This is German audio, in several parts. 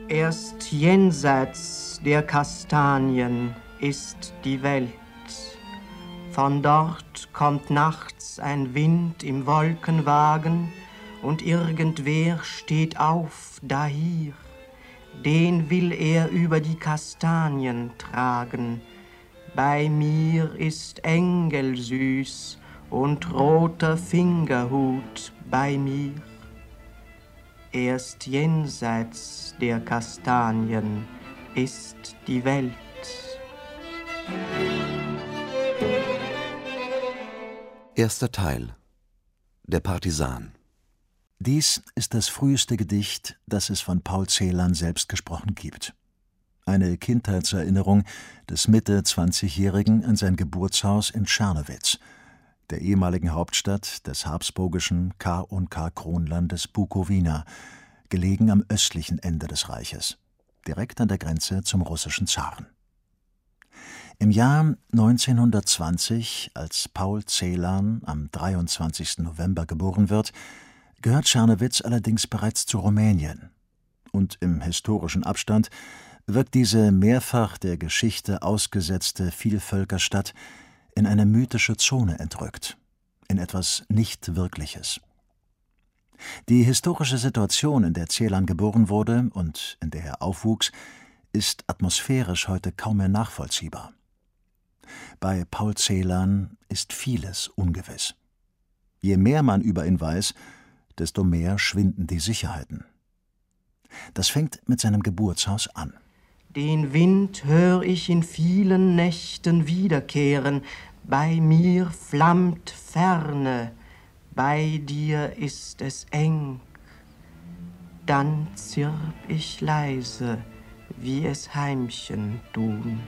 Erst jenseits der Kastanien ist die Welt. Von dort kommt nachts ein Wind im Wolkenwagen und irgendwer steht auf dahier. Den will er über die Kastanien tragen. Bei mir ist Engelsüß und roter Fingerhut bei mir. Erst jenseits der Kastanien ist die Welt. Erster Teil. Der Partisan. Dies ist das früheste Gedicht, das es von Paul Celan selbst gesprochen gibt. Eine Kindheitserinnerung des Mitte-20-Jährigen an sein Geburtshaus in Czernowitz, der ehemaligen Hauptstadt des habsburgischen K&K Kronlandes Bukowina, gelegen am östlichen Ende des Reiches, direkt an der Grenze zum russischen Zaren. Im Jahr 1920, als Paul Celan am 23. November geboren wird, gehört Czernowitz allerdings bereits zu Rumänien. Und im historischen Abstand wirkt diese mehrfach der Geschichte ausgesetzte Vielvölkerstadt in eine mythische Zone entrückt, in etwas Nicht-Wirkliches. Die historische Situation, in der Celan geboren wurde und in der er aufwuchs, ist atmosphärisch heute kaum mehr nachvollziehbar. Bei Paul Celan ist vieles ungewiss. Je mehr man über ihn weiß, desto mehr schwinden die Sicherheiten. Das fängt mit seinem Geburtshaus an. Den Wind hör ich in vielen Nächten wiederkehren. Bei mir flammt Ferne, bei dir ist es eng. Dann zirp ich leise, wie es Heimchen tun.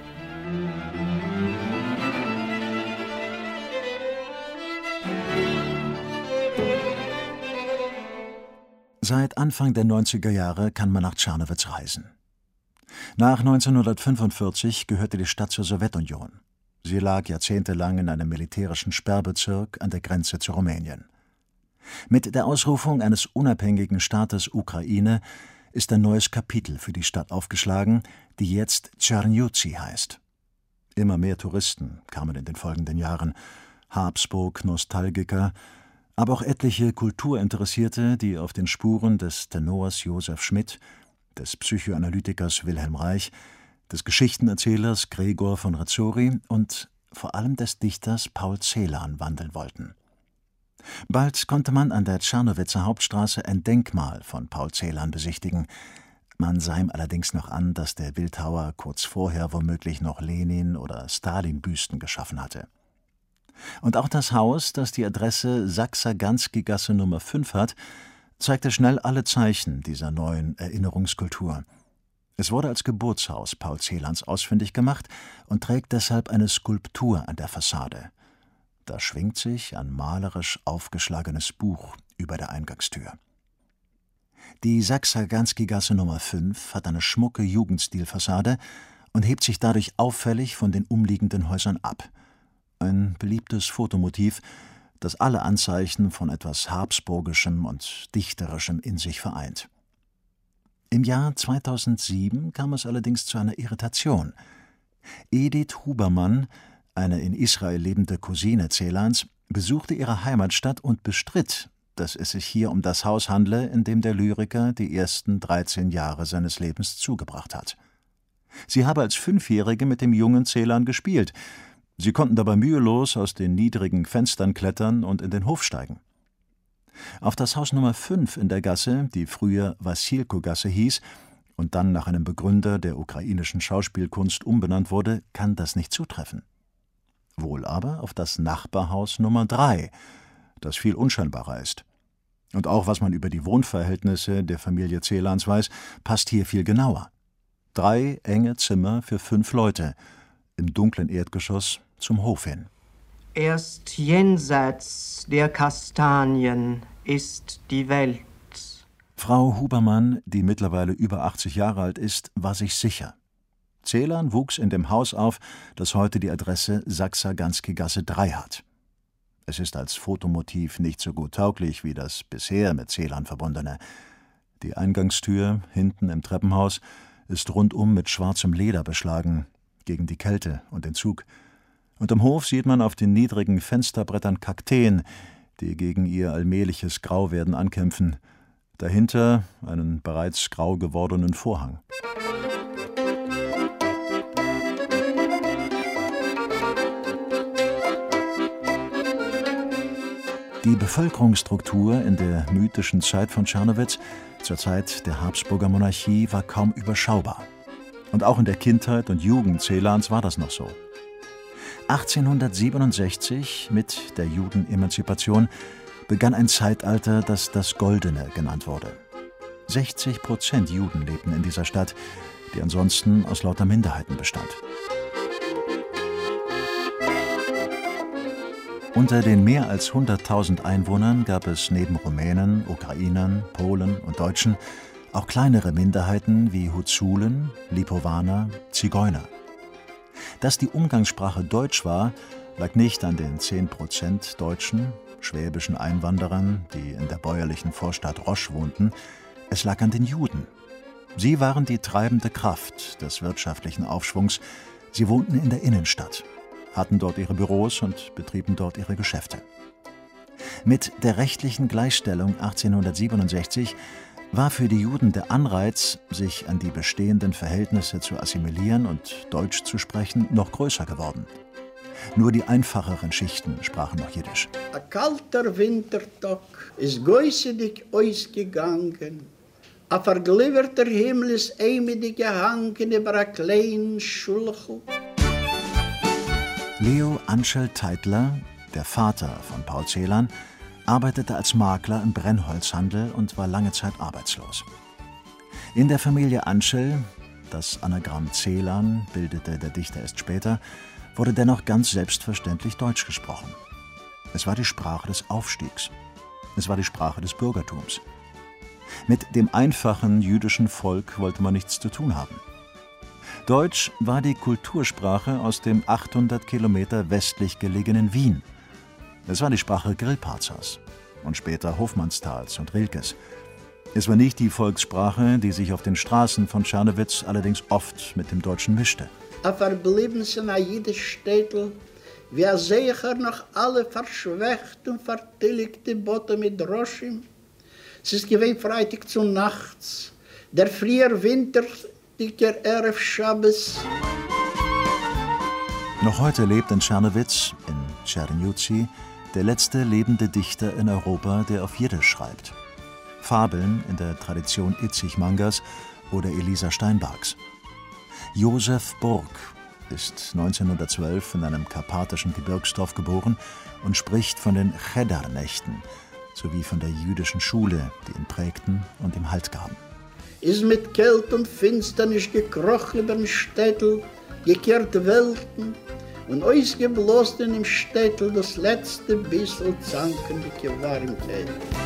Seit Anfang der 90er Jahre kann man nach Czernowitz reisen. Nach 1945 gehörte die Stadt zur Sowjetunion. Sie lag jahrzehntelang in einem militärischen Sperrbezirk an der Grenze zu Rumänien. Mit der Ausrufung eines unabhängigen Staates Ukraine ist ein neues Kapitel für die Stadt aufgeschlagen, die jetzt Czernjuzy heißt. Immer mehr Touristen kamen in den folgenden Jahren, Habsburg-Nostalgiker, aber auch etliche Kulturinteressierte, die auf den Spuren des Tenors Josef Schmidt, des Psychoanalytikers Wilhelm Reich, des Geschichtenerzählers Gregor von Razori und vor allem des Dichters Paul Celan wandeln wollten. Bald konnte man an der Czernowitzer Hauptstraße ein Denkmal von Paul Celan besichtigen. Man sah ihm allerdings noch an, dass der Bildhauer kurz vorher womöglich noch Lenin- oder Stalin-Büsten geschaffen hatte. Und auch das Haus, das die Adresse Saksagansky-Gasse Nummer 5 hat, zeigte schnell alle Zeichen dieser neuen Erinnerungskultur. Es wurde als Geburtshaus Paul Celans ausfindig gemacht und trägt deshalb eine Skulptur an der Fassade. Da schwingt sich ein malerisch aufgeschlagenes Buch über der Eingangstür. Die Saksagansky-Gasse Nummer 5 hat eine schmucke Jugendstilfassade und hebt sich dadurch auffällig von den umliegenden Häusern ab. Ein beliebtes Fotomotiv, das alle Anzeichen von etwas Habsburgischem und Dichterischem in sich vereint. Im Jahr 2007 kam es allerdings zu einer Irritation. Edith Hubermann, eine in Israel lebende Cousine Celans, besuchte ihre Heimatstadt und bestritt, dass es sich hier um das Haus handle, in dem der Lyriker die ersten 13 Jahre seines Lebens zugebracht hat. Sie habe als Fünfjährige mit dem jungen Celan gespielt. Sie konnten dabei mühelos aus den niedrigen Fenstern klettern und in den Hof steigen. Auf das Haus Nummer 5 in der Gasse, die früher Wassilko-Gasse hieß und dann nach einem Begründer der ukrainischen Schauspielkunst umbenannt wurde, kann das nicht zutreffen. Wohl aber auf das Nachbarhaus Nummer 3, das viel unscheinbarer ist. Und auch was man über die Wohnverhältnisse der Familie Celans weiß, passt hier viel genauer. 3 enge Zimmer für 5 Leute, im dunklen Erdgeschoss zum Hof hin. Erst jenseits der Kastanien ist die Welt. Frau Hubermann, die mittlerweile über 80 Jahre alt ist, war sich sicher. Celan wuchs in dem Haus auf, das heute die Adresse Saksagansky-Gasse 3 hat. Es ist als Fotomotiv nicht so gut tauglich wie das bisher mit Celan verbundene. Die Eingangstür, hinten im Treppenhaus, ist rundum mit schwarzem Leder beschlagen, gegen die Kälte und den Zug. Und im Hof sieht man auf den niedrigen Fensterbrettern Kakteen, die gegen ihr allmähliches Grauwerden ankämpfen. Dahinter einen bereits grau gewordenen Vorhang. Die Bevölkerungsstruktur in der mythischen Zeit von Czernowitz, zur Zeit der Habsburger Monarchie, war kaum überschaubar. Und auch in der Kindheit und Jugend Celans war das noch so. 1867, mit der Judenemanzipation, begann ein Zeitalter, das das Goldene genannt wurde. 60% Juden lebten in dieser Stadt, die ansonsten aus lauter Minderheiten bestand. Unter den mehr als 100.000 Einwohnern gab es neben Rumänen, Ukrainern, Polen und Deutschen auch kleinere Minderheiten wie Huzulen, Lipowaner, Zigeuner. Dass die Umgangssprache Deutsch war, lag nicht an den 10% deutschen, schwäbischen Einwanderern, die in der bäuerlichen Vorstadt Rosch wohnten, es lag an den Juden. Sie waren die treibende Kraft des wirtschaftlichen Aufschwungs, sie wohnten in der Innenstadt, hatten dort ihre Büros und betrieben dort ihre Geschäfte. Mit der rechtlichen Gleichstellung 1867 war für die Juden der Anreiz, sich an die bestehenden Verhältnisse zu assimilieren und Deutsch zu sprechen, noch größer geworden. Nur die einfacheren Schichten sprachen noch Jiddisch. Ein kalter Wintertag ist geußedig ausgegangen. Ein vergliverter Himmel ist einmalig gehangen über einen kleinen Schulchel. Leo Anschel Teitler, der Vater von Paul Celan, arbeitete als Makler im Brennholzhandel und war lange Zeit arbeitslos. In der Familie Anschel, das Anagramm Celan bildete der Dichter erst später, wurde dennoch ganz selbstverständlich Deutsch gesprochen. Es war die Sprache des Aufstiegs. Es war die Sprache des Bürgertums. Mit dem einfachen jüdischen Volk wollte man nichts zu tun haben. Deutsch war die Kultursprache aus dem 800 Kilometer westlich gelegenen Wien. Es war die Sprache Grillparzers und später Hofmannstals und Rilkes. Es war nicht die Volkssprache, die sich auf den Straßen von Czernowitz allerdings oft mit dem Deutschen mischte. A verblieben sind a jedes Städtel, wie a sicher noch alle verschwächt und vertilligte Bote mit Roschim. Es ist gewesen Freitag zu nachts, der früher Winter, der Erev Shabbos. Noch heute lebt in Czernowitz, in Czerniuzi, der letzte lebende Dichter in Europa, der auf Jiddisch schreibt. Fabeln in der Tradition Itzig Mangas oder Elisa Steinbachs. Josef Burg ist 1912 in einem karpatischen Gebirgsdorf geboren und spricht von den Cheddar-Nächten sowie von der jüdischen Schule, die ihn prägten und ihm Halt gaben. Ist mit Kälte und Finsternis gekrochen über den Städtel, gekehrt Welten und ausgeblost in dem Städtel das letzte bisschen zankende Warmkeit.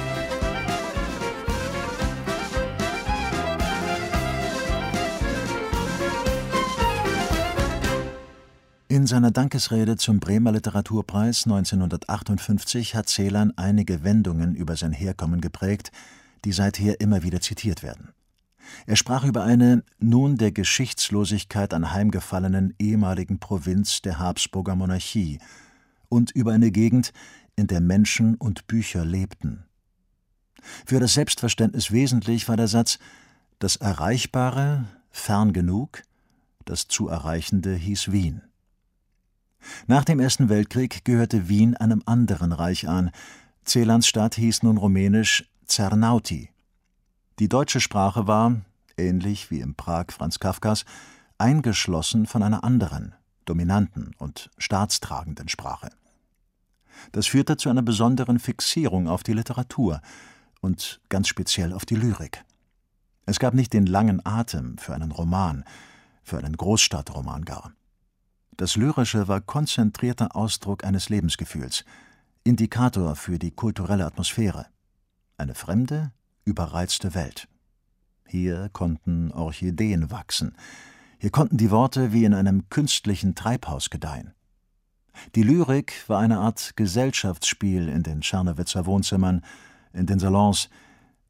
In seiner Dankesrede zum Bremer Literaturpreis 1958 hat Celan einige Wendungen über sein Herkommen geprägt, die seither immer wieder zitiert werden. Er sprach über eine nun der Geschichtslosigkeit anheimgefallenen ehemaligen Provinz der Habsburger Monarchie und über eine Gegend, in der Menschen und Bücher lebten. Für das Selbstverständnis wesentlich war der Satz: Das Erreichbare fern genug, das zu Erreichende hieß Wien. Nach dem Ersten Weltkrieg gehörte Wien einem anderen Reich an. Celans Stadt hieß nun rumänisch Cernauti. Die deutsche Sprache war, ähnlich wie im Prag Franz Kafkas, eingeschlossen von einer anderen, dominanten und staatstragenden Sprache. Das führte zu einer besonderen Fixierung auf die Literatur und ganz speziell auf die Lyrik. Es gab nicht den langen Atem für einen Roman, für einen Großstadtroman gar. Das Lyrische war konzentrierter Ausdruck eines Lebensgefühls, Indikator für die kulturelle Atmosphäre. Eine fremde, überreizte Welt. Hier konnten Orchideen wachsen. Hier konnten die Worte wie in einem künstlichen Treibhaus gedeihen. Die Lyrik war eine Art Gesellschaftsspiel in den Czernowitzer Wohnzimmern, in den Salons.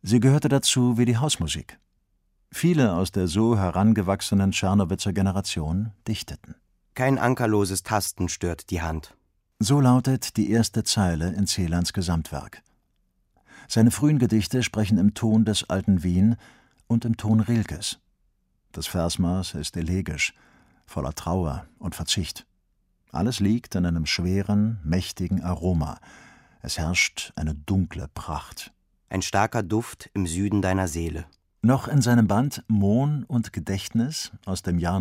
Sie gehörte dazu wie die Hausmusik. Viele aus der so herangewachsenen Czernowitzer Generation dichteten. Kein ankerloses Tasten stört die Hand. So lautet die erste Zeile in Celans Gesamtwerk. Seine frühen Gedichte sprechen im Ton des alten Wien und im Ton Rilkes. Das Versmaß ist elegisch, voller Trauer und Verzicht. Alles liegt in einem schweren, mächtigen Aroma. Es herrscht eine dunkle Pracht. Ein starker Duft im Süden deiner Seele. Noch in seinem Band Mohn und Gedächtnis aus dem Jahr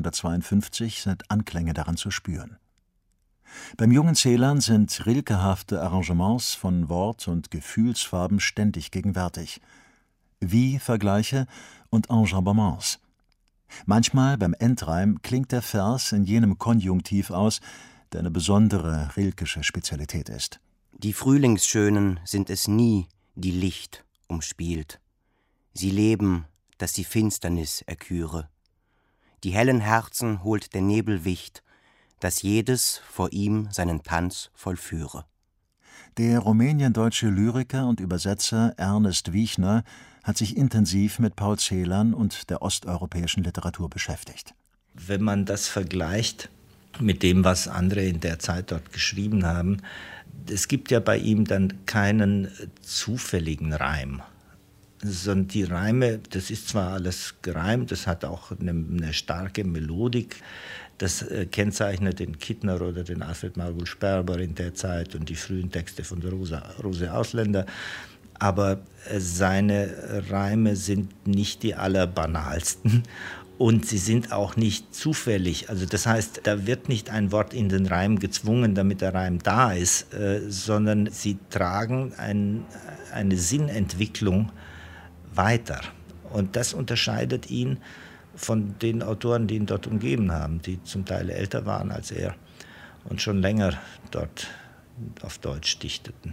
1952 sind Anklänge daran zu spüren. Beim jungen Celan sind rilkehafte Arrangements von Wort- und Gefühlsfarben ständig gegenwärtig. Wie-Vergleiche und Enjambements. Manchmal beim Endreim klingt der Vers in jenem Konjunktiv aus, der eine besondere rilkische Spezialität ist. Die Frühlingsschönen sind es nie, die Licht umspielt. Sie leben, dass die Finsternis erküre. Die hellen Herzen holt der Nebel Wicht, dass jedes vor ihm seinen Tanz vollführe. Der rumäniendeutsche Lyriker und Übersetzer Ernest Wiechner hat sich intensiv mit Paul Celan und der osteuropäischen Literatur beschäftigt. Wenn man das vergleicht mit dem, was andere in der Zeit dort geschrieben haben, es gibt ja bei ihm dann keinen zufälligen Reim. Sondern die Reime, das ist zwar alles gereimt, das hat auch eine starke Melodik, das kennzeichnet den Kittner oder den Alfred Margul Sperber in der Zeit und die frühen Texte von der Rose Ausländer. Aber seine Reime sind nicht die allerbanalsten und sie sind auch nicht zufällig. Also das heißt, da wird nicht ein Wort in den Reim gezwungen, damit der Reim da ist, sondern sie tragen eine Sinnentwicklung weiter. Und das unterscheidet ihn von den Autoren, die ihn dort umgeben haben, die zum Teil älter waren als er und schon länger dort auf Deutsch dichteten.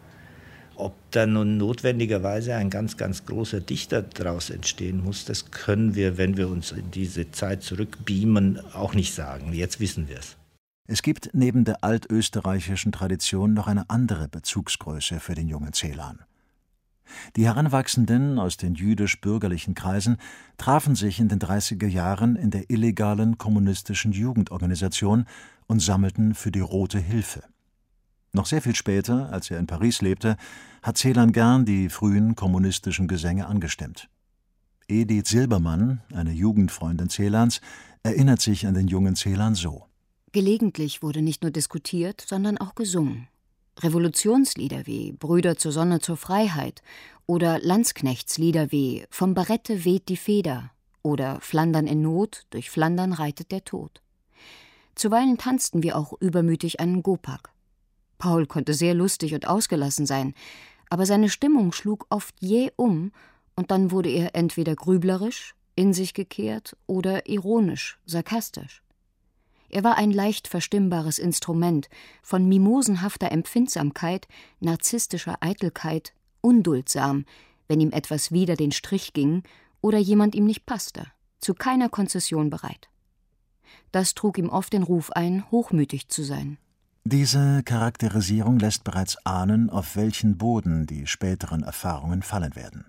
Ob da nun notwendigerweise ein ganz, ganz großer Dichter daraus entstehen muss, das können wir, wenn wir uns in diese Zeit zurückbeamen, auch nicht sagen. Jetzt wissen wir es. Es gibt neben der altösterreichischen Tradition noch eine andere Bezugsgröße für den jungen Celan. Die Heranwachsenden aus den jüdisch-bürgerlichen Kreisen trafen sich in den 30er Jahren in der illegalen kommunistischen Jugendorganisation und sammelten für die Rote Hilfe. Noch sehr viel später, als er in Paris lebte, hat Celan gern die frühen kommunistischen Gesänge angestimmt. Edith Silbermann, eine Jugendfreundin Celans, erinnert sich an den jungen Celan so: Gelegentlich wurde nicht nur diskutiert, sondern auch gesungen. Revolutionslieder wie »Brüder zur Sonne zur Freiheit« oder Landsknechtslieder wie »Vom Barette weht die Feder« oder »Flandern in Not, durch Flandern reitet der Tod«. Zuweilen tanzten wir auch übermütig einen Gopak. Paul konnte sehr lustig und ausgelassen sein, aber seine Stimmung schlug oft jäh um und dann wurde er entweder grüblerisch, in sich gekehrt oder ironisch, sarkastisch. Er war ein leicht verstimmbares Instrument von mimosenhafter Empfindsamkeit, narzisstischer Eitelkeit, unduldsam, wenn ihm etwas wider den Strich ging oder jemand ihm nicht passte, zu keiner Konzession bereit. Das trug ihm oft den Ruf ein, hochmütig zu sein. Diese Charakterisierung lässt bereits ahnen, auf welchen Boden die späteren Erfahrungen fallen werden.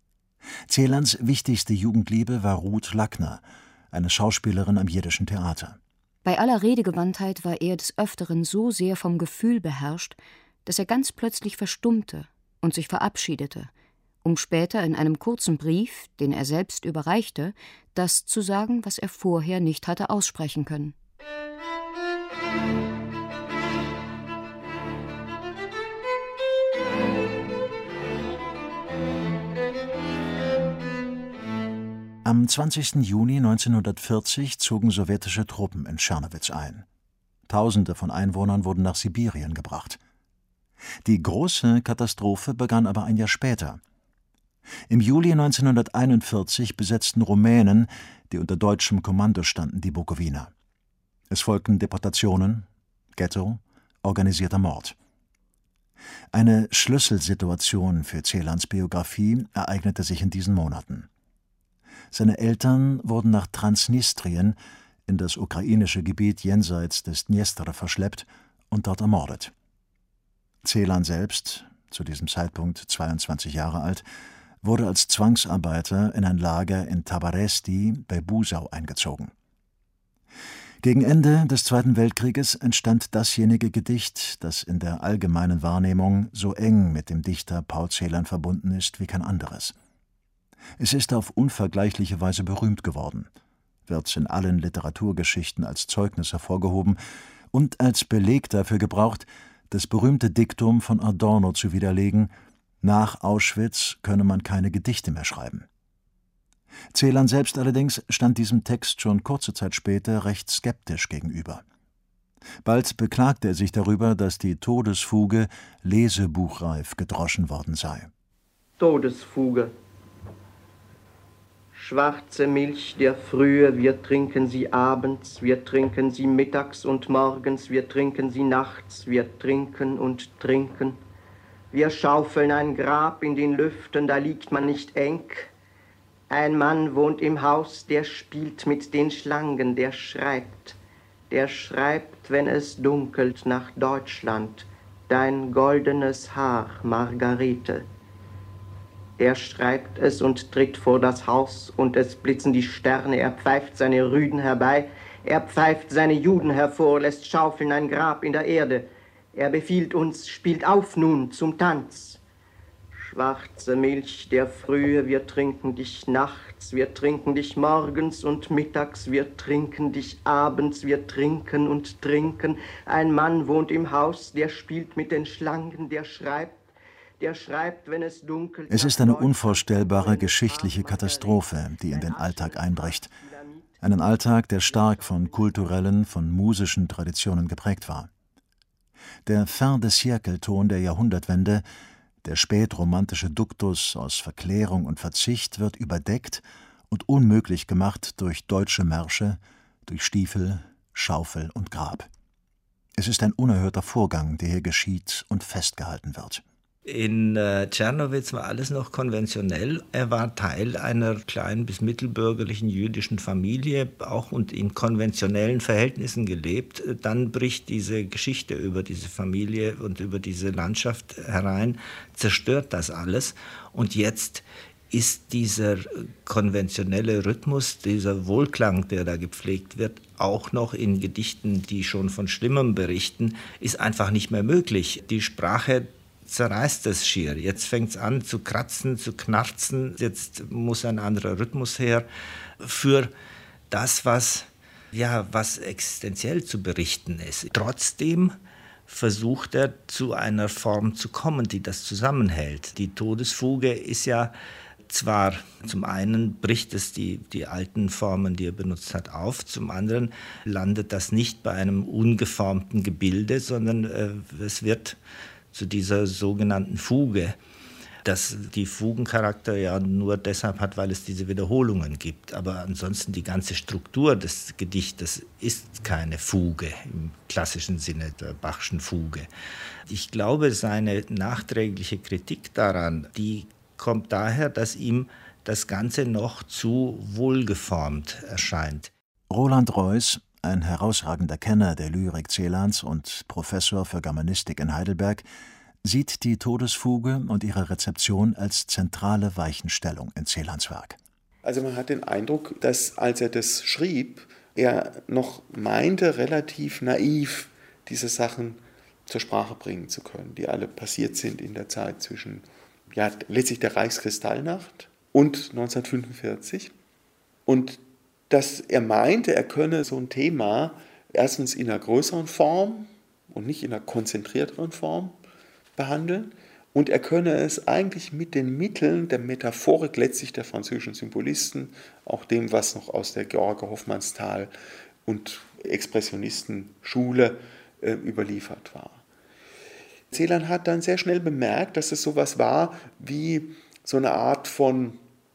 Celans wichtigste Jugendliebe war Ruth Lackner, eine Schauspielerin am Jiddischen Theater. Bei aller Redegewandtheit war er des Öfteren so sehr vom Gefühl beherrscht, dass er ganz plötzlich verstummte und sich verabschiedete, um später in einem kurzen Brief, den er selbst überreichte, das zu sagen, was er vorher nicht hatte aussprechen können. Am 20. Juni 1940 zogen sowjetische Truppen in Czernowitz ein. Tausende von Einwohnern wurden nach Sibirien gebracht. Die große Katastrophe begann aber ein Jahr später. Im Juli 1941 besetzten Rumänen, die unter deutschem Kommando standen, die Bukowina. Es folgten Deportationen, Ghetto, organisierter Mord. Eine Schlüsselsituation für Celans Biografie ereignete sich in diesen Monaten. Seine Eltern wurden nach Transnistrien, in das ukrainische Gebiet jenseits des Dniester, verschleppt und dort ermordet. Celan selbst, zu diesem Zeitpunkt 22 Jahre alt, wurde als Zwangsarbeiter in ein Lager in Tabaresti bei Busau eingezogen. Gegen Ende des Zweiten Weltkrieges entstand dasjenige Gedicht, das in der allgemeinen Wahrnehmung so eng mit dem Dichter Paul Celan verbunden ist wie kein anderes. Es ist auf unvergleichliche Weise berühmt geworden, wird in allen Literaturgeschichten als Zeugnis hervorgehoben und als Beleg dafür gebraucht, das berühmte Diktum von Adorno zu widerlegen: Nach Auschwitz könne man keine Gedichte mehr schreiben. Celan selbst allerdings stand diesem Text schon kurze Zeit später recht skeptisch gegenüber. Bald beklagte er sich darüber, dass die Todesfuge lesebuchreif gedroschen worden sei. Todesfuge. Schwarze Milch der Frühe, wir trinken sie abends, wir trinken sie mittags und morgens, wir trinken sie nachts, wir trinken und trinken. Wir schaufeln ein Grab in den Lüften, da liegt man nicht eng. Ein Mann wohnt im Haus, der spielt mit den Schlangen, der schreibt, wenn es dunkelt, nach Deutschland, dein goldenes Haar, Margarete. Er schreibt es und tritt vor das Haus, und es blitzen die Sterne, er pfeift seine Rüden herbei, er pfeift seine Juden hervor, lässt schaufeln ein Grab in der Erde. Er befiehlt uns, spielt auf nun zum Tanz. Schwarze Milch der Frühe, wir trinken dich nachts, wir trinken dich morgens und mittags, wir trinken dich abends, wir trinken und trinken. Ein Mann wohnt im Haus, der spielt mit den Schlangen, der schreibt, wenn es dunkelt. Es ist eine unvorstellbare geschichtliche Katastrophe, die in den Alltag einbricht. Einen Alltag, der stark von kulturellen, von musischen Traditionen geprägt war. Der Fin de siècle-Ton der Jahrhundertwende, der spätromantische Duktus aus Verklärung und Verzicht, wird überdeckt und unmöglich gemacht durch deutsche Märsche, durch Stiefel, Schaufel und Grab. Es ist ein unerhörter Vorgang, der hier geschieht und festgehalten wird. In Czernowitz war alles noch konventionell. Er war Teil einer kleinen bis mittelbürgerlichen jüdischen Familie, auch und in konventionellen Verhältnissen gelebt. Dann bricht diese Geschichte über diese Familie und über diese Landschaft herein, zerstört das alles. Und jetzt ist dieser konventionelle Rhythmus, dieser Wohlklang, der da gepflegt wird, auch noch in Gedichten, die schon von Schlimmem berichten, ist einfach nicht mehr möglich. Die Sprache zerreißt es schier. Jetzt fängt es an zu kratzen, zu knarzen. Jetzt muss ein anderer Rhythmus her für das, was existenziell zu berichten ist. Trotzdem versucht er, zu einer Form zu kommen, die das zusammenhält. Die Todesfuge ist ja zwar, zum einen bricht es die alten Formen, die er benutzt hat, auf, zum anderen landet das nicht bei einem ungeformten Gebilde, sondern es wird zu dieser sogenannten Fuge, dass die Fugencharakter ja nur deshalb hat, weil es diese Wiederholungen gibt. Aber ansonsten die ganze Struktur des Gedichtes ist keine Fuge im klassischen Sinne der Bachschen Fuge. Ich glaube, seine nachträgliche Kritik daran, die kommt daher, dass ihm das Ganze noch zu wohlgeformt erscheint. Roland Reuß, ein herausragender Kenner der Lyrik Celans und Professor für Germanistik in Heidelberg, sieht die Todesfuge und ihre Rezeption als zentrale Weichenstellung in Celans Werk. Also man hat den Eindruck, dass als er das schrieb, er noch meinte, relativ naiv diese Sachen zur Sprache bringen zu können, die alle passiert sind in der Zeit zwischen letztlich der Reichskristallnacht und 1945. Und dass er meinte, er könne so ein Thema erstens in einer größeren Form und nicht in einer konzentrierteren Form behandeln und er könne es eigentlich mit den Mitteln der Metaphorik letztlich der französischen Symbolisten, auch dem, was noch aus der George Hofmannsthal und Expressionistenschule überliefert war. Celan hat dann sehr schnell bemerkt, dass es sowas war wie so eine Art von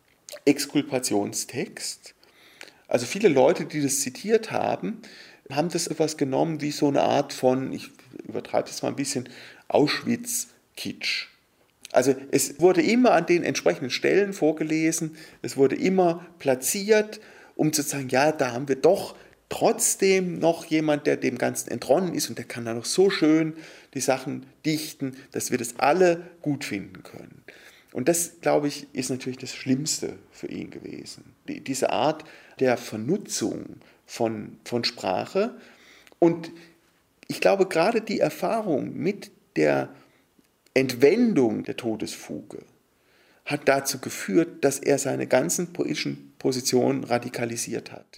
Exkulpationstext. Also viele Leute, die das zitiert haben, haben das etwas genommen wie so eine Art von, ich übertreibe das mal ein bisschen, Auschwitz-Kitsch. Also es wurde immer an den entsprechenden Stellen vorgelesen, es wurde immer platziert, um zu sagen, ja, da haben wir doch trotzdem noch jemand, der dem Ganzen entronnen ist und der kann da noch so schön die Sachen dichten, dass wir das alle gut finden können. Und das, glaube ich, ist natürlich das Schlimmste für ihn gewesen. Diese Art der Vernutzung von Sprache. Und ich glaube, gerade die Erfahrung mit der Entwendung der Todesfuge hat dazu geführt, dass er seine ganzen poetischen Positionen radikalisiert hat.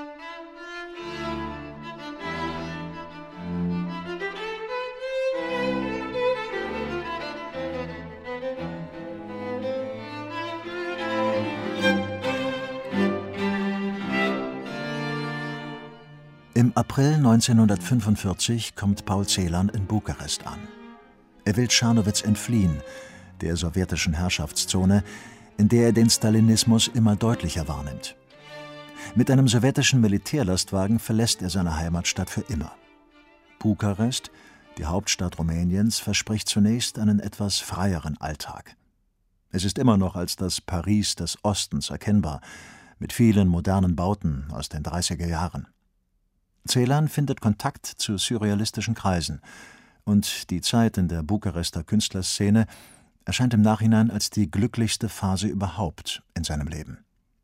Im April 1945 kommt Paul Celan in Bukarest an. Er will Czernowitz entfliehen, der sowjetischen Herrschaftszone, in der er den Stalinismus immer deutlicher wahrnimmt. Mit einem sowjetischen Militärlastwagen verlässt er seine Heimatstadt für immer. Bukarest, die Hauptstadt Rumäniens, verspricht zunächst einen etwas freieren Alltag. Es ist immer noch als das Paris des Ostens erkennbar, mit vielen modernen Bauten aus den 30er Jahren. Celan findet Kontakt zu surrealistischen Kreisen und die Zeit in der Bukarester Künstlerszene erscheint im Nachhinein als die glücklichste Phase überhaupt in seinem Leben.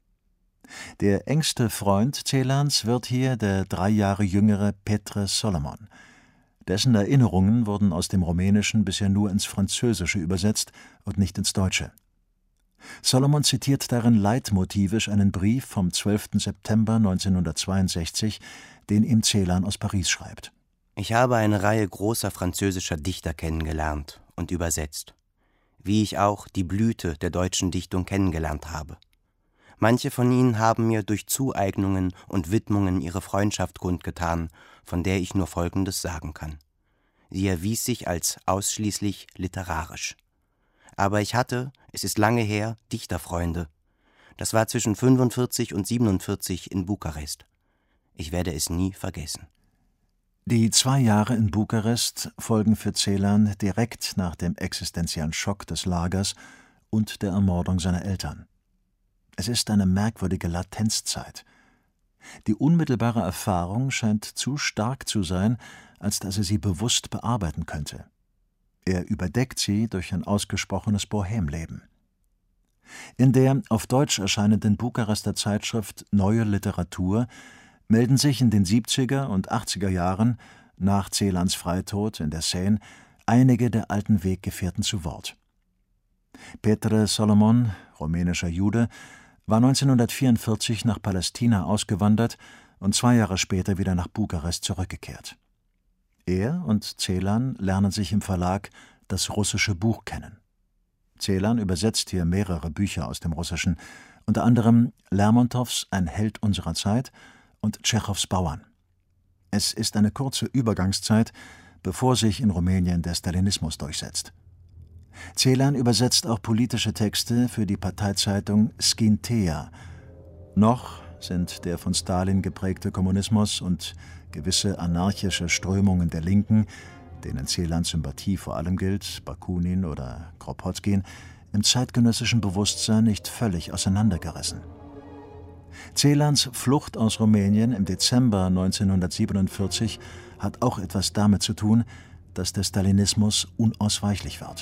Der engste Freund Celans wird hier der 3 Jahre jüngere Petre Solomon. Dessen Erinnerungen wurden aus dem Rumänischen bisher nur ins Französische übersetzt und nicht ins Deutsche. Solomon zitiert darin leitmotivisch einen Brief vom 12. September 1962, den ihm Celan aus Paris schreibt. Ich habe eine Reihe großer französischer Dichter kennengelernt und übersetzt, wie ich auch die Blüte der deutschen Dichtung kennengelernt habe. Manche von ihnen haben mir durch Zueignungen und Widmungen ihre Freundschaft kundgetan, von der ich nur Folgendes sagen kann. Sie erwies sich als ausschließlich literarisch. Aber ich hatte, es ist lange her, Dichterfreunde. Das war zwischen 45 und 47 in Bukarest. Ich werde es nie vergessen. Die 2 Jahre in Bukarest folgen für Celan direkt nach dem existenziellen Schock des Lagers und der Ermordung seiner Eltern. Es ist eine merkwürdige Latenzzeit. Die unmittelbare Erfahrung scheint zu stark zu sein, als dass er sie bewusst bearbeiten könnte. Er überdeckt sie durch ein ausgesprochenes Bohemleben. In der auf Deutsch erscheinenden Bukarester Zeitschrift Neue Literatur melden sich in den 70er und 80er Jahren, nach Celans Freitod in der Seine, einige der alten Weggefährten zu Wort. Petre Solomon, rumänischer Jude, war 1944 nach Palästina ausgewandert und 2 Jahre später wieder nach Bukarest zurückgekehrt. Er und Celan lernen sich im Verlag Das russische Buch kennen. Celan übersetzt hier mehrere Bücher aus dem Russischen, unter anderem Lermontows Ein Held unserer Zeit und Tschechows Bauern. Es ist eine kurze Übergangszeit, bevor sich in Rumänien der Stalinismus durchsetzt. Celan übersetzt auch politische Texte für die Parteizeitung Skintea. Noch sind der von Stalin geprägte Kommunismus und gewisse anarchische Strömungen der Linken, denen Celans Sympathie vor allem gilt, Bakunin oder Kropotkin, im zeitgenössischen Bewusstsein nicht völlig auseinandergerissen. Celans Flucht aus Rumänien im Dezember 1947 hat auch etwas damit zu tun, dass der Stalinismus unausweichlich wird.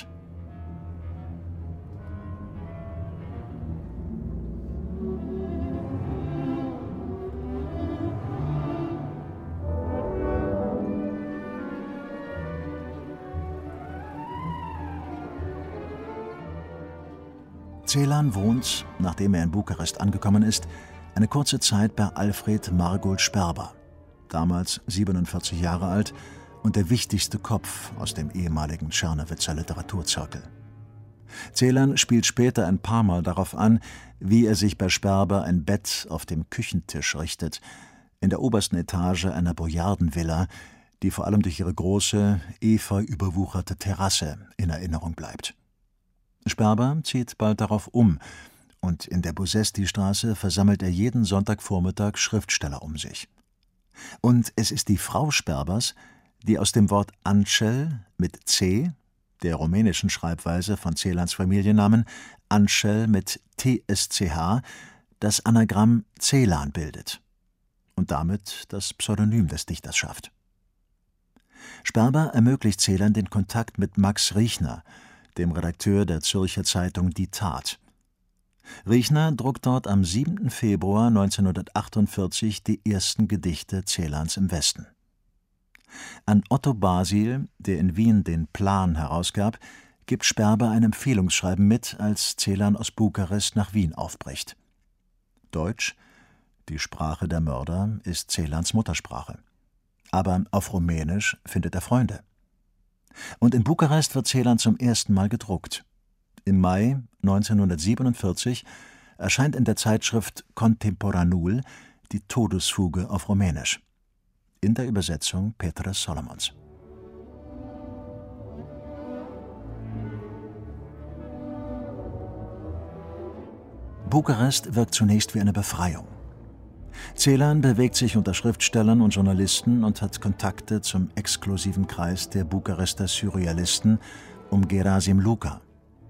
Celan wohnt, nachdem er in Bukarest angekommen ist, eine kurze Zeit bei Alfred Margold Sperber, damals 47 Jahre alt und der wichtigste Kopf aus dem ehemaligen Czernowitzer Literaturzirkel. Celan spielt später ein paar Mal darauf an, wie er sich bei Sperber ein Bett auf dem Küchentisch richtet, in der obersten Etage einer Bojardenvilla, die vor allem durch ihre große, efeu überwucherte Terrasse in Erinnerung bleibt. Sperber zieht bald darauf um, und in der Bosesti-Straße versammelt er jeden Sonntagvormittag Schriftsteller um sich. Und es ist die Frau Sperbers, die aus dem Wort Ancel mit C, der rumänischen Schreibweise von Celans Familiennamen, Ancel mit TSCH, das Anagramm Celan bildet und damit das Pseudonym des Dichters schafft. Sperber ermöglicht Celan den Kontakt mit Max Riechner, dem Redakteur der Zürcher Zeitung Die Tat. Riechner druckt dort am 7. Februar 1948 die ersten Gedichte Celans im Westen. An Otto Basil, der in Wien den Plan herausgab, gibt Sperber ein Empfehlungsschreiben mit, als Celan aus Bukarest nach Wien aufbricht. Deutsch, die Sprache der Mörder, ist Celans Muttersprache. Aber auf Rumänisch findet er Freunde. Und in Bukarest wird Celan zum ersten Mal gedruckt. Im Mai 1947 erscheint in der Zeitschrift Contemporanul die Todesfuge auf Rumänisch. In der Übersetzung Petres Solomons. Bukarest wirkt zunächst wie eine Befreiung. Celan bewegt sich unter Schriftstellern und Journalisten und hat Kontakte zum exklusiven Kreis der Bukarester Surrealisten um Gerasim Luka.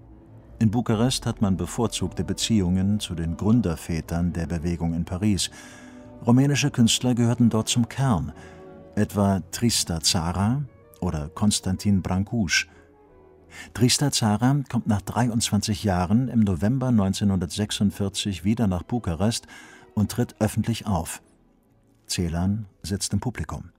In Bukarest hat man bevorzugte Beziehungen zu den Gründervätern der Bewegung in Paris. Rumänische Künstler gehörten dort zum Kern, etwa Trista Țara oder Konstantin Brancuș. Trista Țara kommt nach 23 Jahren im November 1946 wieder nach Bukarest und tritt öffentlich auf. Celan sitzt im Publikum.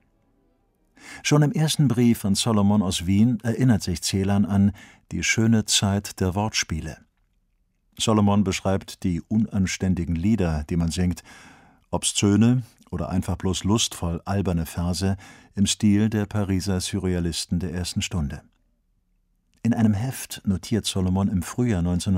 Schon im ersten Brief von Solomon aus Wien erinnert sich Celan an die schöne Zeit der Wortspiele. Solomon beschreibt die unanständigen Lieder, die man singt, obszöne oder einfach bloß lustvoll alberne Verse im Stil der Pariser Surrealisten der ersten Stunde. In einem Heft notiert Solomon im Frühjahr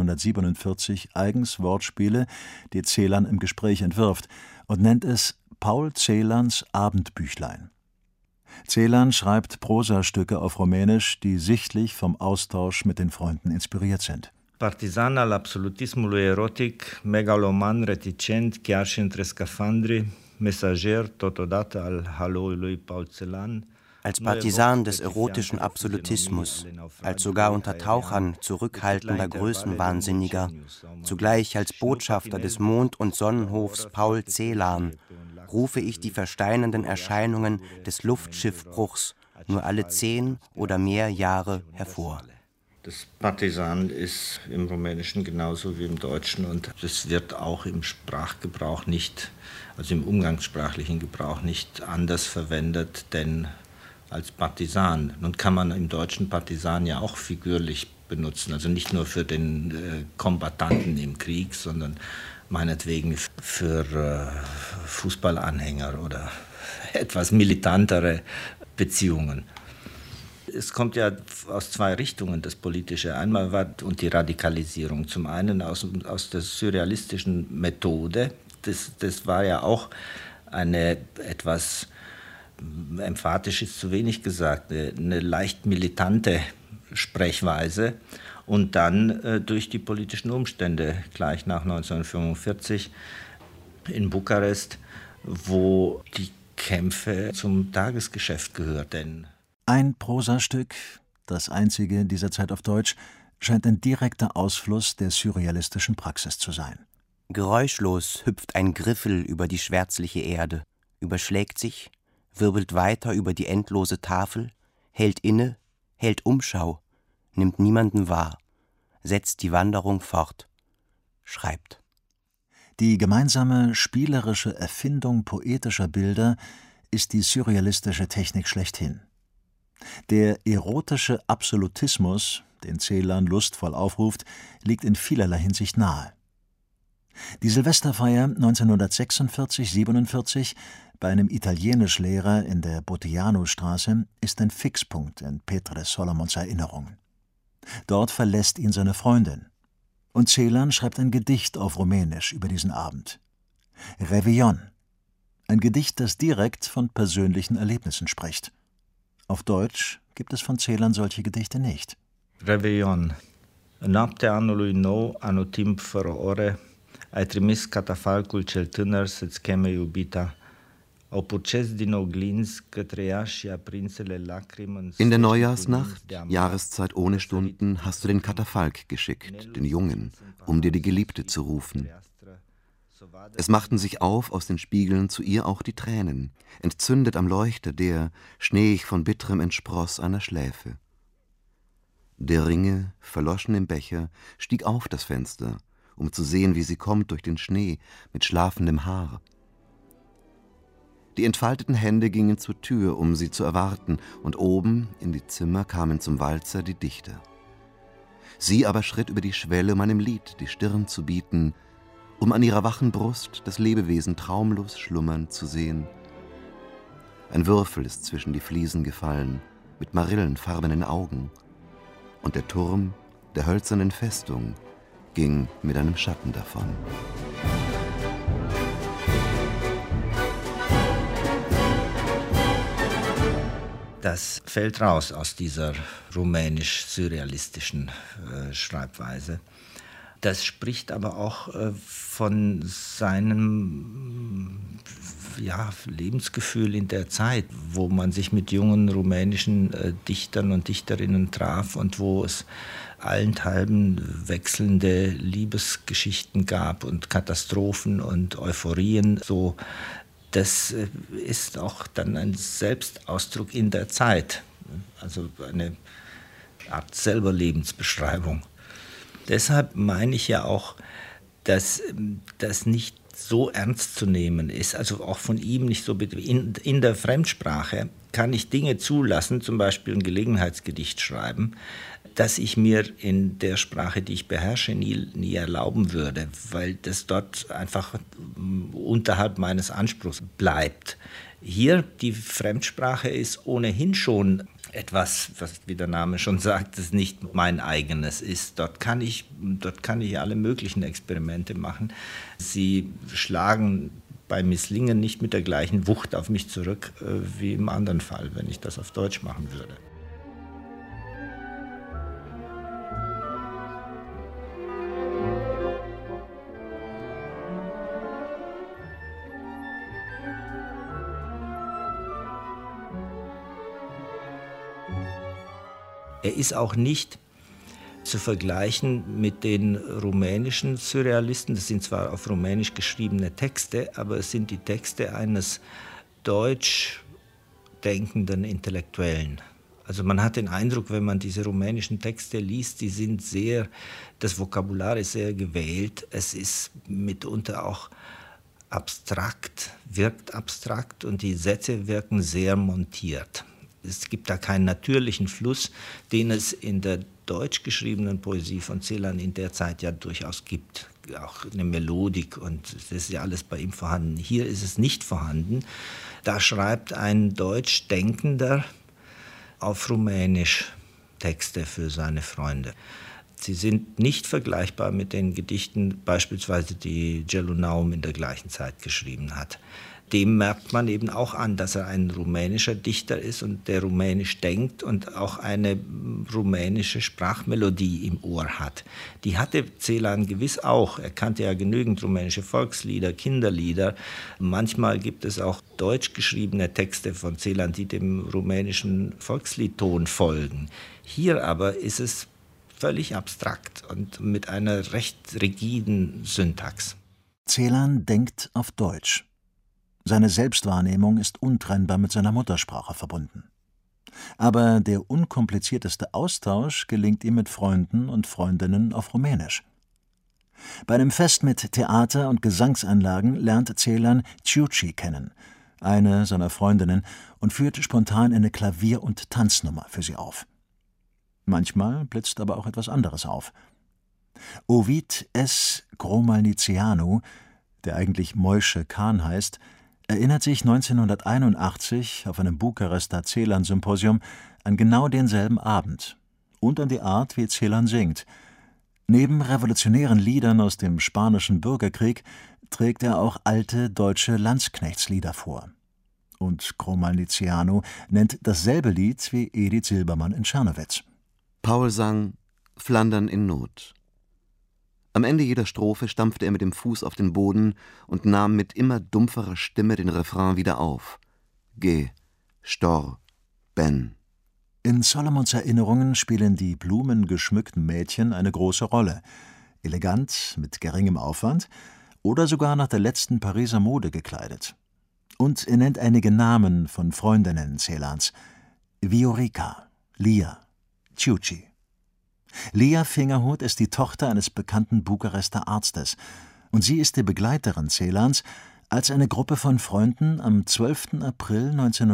1947 eigens Wortspiele, die Celan im Gespräch entwirft, und nennt es Paul Celans Abendbüchlein. Celan schreibt Prosastücke auf Rumänisch, die sichtlich vom Austausch mit den Freunden inspiriert sind. Partizan al absolutismului erotic, megaloman, reticent, chiar și între scafandri, mesager totodată al haloului Paul Celan. Als Partisan des erotischen Absolutismus, als sogar unter Tauchern zurückhaltender Größenwahnsinniger, zugleich als Botschafter des Mond- und Sonnenhofs Paul Celan, rufe ich die versteinernden Erscheinungen des Luftschiffbruchs nur alle 10 oder mehr Jahre hervor. Das Partisan ist im Rumänischen genauso wie im Deutschen und es wird auch im Sprachgebrauch nicht, also im umgangssprachlichen Gebrauch nicht anders verwendet, denn als Partisan. Nun kann man im Deutschen Partisan ja auch figürlich benutzen, also nicht nur für den Kombattanten im Krieg, sondern meinetwegen für Fußballanhänger oder etwas militantere Beziehungen. Es kommt ja aus 2 Richtungen, das Politische. Einmal und die Radikalisierung. Zum einen aus der surrealistischen Methode. Das war ja auch eine etwas, emphatisch ist zu wenig gesagt, eine leicht militante Sprechweise. Und dann durch die politischen Umstände, gleich nach 1945 in Bukarest, wo die Kämpfe zum Tagesgeschäft gehörten. Ein Prosastück, das einzige dieser Zeit auf Deutsch, scheint ein direkter Ausfluss der surrealistischen Praxis zu sein. Geräuschlos hüpft ein Griffel über die schwärzliche Erde, überschlägt sich, wirbelt weiter über die endlose Tafel, hält inne, hält Umschau, nimmt niemanden wahr, setzt die Wanderung fort, schreibt. Die gemeinsame spielerische Erfindung poetischer Bilder ist die surrealistische Technik schlechthin. Der erotische Absolutismus, den Celan lustvoll aufruft, liegt in vielerlei Hinsicht nahe. Die Silvesterfeier 1946/47 bei einem Italienischlehrer in der Botiano-Straße ist ein Fixpunkt in Petres Solomons Erinnerungen. Dort verlässt ihn seine Freundin. Und Celan schreibt ein Gedicht auf Rumänisch über diesen Abend. Réveillon, ein Gedicht, das direkt von persönlichen Erlebnissen spricht. Auf Deutsch gibt es von Celan solche Gedichte nicht. Réveillon. Noaptea anului nou, anotimp fără ore, ai trimis catafalcul cel tânăr să-ți cheme iubita. In der Neujahrsnacht, Jahreszeit ohne Stunden, hast du den Katafalk geschickt, den Jungen, um dir die Geliebte zu rufen. Es machten sich auf aus den Spiegeln zu ihr auch die Tränen, entzündet am Leuchter, der, schneeig von bitterem entspross, einer Schläfe. Der Ringe, verloschen im Becher, stieg auf das Fenster, um zu sehen, wie sie kommt durch den Schnee mit schlafendem Haar. Die entfalteten Hände gingen zur Tür, um sie zu erwarten, und oben in die Zimmer kamen zum Walzer die Dichter. Sie aber schritt über die Schwelle, um einem Lied die Stirn zu bieten, um an ihrer wachen Brust das Lebewesen traumlos schlummern zu sehen. Ein Würfel ist zwischen die Fliesen gefallen, mit marillenfarbenen Augen, und der Turm der hölzernen Festung ging mit einem Schatten davon. Das fällt raus aus dieser rumänisch-surrealistischen Schreibweise. Das spricht aber auch von seinem Lebensgefühl in der Zeit, wo man sich mit jungen rumänischen Dichtern und Dichterinnen traf und wo es allenthalben wechselnde Liebesgeschichten gab und Katastrophen und Euphorien. So, das ist auch dann ein Selbstausdruck in der Zeit, also eine Art selber Lebensbeschreibung. Deshalb meine ich ja auch, dass das nicht so ernst zu nehmen ist, also auch von ihm nicht so. In der Fremdsprache kann ich Dinge zulassen, zum Beispiel ein Gelegenheitsgedicht schreiben, das ich mir in der Sprache, die ich beherrsche, nie erlauben würde, weil das dort einfach unterhalb meines Anspruchs bleibt. Hier, die Fremdsprache ist ohnehin schon etwas, was, wie der Name schon sagt, das nicht mein eigenes ist. Dort kann ich alle möglichen Experimente machen. Sie schlagen bei Misslingen nicht mit der gleichen Wucht auf mich zurück wie im anderen Fall, wenn ich das auf Deutsch machen würde. Er ist auch nicht zu vergleichen mit den rumänischen Surrealisten. Das sind zwar auf Rumänisch geschriebene Texte, aber es sind die Texte eines deutsch denkenden Intellektuellen. Also man hat den Eindruck, wenn man diese rumänischen Texte liest, die sind sehr, das Vokabular ist sehr gewählt. Es ist mitunter auch abstrakt, wirkt abstrakt und die Sätze wirken sehr montiert. Es gibt da keinen natürlichen Fluss, den es in der deutsch geschriebenen Poesie von Celan in der Zeit ja durchaus gibt. Auch eine Melodik und das ist ja alles bei ihm vorhanden. Hier ist es nicht vorhanden. Da schreibt ein Deutschdenkender auf Rumänisch Texte für seine Freunde. Sie sind nicht vergleichbar mit den Gedichten, beispielsweise die Gelu Naum in der gleichen Zeit geschrieben hat. Dem merkt man eben auch an, dass er ein rumänischer Dichter ist und der rumänisch denkt und auch eine rumänische Sprachmelodie im Ohr hat. Die hatte Celan gewiss auch. Er kannte ja genügend rumänische Volkslieder, Kinderlieder. Manchmal gibt es auch deutsch geschriebene Texte von Celan, die dem rumänischen Volksliedton folgen. Hier aber ist es völlig abstrakt und mit einer recht rigiden Syntax. Celan denkt auf Deutsch. Seine Selbstwahrnehmung ist untrennbar mit seiner Muttersprache verbunden. Aber der unkomplizierteste Austausch gelingt ihm mit Freunden und Freundinnen auf Rumänisch. Bei einem Fest mit Theater- und Gesangsanlagen lernt Celan Ciuci kennen, eine seiner Freundinnen, und führt spontan eine Klavier- und Tanznummer für sie auf. Manchmal blitzt aber auch etwas anderes auf. Ovid S. Gromalnicianu, der eigentlich Moishe Khan heißt, erinnert sich 1981 auf einem Bukarester Celan-Symposium an genau denselben Abend und an die Art, wie Celan singt. Neben revolutionären Liedern aus dem spanischen Bürgerkrieg trägt er auch alte deutsche Landsknechtslieder vor. Und Gromalnicianu nennt dasselbe Lied wie Edith Silbermann in Czernowitz. Paul sang »Flandern in Not«. Am Ende jeder Strophe stampfte er mit dem Fuß auf den Boden und nahm mit immer dumpferer Stimme den Refrain wieder auf. Geh, Stor, Ben. In Solomons Erinnerungen spielen die blumengeschmückten Mädchen eine große Rolle. Elegant, mit geringem Aufwand oder sogar nach der letzten Pariser Mode gekleidet. Und er nennt einige Namen von Freundinnen Celans: Viorica, Lia, Ciuci. Lia Fingerhut ist die Tochter eines bekannten Bukarester Arztes und sie ist die Begleiterin Celans, als eine Gruppe von Freunden am 12. April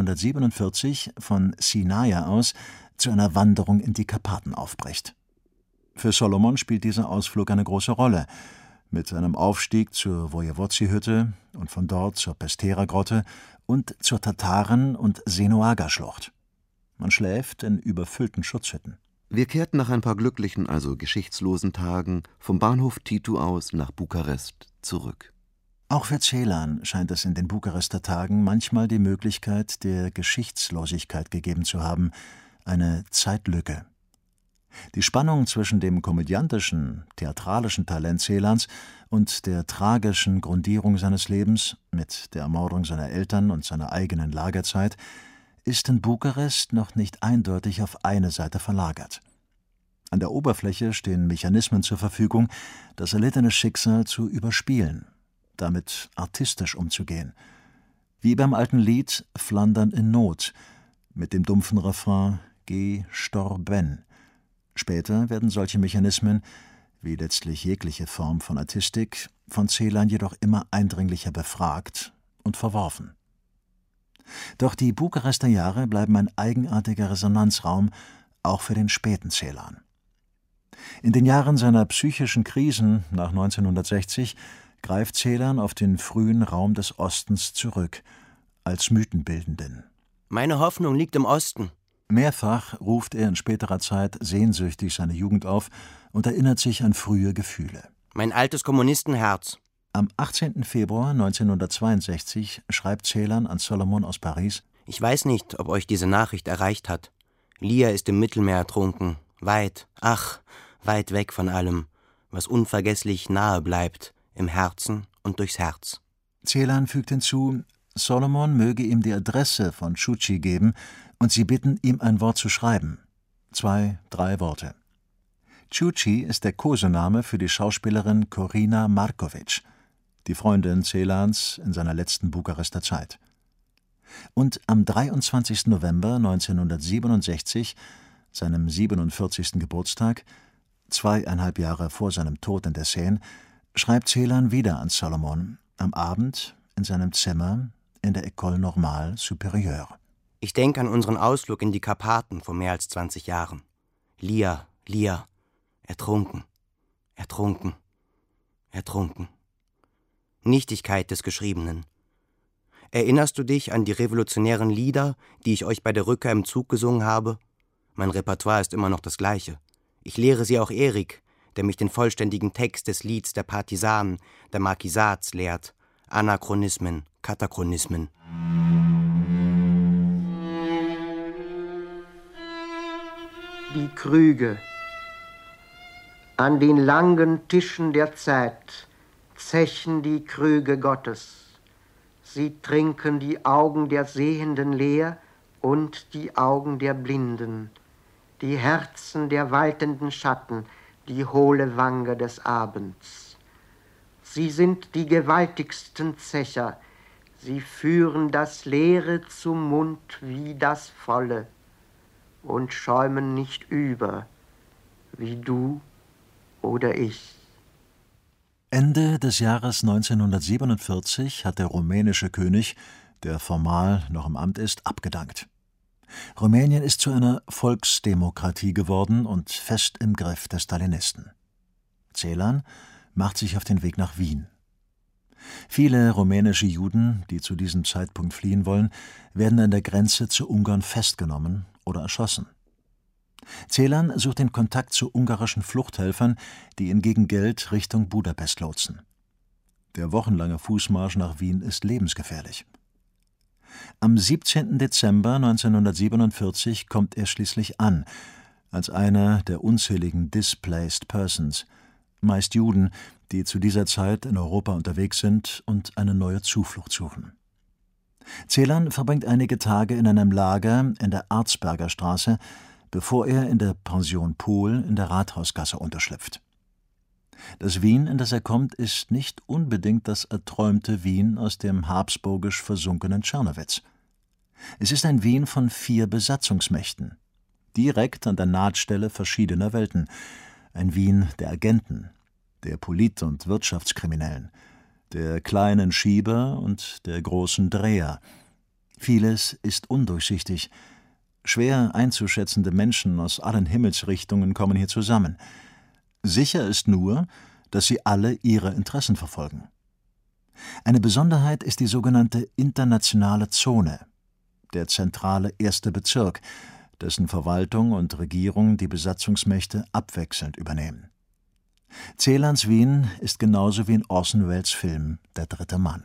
1947 von Sinaia aus zu einer Wanderung in die Karpaten aufbricht. Für Solomon spielt dieser Ausflug eine große Rolle, mit einem Aufstieg zur Wojewodzi-Hütte und von dort zur Pestera-Grotte und zur Tataren- und Senoaga-Schlucht. Man schläft in überfüllten Schutzhütten. Wir kehrten nach ein paar glücklichen, also geschichtslosen Tagen vom Bahnhof Titu aus nach Bukarest zurück. Auch für Ceylan scheint es in den Bukarester Tagen manchmal die Möglichkeit der Geschichtslosigkeit gegeben zu haben, eine Zeitlücke. Die Spannung zwischen dem komödiantischen, theatralischen Talent Ceylans und der tragischen Grundierung seines Lebens mit der Ermordung seiner Eltern und seiner eigenen Lagerzeit ist in Bukarest noch nicht eindeutig auf eine Seite verlagert. An der Oberfläche stehen Mechanismen zur Verfügung, das erlittene Schicksal zu überspielen, damit artistisch umzugehen. Wie beim alten Lied »Flandern in Not« mit dem dumpfen Refrain »Gestorben«. Später werden solche Mechanismen, wie letztlich jegliche Form von Artistik, von Ceylan jedoch immer eindringlicher befragt und verworfen. Doch die Bukarester Jahre bleiben ein eigenartiger Resonanzraum, auch für den späten Ceylan. In den Jahren seiner psychischen Krisen nach 1960 greift Ceylan auf den frühen Raum des Ostens zurück, als Mythenbildenden. Meine Hoffnung liegt im Osten. Mehrfach ruft er in späterer Zeit sehnsüchtig seine Jugend auf und erinnert sich an frühe Gefühle. Mein altes Kommunistenherz. Am 18. Februar 1962 schreibt Ceylan an Solomon aus Paris: Ich weiß nicht, ob euch diese Nachricht erreicht hat. Lia ist im Mittelmeer ertrunken. Weit, ach, weit weg von allem, was unvergesslich nahe bleibt, im Herzen und durchs Herz. Ceylan fügt hinzu, Solomon möge ihm die Adresse von Ciuci geben und sie bitten, ihm ein Wort zu schreiben. 2, 3 Worte. Ciuci ist der Kosename für die Schauspielerin Corina Markovic, die Freundin Ceylans in seiner letzten Bukarester Zeit. Und am 23. November 1967, seinem 47. Geburtstag, 2,5 Jahre vor seinem Tod in der Seine, schreibt Ceylan wieder an Solomon, am Abend in seinem Zimmer in der École Normale Supérieure. Ich denke an unseren Ausflug in die Karpaten vor mehr als 20 Jahren. Lia, ertrunken, ertrunken, ertrunken. Nichtigkeit des Geschriebenen. Erinnerst du dich an die revolutionären Lieder, die ich euch bei der Rückkehr im Zug gesungen habe? Mein Repertoire ist immer noch das gleiche. Ich lehre sie auch Erik, der mich den vollständigen Text des Lieds der Partisanen, der Marquisats lehrt. Anachronismen, Katachronismen. Die Krüge. An den langen Tischen der Zeit zechen die Krüge Gottes. Sie trinken die Augen der Sehenden leer und die Augen der Blinden, die Herzen der waltenden Schatten, die hohle Wange des Abends. Sie sind die gewaltigsten Zecher, sie führen das Leere zum Mund wie das Volle und schäumen nicht über, wie du oder ich. Ende des Jahres 1947 hat der rumänische König, der formal noch im Amt ist, abgedankt. Rumänien ist zu einer Volksdemokratie geworden und fest im Griff der Stalinisten. Ceylan macht sich auf den Weg nach Wien. Viele rumänische Juden, die zu diesem Zeitpunkt fliehen wollen, werden an der Grenze zu Ungarn festgenommen oder erschossen. Ceylan sucht den Kontakt zu ungarischen Fluchthelfern, die ihn gegen Geld Richtung Budapest lotsen. Der wochenlange Fußmarsch nach Wien ist lebensgefährlich. Am 17. Dezember 1947 kommt er schließlich an, als einer der unzähligen Displaced Persons, meist Juden, die zu dieser Zeit in Europa unterwegs sind und eine neue Zuflucht suchen. Ceylan verbringt einige Tage in einem Lager in der Arzberger Straße, bevor er in der Pension Pohl in der Rathausgasse unterschlüpft. Das Wien, in das er kommt, ist nicht unbedingt das erträumte Wien aus dem habsburgisch versunkenen Czernowitz. Es ist ein Wien von 4 Besatzungsmächten: direkt an der Nahtstelle verschiedener Welten. Ein Wien der Agenten, der Polit- und Wirtschaftskriminellen, der kleinen Schieber und der großen Dreher. Vieles ist undurchsichtig. Schwer einzuschätzende Menschen aus allen Himmelsrichtungen kommen hier zusammen. Sicher ist nur, dass sie alle ihre Interessen verfolgen. Eine Besonderheit ist die sogenannte internationale Zone, der zentrale 1. Bezirk, dessen Verwaltung und Regierung die Besatzungsmächte abwechselnd übernehmen. Celans Wien ist genauso wie in Orson Welles' Film »Der dritte Mann«.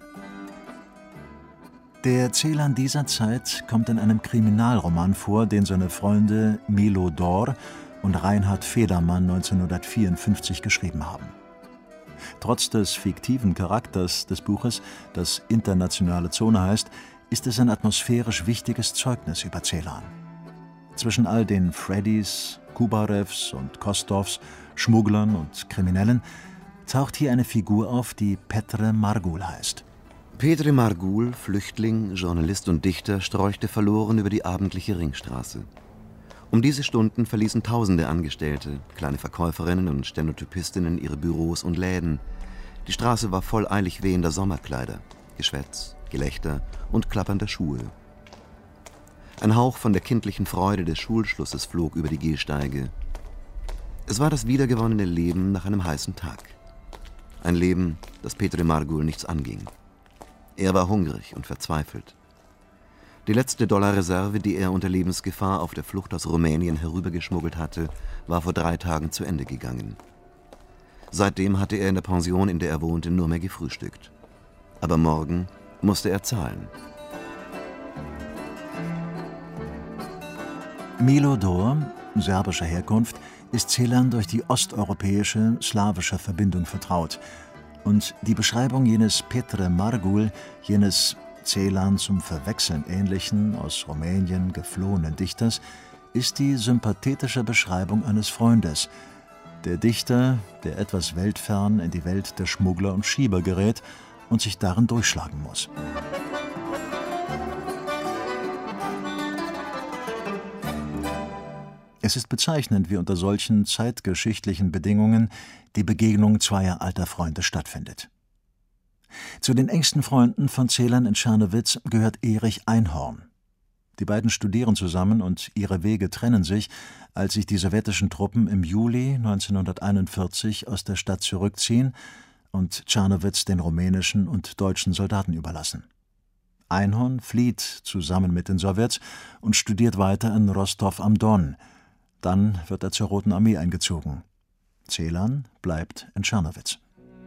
Der Celan dieser Zeit kommt in einem Kriminalroman vor, den seine Freunde Milo Dor und Reinhard Federmann 1954 geschrieben haben. Trotz des fiktiven Charakters des Buches, das Internationale Zone heißt, ist es ein atmosphärisch wichtiges Zeugnis über Celan. Zwischen all den Freddys, Kubarevs und Kostovs, Schmugglern und Kriminellen taucht hier eine Figur auf, die Petre Margul heißt. Petre Margul, Flüchtling, Journalist und Dichter, streuchte verloren über die abendliche Ringstraße. Um diese Stunden verließen tausende Angestellte, kleine Verkäuferinnen und Stenotypistinnen ihre Büros und Läden. Die Straße war voll eilig wehender Sommerkleider, Geschwätz, Gelächter und klappernder Schuhe. Ein Hauch von der kindlichen Freude des Schulschlusses flog über die Gehsteige. Es war das wiedergewonnene Leben nach einem heißen Tag. Ein Leben, das Petre Margul nichts anging. Er war hungrig und verzweifelt. Die letzte Dollarreserve, die er unter Lebensgefahr auf der Flucht aus Rumänien herübergeschmuggelt hatte, war vor 3 Tagen zu Ende gegangen. Seitdem hatte er in der Pension, in der er wohnte, nur mehr gefrühstückt. Aber morgen musste er zahlen. Milo Dor, serbischer Herkunft, ist Celan durch die osteuropäische, slawische Verbindung vertraut. Und die Beschreibung jenes Petre Margul, jenes Celan zum Verwechseln ähnlichen, aus Rumänien geflohenen Dichters, ist die sympathetische Beschreibung eines Freundes. Der Dichter, der etwas weltfern in die Welt der Schmuggler und Schieber gerät und sich darin durchschlagen muss. Es ist bezeichnend, wie unter solchen zeitgeschichtlichen Bedingungen die Begegnung zweier alter Freunde stattfindet. Zu den engsten Freunden von Celan in Czernowitz gehört Erich Einhorn. Die beiden studieren zusammen und ihre Wege trennen sich, als sich die sowjetischen Truppen im Juli 1941 aus der Stadt zurückziehen und Czernowitz den rumänischen und deutschen Soldaten überlassen. Einhorn flieht zusammen mit den Sowjets und studiert weiter in Rostow am Don. Dann wird er zur Roten Armee eingezogen. Celan bleibt in Czernowitz.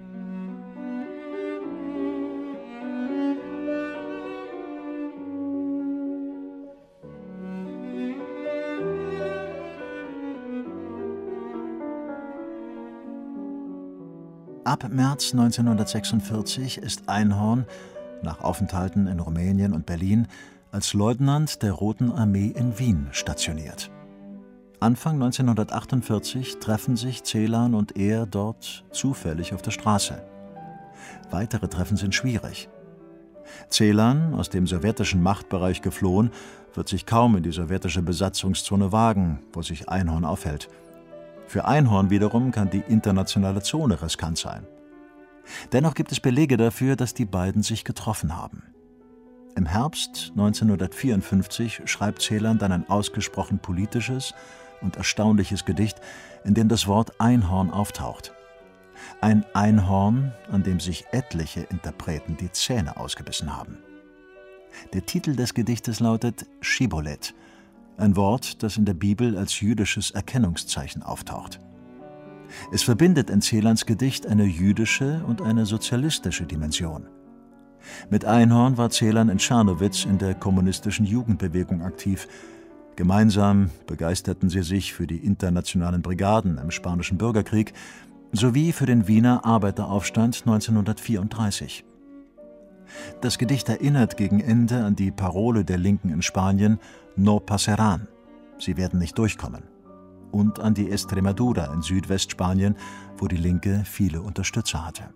Ab März 1946 ist Einhorn, nach Aufenthalten in Rumänien und Berlin, als Leutnant der Roten Armee in Wien stationiert. Anfang 1948 treffen sich Celan und er dort zufällig auf der Straße. Weitere Treffen sind schwierig. Celan, aus dem sowjetischen Machtbereich geflohen, wird sich kaum in die sowjetische Besatzungszone wagen, wo sich Einhorn aufhält. Für Einhorn wiederum kann die internationale Zone riskant sein. Dennoch gibt es Belege dafür, dass die beiden sich getroffen haben. Im Herbst 1954 schreibt Celan dann ein ausgesprochen politisches und erstaunliches Gedicht, in dem das Wort Einhorn auftaucht. Ein Einhorn, an dem sich etliche Interpreten die Zähne ausgebissen haben. Der Titel des Gedichtes lautet Schibolet, ein Wort, das in der Bibel als jüdisches Erkennungszeichen auftaucht. Es verbindet in Celans Gedicht eine jüdische und eine sozialistische Dimension. Mit Einhorn war Celan in Czernowitz in der kommunistischen Jugendbewegung aktiv. Gemeinsam begeisterten sie sich für die internationalen Brigaden im Spanischen Bürgerkrieg sowie für den Wiener Arbeiteraufstand 1934. Das Gedicht erinnert gegen Ende an die Parole der Linken in Spanien »No pasarán«, sie werden nicht durchkommen, und an die Extremadura in Südwestspanien, wo die Linke viele Unterstützer hatte.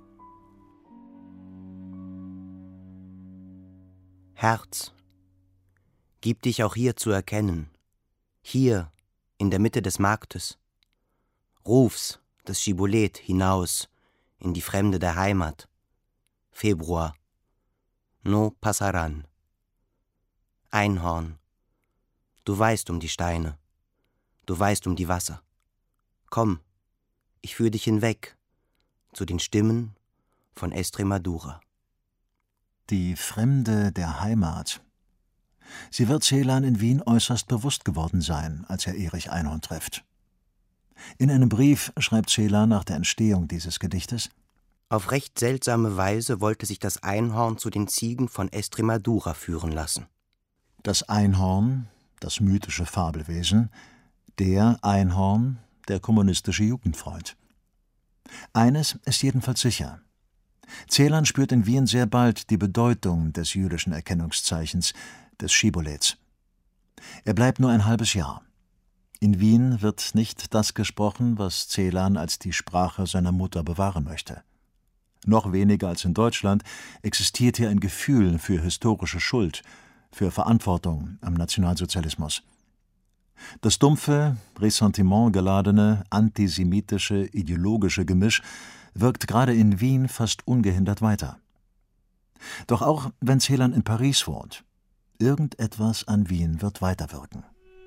Herz, gib dich auch hier zu erkennen. Hier in der Mitte des Marktes. Ruf's, das Schibboleth, hinaus in die Fremde der Heimat. Februar. No passaran. Einhorn. Du weißt um die Steine. Du weißt um die Wasser. Komm, ich führ dich hinweg zu den Stimmen von Estremadura. Die Fremde der Heimat. Sie wird Celan in Wien äußerst bewusst geworden sein, als er Erich Einhorn trifft. In einem Brief schreibt Celan nach der Entstehung dieses Gedichtes: Auf recht seltsame Weise wollte sich das Einhorn zu den Ziegen von Estremadura führen lassen. Das Einhorn, das mythische Fabelwesen, der Einhorn, der kommunistische Jugendfreund. Eines ist jedenfalls sicher: Celan spürt in Wien sehr bald die Bedeutung des jüdischen Erkennungszeichens, des Schiboleths. Er bleibt nur ein halbes Jahr. In Wien wird nicht das gesprochen, was Celan als die Sprache seiner Mutter bewahren möchte. Noch weniger als in Deutschland existiert hier ein Gefühl für historische Schuld, für Verantwortung am Nationalsozialismus. Das dumpfe, ressentimentgeladene, antisemitische, ideologische Gemisch wirkt gerade in Wien fast ungehindert weiter. Doch auch wenn Celan in Paris wohnt, irgendetwas an Wien wird weiterwirken.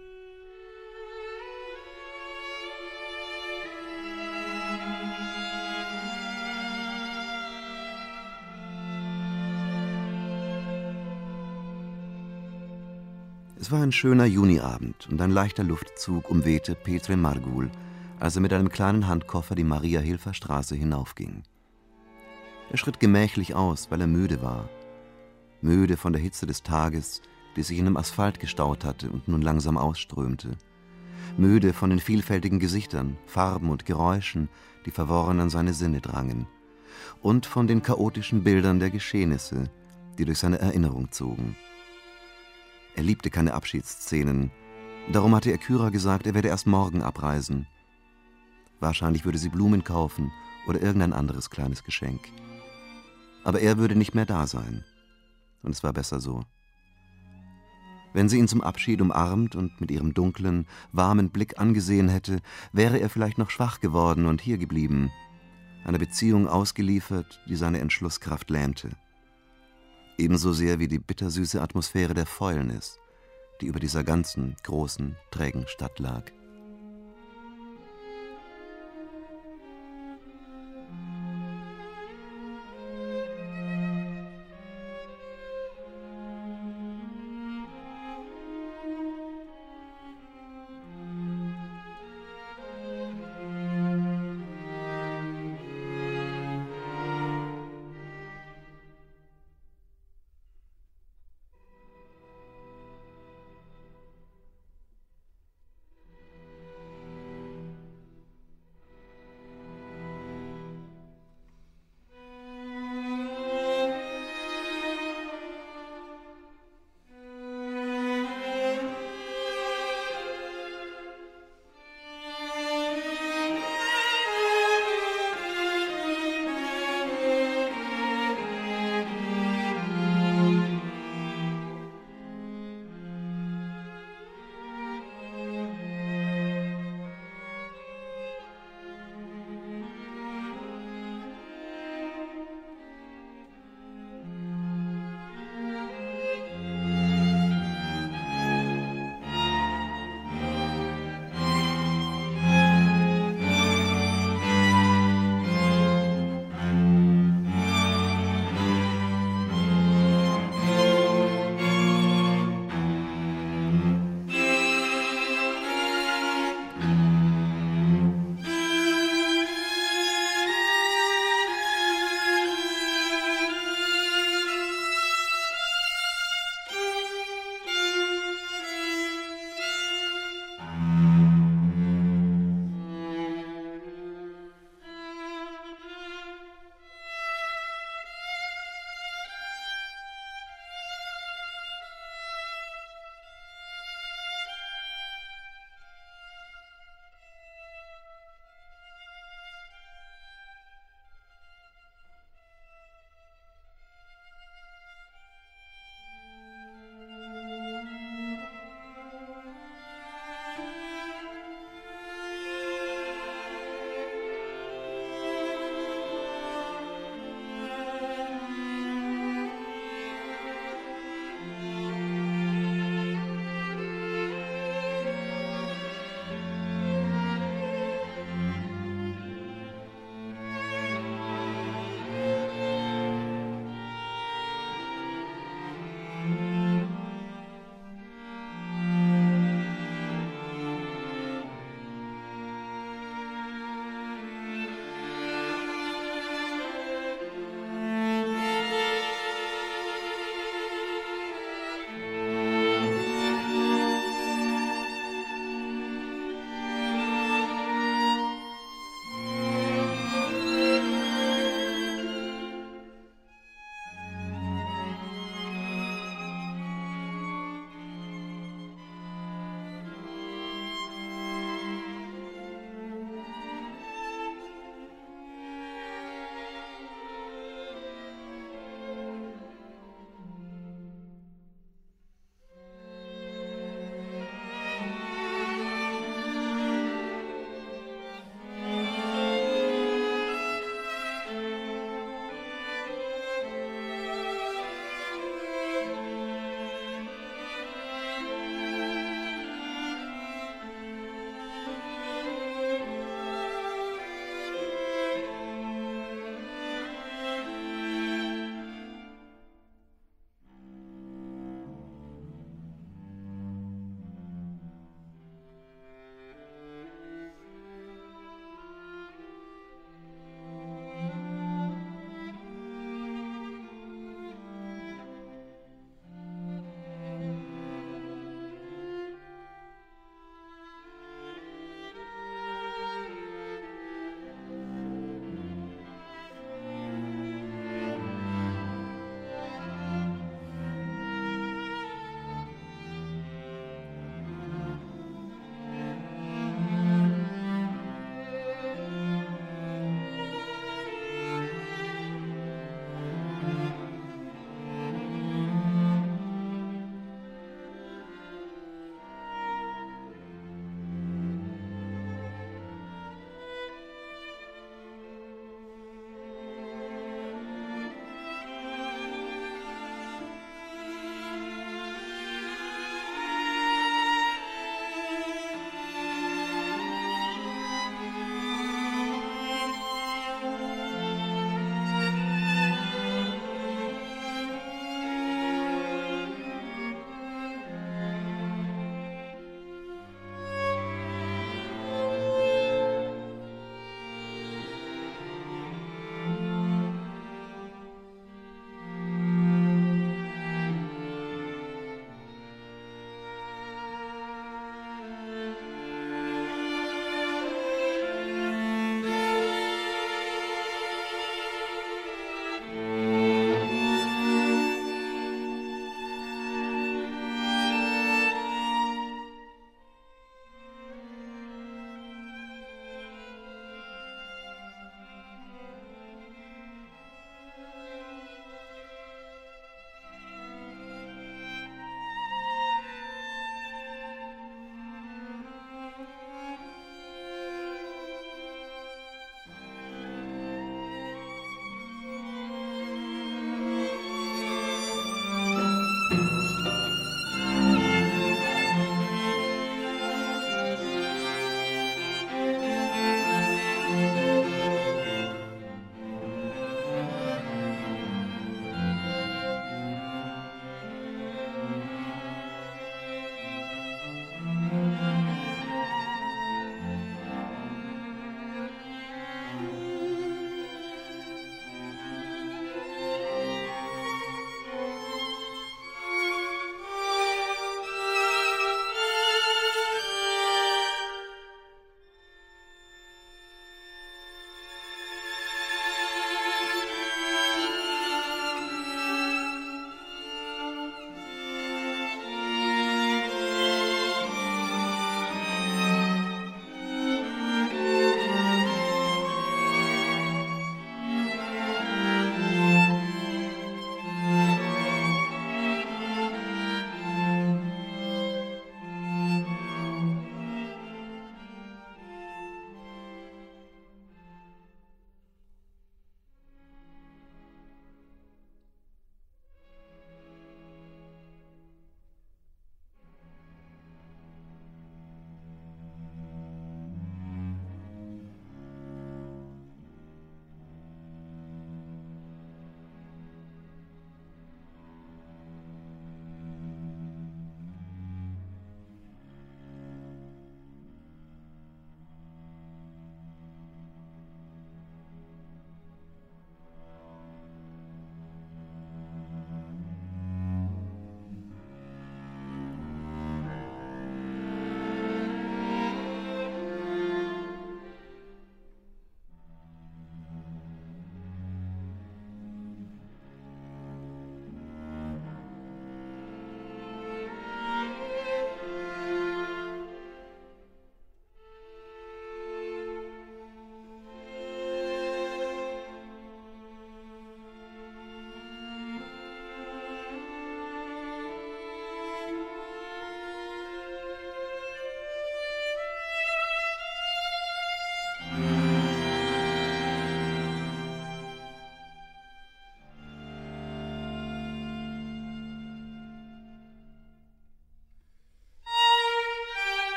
Es war ein schöner Juniabend und ein leichter Luftzug umwehte Petre Margul, als er mit einem kleinen Handkoffer die Maria-Hilfer-Straße hinaufging. Er schritt gemächlich aus, weil er müde war. Müde von der Hitze des Tages, die sich in dem Asphalt gestaut hatte und nun langsam ausströmte. Müde von den vielfältigen Gesichtern, Farben und Geräuschen, die verworren an seine Sinne drangen. Und von den chaotischen Bildern der Geschehnisse, die durch seine Erinnerung zogen. Er liebte keine Abschiedsszenen. Darum hatte er Kyra gesagt, er werde erst morgen abreisen. Wahrscheinlich würde sie Blumen kaufen oder irgendein anderes kleines Geschenk. Aber er würde nicht mehr da sein. Und es war besser so. Wenn sie ihn zum Abschied umarmt und mit ihrem dunklen, warmen Blick angesehen hätte, wäre er vielleicht noch schwach geworden und hier geblieben, einer Beziehung ausgeliefert, die seine Entschlusskraft lähmte. Ebenso sehr wie die bittersüße Atmosphäre der Fäulnis, die über dieser ganzen, großen, trägen Stadt lag.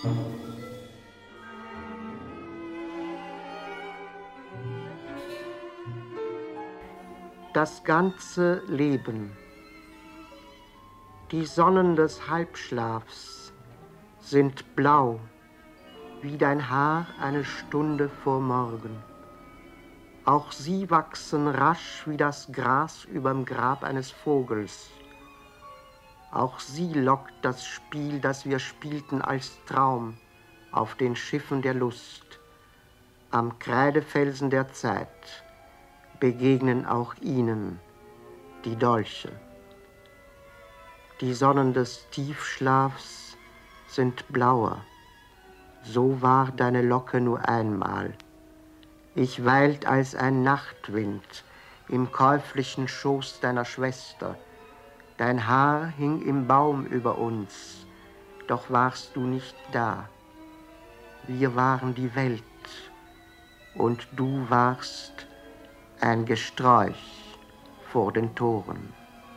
Das ganze Leben. Die Sonnen des Halbschlafs sind blau, wie dein Haar eine Stunde vor Morgen. Auch sie wachsen rasch wie das Gras überm Grab eines Vogels. Auch sie lockt das Spiel, das wir spielten als Traum auf den Schiffen der Lust. Am Kreidefelsen der Zeit begegnen auch ihnen die Dolche. Die Sonnen des Tiefschlafs sind blauer. So war deine Locke nur einmal. Ich weilt als ein Nachtwind im käuflichen Schoß deiner Schwester. Dein Haar hing im Baum über uns, doch warst du nicht da. Wir waren die Welt und du warst ein Gesträuch vor den Toren.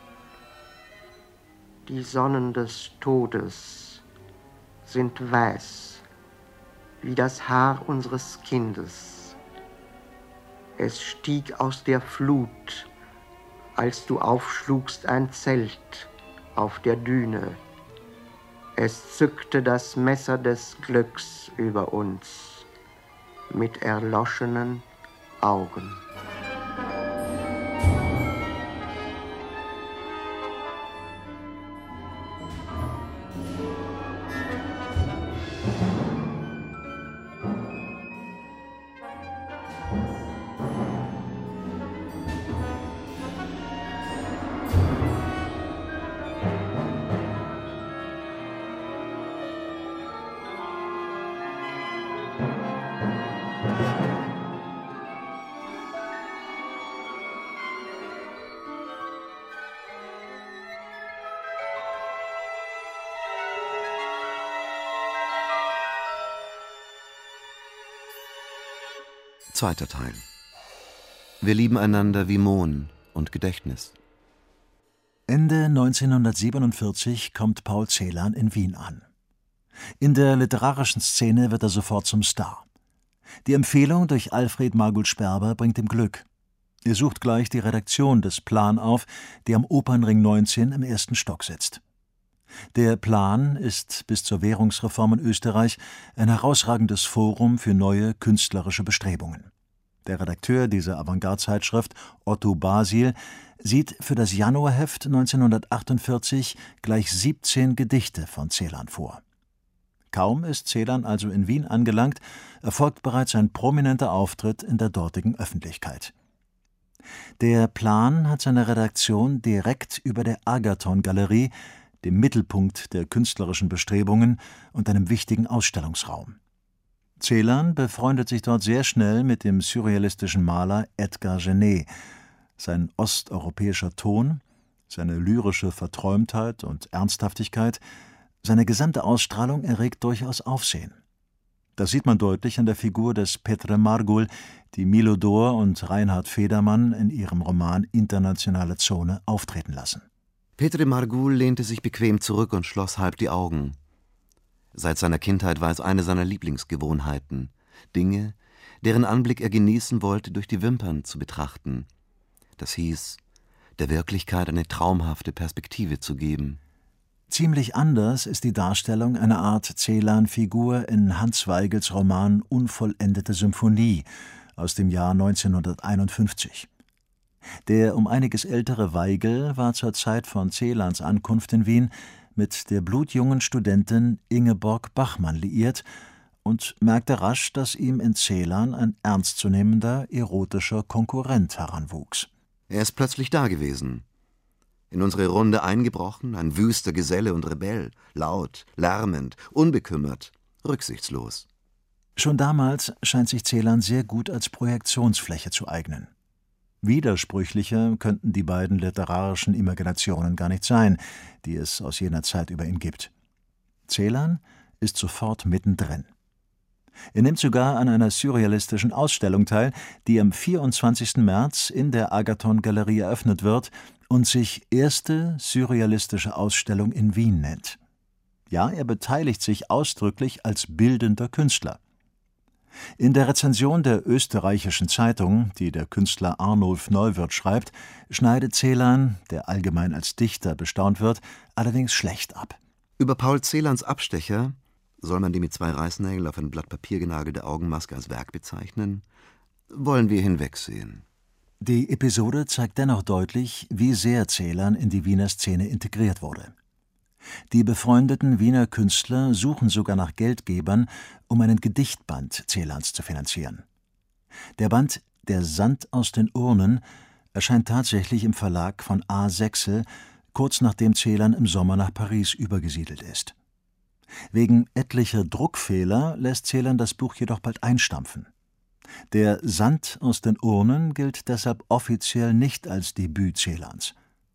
Die Sonnen des Todes sind weiß, wie das Haar unseres Kindes. Es stieg aus der Flut, als du aufschlugst ein Zelt auf der Düne. Es zückte das Messer des Glücks über uns mit erloschenen Augen. Zweiter Teil. Wir lieben einander wie Mohn und Gedächtnis. Ende 1947 kommt Paul Celan in Wien an. In der literarischen Szene wird er sofort zum Star. Die Empfehlung durch Alfred Margul Sperber bringt ihm Glück. Er sucht gleich die Redaktion des Plan auf, die am Opernring 19 im ersten Stock sitzt. Der Plan ist bis zur Währungsreform in Österreich ein herausragendes Forum für neue künstlerische Bestrebungen. Der Redakteur dieser Avantgarde-Zeitschrift, Otto Basil, sieht für das Januarheft 1948 gleich 17 Gedichte von Celan vor. Kaum ist Celan also in Wien angelangt, erfolgt bereits ein prominenter Auftritt in der dortigen Öffentlichkeit. Der Plan hat seine Redaktion direkt über der Agathon-Galerie, dem Mittelpunkt der künstlerischen Bestrebungen und einem wichtigen Ausstellungsraum. Celan befreundet sich dort sehr schnell mit dem surrealistischen Maler Edgar Genet. Sein osteuropäischer Ton, seine lyrische Verträumtheit und Ernsthaftigkeit, seine gesamte Ausstrahlung erregt durchaus Aufsehen. Das sieht man deutlich an der Figur des Petre Margul, die Milo Dor und Reinhard Federmann in ihrem Roman Internationale Zone auftreten lassen. Petre Margul lehnte sich bequem zurück und schloss halb die Augen. Seit seiner Kindheit war es eine seiner Lieblingsgewohnheiten, Dinge, deren Anblick er genießen wollte, durch die Wimpern zu betrachten. Das hieß, der Wirklichkeit eine traumhafte Perspektive zu geben. Ziemlich anders ist die Darstellung einer Art Celan-Figur in Hans Weigels Roman Unvollendete Symphonie aus dem Jahr 1951. Der um einiges ältere Weigel war zur Zeit von Celans Ankunft in Wien mit der blutjungen Studentin Ingeborg Bachmann liiert und merkte rasch, dass ihm in Celan ein ernstzunehmender, erotischer Konkurrent heranwuchs. Er ist plötzlich da gewesen, in unsere Runde eingebrochen, ein wüster Geselle und Rebell, laut, lärmend, unbekümmert, rücksichtslos. Schon damals scheint sich Celan sehr gut als Projektionsfläche zu eignen. Widersprüchlicher könnten die beiden literarischen Imaginationen gar nicht sein, die es aus jener Zeit über ihn gibt. Celan ist sofort mittendrin. Er nimmt sogar an einer surrealistischen Ausstellung teil, die am 24. März in der Agathon-Galerie eröffnet wird und sich Erste surrealistische Ausstellung in Wien nennt. Ja, er beteiligt sich ausdrücklich als bildender Künstler. In der Rezension der österreichischen Zeitung, die der Künstler Arnulf Neuwirth schreibt, schneidet Celan, der allgemein als Dichter bestaunt wird, allerdings schlecht ab. Über Paul Celans Abstecher soll man die mit 2 Reißnägeln auf ein Blatt Papier genagelte Augenmaske als Werk bezeichnen, wollen wir hinwegsehen. Die Episode zeigt dennoch deutlich, wie sehr Celan in die Wiener Szene integriert wurde. Die befreundeten Wiener Künstler suchen sogar nach Geldgebern, um einen Gedichtband Celans zu finanzieren. Der Band »Der Sand aus den Urnen« erscheint tatsächlich im Verlag von A. Sechsel, kurz nachdem Celan im Sommer nach Paris übergesiedelt ist. Wegen etlicher Druckfehler lässt Celan das Buch jedoch bald einstampfen. »Der Sand aus den Urnen« gilt deshalb offiziell nicht als Debüt Celans.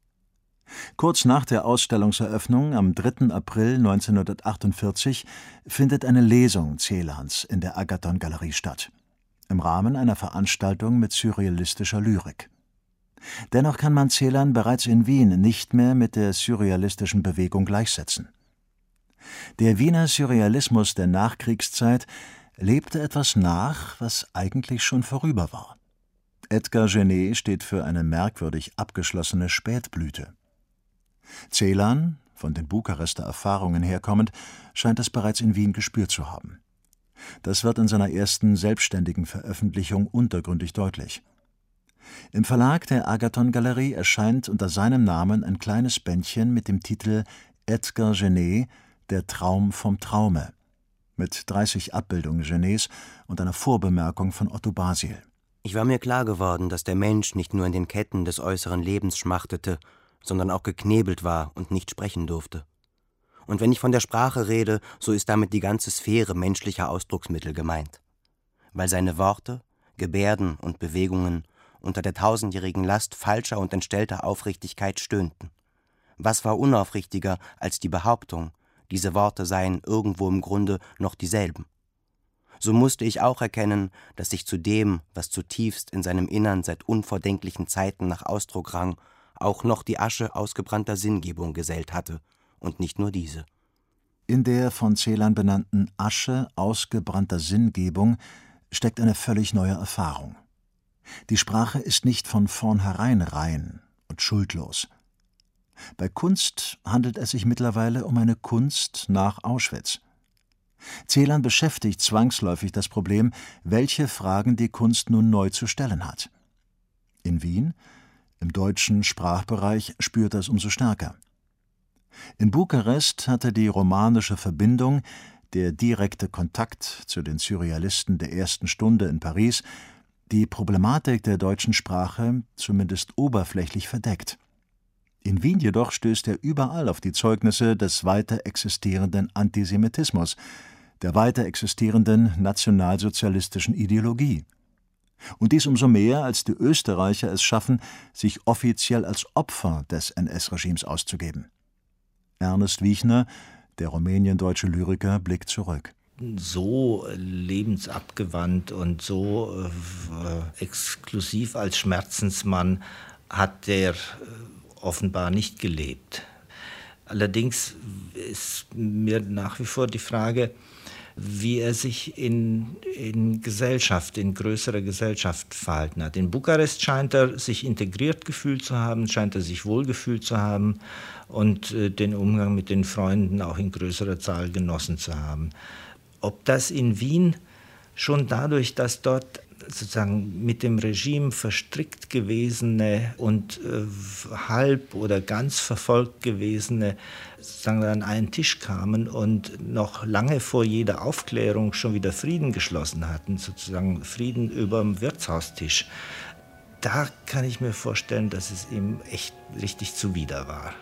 Kurz nach der Ausstellungseröffnung am 3. April 1948 findet eine Lesung Celans in der Agathon-Galerie statt, im Rahmen einer Veranstaltung mit surrealistischer Lyrik. Dennoch kann man Celan bereits in Wien nicht mehr mit der surrealistischen Bewegung gleichsetzen. Der Wiener Surrealismus der Nachkriegszeit lebte etwas nach, was eigentlich schon vorüber war. Edgar Genet steht für eine merkwürdig abgeschlossene Spätblüte. Celan, von den Bukarester Erfahrungen herkommend, scheint es bereits in Wien gespürt zu haben. Das wird in seiner ersten selbstständigen Veröffentlichung untergründig deutlich. Im Verlag der Agathon-Galerie erscheint unter seinem Namen ein kleines Bändchen mit dem Titel »Edgar Genet, der Traum vom Traume« mit 30 Abbildungen Genets und einer Vorbemerkung von Otto Basil. Ich war mir klar geworden, dass der Mensch nicht nur in den Ketten des äußeren Lebens schmachtete, sondern auch geknebelt war und nicht sprechen durfte. Und wenn ich von der Sprache rede, so ist damit die ganze Sphäre menschlicher Ausdrucksmittel gemeint. Weil seine Worte, Gebärden und Bewegungen unter der tausendjährigen Last falscher und entstellter Aufrichtigkeit stöhnten. Was war unaufrichtiger als die Behauptung, diese Worte seien irgendwo im Grunde noch dieselben? So musste ich auch erkennen, dass sich zu dem, was zutiefst in seinem Innern seit unvordenklichen Zeiten nach Ausdruck rang, auch noch die Asche ausgebrannter Sinngebung gesellt hatte, und nicht nur diese. In der von Celan benannten Asche ausgebrannter Sinngebung steckt eine völlig neue Erfahrung. Die Sprache ist nicht von vornherein rein und schuldlos. Bei Kunst handelt es sich mittlerweile um eine Kunst nach Auschwitz. Celan beschäftigt zwangsläufig das Problem, welche Fragen die Kunst nun neu zu stellen hat. In Wien, im deutschen Sprachbereich, spürt er es umso stärker. In Bukarest hatte die romanische Verbindung, der direkte Kontakt zu den Surrealisten der ersten Stunde in Paris, die Problematik der deutschen Sprache zumindest oberflächlich verdeckt. In Wien jedoch stößt er überall auf die Zeugnisse des weiter existierenden Antisemitismus, der weiter existierenden nationalsozialistischen Ideologie. Und dies umso mehr, als die Österreicher es schaffen, sich offiziell als Opfer des NS-Regimes auszugeben. Ernest Wiechner, der rumäniendeutsche Lyriker, blickt zurück. So lebensabgewandt und so exklusiv als Schmerzensmann hat der offenbar nicht gelebt. Allerdings ist mir nach wie vor die Frage, wie er sich in Gesellschaft, in größerer Gesellschaft verhalten hat. In Bukarest scheint er sich integriert gefühlt zu haben, scheint er sich wohlgefühlt zu haben und den Umgang mit den Freunden auch in größerer Zahl genossen zu haben. Ob das in Wien schon dadurch, dass dort sozusagen mit dem Regime verstrickt gewesene und halb oder ganz verfolgt gewesene sozusagen an einen Tisch kamen und noch lange vor jeder Aufklärung schon wieder Frieden geschlossen hatten, sozusagen Frieden über dem Wirtshaustisch. Da kann ich mir vorstellen, dass es ihm echt richtig zuwider war.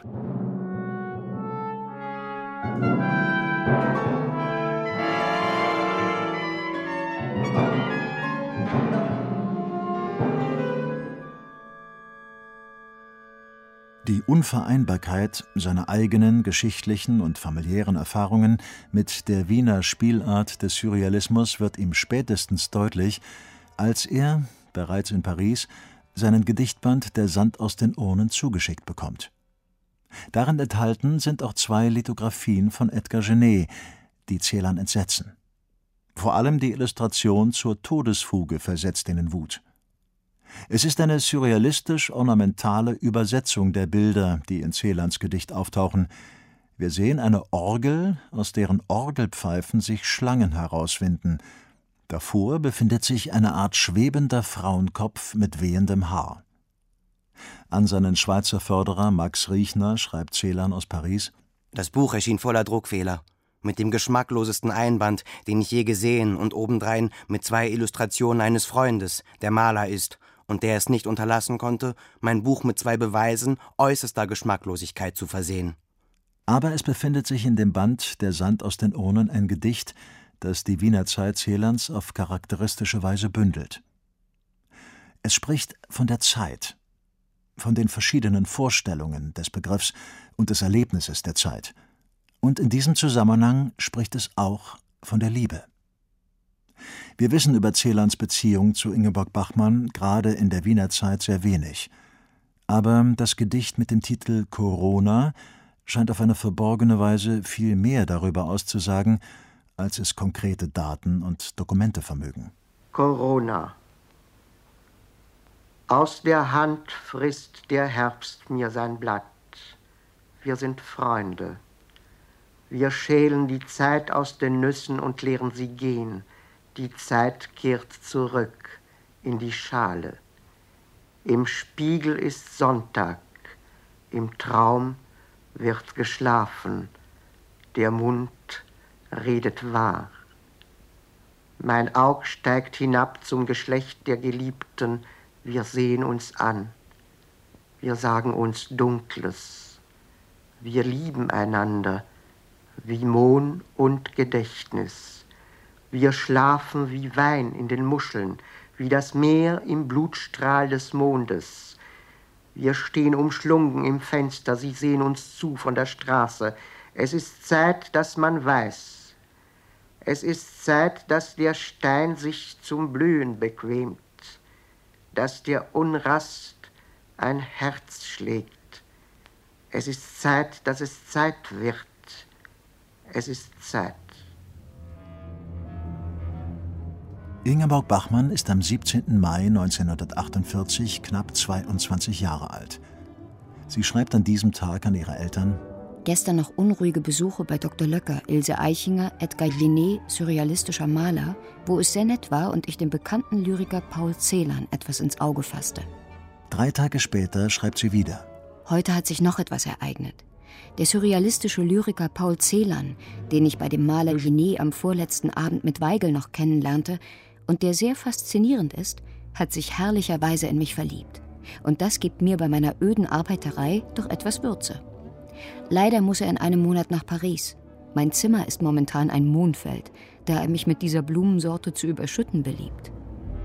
Die Unvereinbarkeit seiner eigenen geschichtlichen und familiären Erfahrungen mit der Wiener Spielart des Surrealismus wird ihm spätestens deutlich, als er, bereits in Paris, seinen Gedichtband »Der Sand aus den Urnen« zugeschickt bekommt. Darin enthalten sind auch 2 Lithografien von Edgar Genet, die Celan entsetzen. Vor allem die Illustration zur Todesfuge versetzt ihn in Wut. Es ist eine surrealistisch-ornamentale Übersetzung der Bilder, die in Celans Gedicht auftauchen. Wir sehen eine Orgel, aus deren Orgelpfeifen sich Schlangen herauswinden. Davor befindet sich eine Art schwebender Frauenkopf mit wehendem Haar. An seinen Schweizer Förderer Max Riechner schreibt Celan aus Paris: Das Buch erschien voller Druckfehler, mit dem geschmacklosesten Einband, den ich je gesehen, und obendrein mit 2 Illustrationen eines Freundes, der Maler ist und der es nicht unterlassen konnte, mein Buch mit 2 Beweisen äußerster Geschmacklosigkeit zu versehen. Aber es befindet sich in dem Band Der Sand aus den Urnen ein Gedicht, das die Wiener Zeit Celans auf charakteristische Weise bündelt. Es spricht von der Zeit, von den verschiedenen Vorstellungen des Begriffs und des Erlebnisses der Zeit. Und in diesem Zusammenhang spricht es auch von der Liebe. Wir wissen über Celans Beziehung zu Ingeborg Bachmann gerade in der Wiener Zeit sehr wenig. Aber das Gedicht mit dem Titel Corona scheint auf eine verborgene Weise viel mehr darüber auszusagen, als es konkrete Daten und Dokumente vermögen. Corona. Aus der Hand frisst der Herbst mir sein Blatt. Wir sind Freunde. Wir schälen die Zeit aus den Nüssen und leeren sie gehen. Die Zeit kehrt zurück in die Schale. Im Spiegel ist Sonntag, im Traum wird geschlafen, der Mund redet wahr. Mein Aug steigt hinab zum Geschlecht der Geliebten, wir sehen uns an, wir sagen uns Dunkles, wir lieben einander wie Mohn und Gedächtnis, wir schlafen wie Wein in den Muscheln, wie das Meer im Blutstrahl des Mondes. Wir stehen umschlungen im Fenster, sie sehen uns zu von der Straße. Es ist Zeit, dass man weiß. Es ist Zeit, dass der Stein sich zum Blühen bequemt, dass der Unrast ein Herz schlägt. Es ist Zeit, dass es Zeit wird. Es ist Zeit. Ingeborg Bachmann ist am 17. Mai 1948 knapp 22 Jahre alt. Sie schreibt an diesem Tag an ihre Eltern: Gestern noch unruhige Besuche bei Dr. Löcker, Ilse Eichinger, Edgar Genet, surrealistischer Maler, wo es sehr nett war und ich dem bekannten Lyriker Paul Celan etwas ins Auge fasste. 3 Tage später schreibt sie wieder: Heute hat sich noch etwas ereignet. Der surrealistische Lyriker Paul Celan, den ich bei dem Maler Genet am vorletzten Abend mit Weigel noch kennenlernte und der sehr faszinierend ist, hat sich herrlicherweise in mich verliebt. Und das gibt mir bei meiner öden Arbeiterei doch etwas Würze. Leider muss er in einem Monat nach Paris. Mein Zimmer ist momentan ein Mondfeld, da er mich mit dieser Blumensorte zu überschütten beliebt.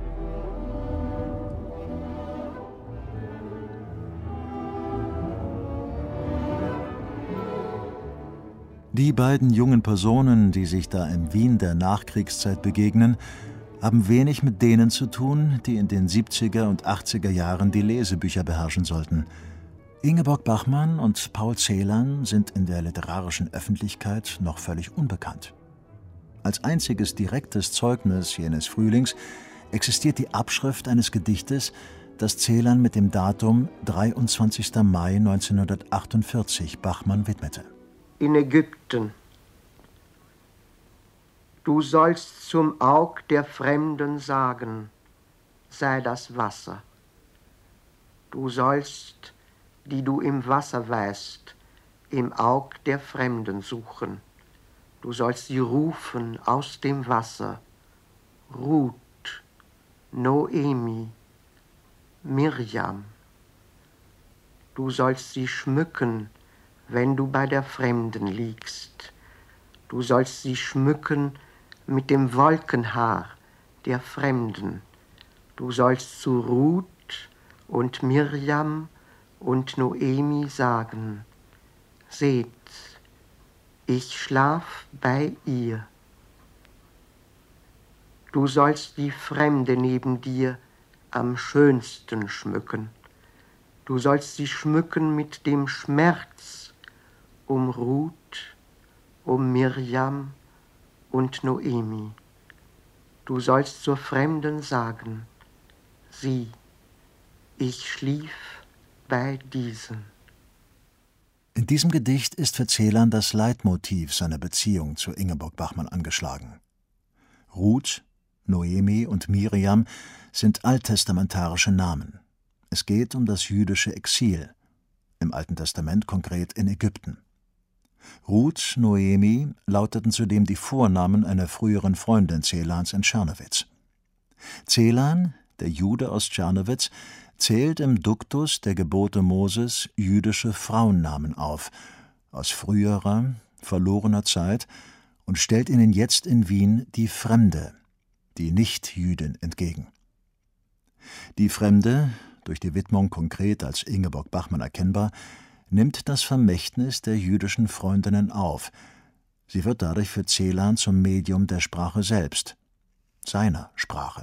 Die beiden jungen Personen, die sich da im Wien der Nachkriegszeit begegnen, haben wenig mit denen zu tun, die in den 70er und 80er Jahren die Lesebücher beherrschen sollten. Ingeborg Bachmann und Paul Celan sind in der literarischen Öffentlichkeit noch völlig unbekannt. Als einziges direktes Zeugnis jenes Frühlings existiert die Abschrift eines Gedichtes, das Celan mit dem Datum 23. Mai 1948 Bachmann widmete. In Ägypten. Du sollst zum Aug der Fremden sagen, sei das Wasser. Du sollst, die du im Wasser weißt, im Aug der Fremden suchen. Du sollst sie rufen aus dem Wasser. Ruth, Noemi, Mirjam. Du sollst sie schmücken, wenn du bei der Fremden liegst. Du sollst sie schmücken mit dem Wolkenhaar der Fremden. Du sollst zu Ruth und Mirjam und Noemi sagen, seht, ich schlaf bei ihr. Du sollst die Fremde neben dir am schönsten schmücken. Du sollst sie schmücken mit dem Schmerz um Ruth, um Mirjam und Noemi. Du sollst zur Fremden sagen, sieh, ich schlief bei diesen. In diesem Gedicht ist für Celan das Leitmotiv seiner Beziehung zu Ingeborg Bachmann angeschlagen. Ruth, Noemi und Miriam sind alttestamentarische Namen. Es geht um das jüdische Exil, im Alten Testament konkret in Ägypten. Ruth, Noemi lauteten zudem die Vornamen einer früheren Freundin Celans in Czernowitz. Celan, der Jude aus Czernowitz, zählt im Duktus der Gebote Moses jüdische Frauennamen auf, aus früherer, verlorener Zeit, und stellt ihnen jetzt in Wien die Fremde, die Nicht-Jüdin, entgegen. Die Fremde, durch die Widmung konkret als Ingeborg Bachmann erkennbar, nimmt das Vermächtnis der jüdischen Freundinnen auf. Sie wird dadurch für Celan zum Medium der Sprache selbst, seiner Sprache.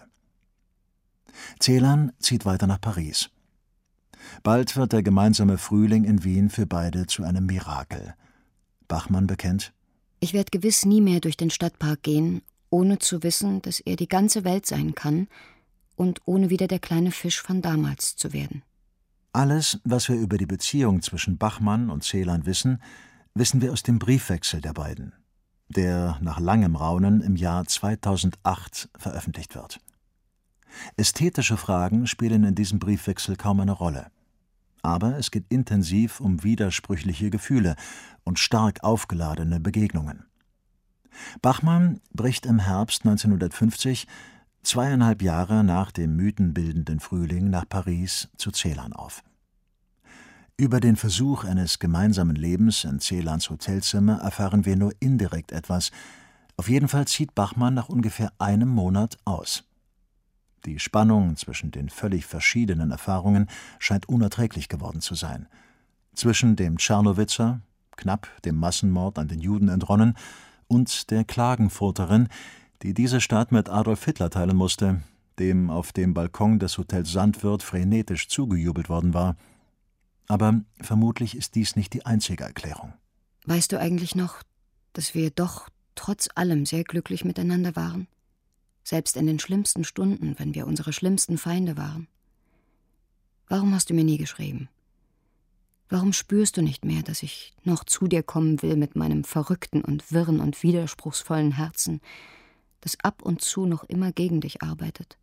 Celan zieht weiter nach Paris. Bald wird der gemeinsame Frühling in Wien für beide zu einem Mirakel. Bachmann bekennt: Ich werde gewiss nie mehr durch den Stadtpark gehen, ohne zu wissen, dass er die ganze Welt sein kann und ohne wieder der kleine Fisch von damals zu werden. Alles, was wir über die Beziehung zwischen Bachmann und Celan wissen, wissen wir aus dem Briefwechsel der beiden, der nach langem Raunen im Jahr 2008 veröffentlicht wird. Ästhetische Fragen spielen in diesem Briefwechsel kaum eine Rolle. Aber es geht intensiv um widersprüchliche Gefühle und stark aufgeladene Begegnungen. Bachmann bricht im Herbst 1950, 2,5 Jahre nach dem mythenbildenden Frühling, nach Paris zu Celan auf. Über den Versuch eines gemeinsamen Lebens in Celans Hotelzimmer erfahren wir nur indirekt etwas. Auf jeden Fall zieht Bachmann nach ungefähr einem Monat aus. Die Spannung zwischen den völlig verschiedenen Erfahrungen scheint unerträglich geworden zu sein. Zwischen dem Czernowitzer, knapp dem Massenmord an den Juden entronnen, und der Klagenfurterin, die diese Stadt mit Adolf Hitler teilen musste, dem auf dem Balkon des Hotels Sandwirt frenetisch zugejubelt worden war. Aber vermutlich ist dies nicht die einzige Erklärung. Weißt du eigentlich noch, dass wir doch trotz allem sehr glücklich miteinander waren? Selbst in den schlimmsten Stunden, wenn wir unsere schlimmsten Feinde waren. Warum hast du mir nie geschrieben? Warum spürst du nicht mehr, dass ich noch zu dir kommen will mit meinem verrückten und wirren und widerspruchsvollen Herzen, das ab und zu noch immer gegen dich arbeitet?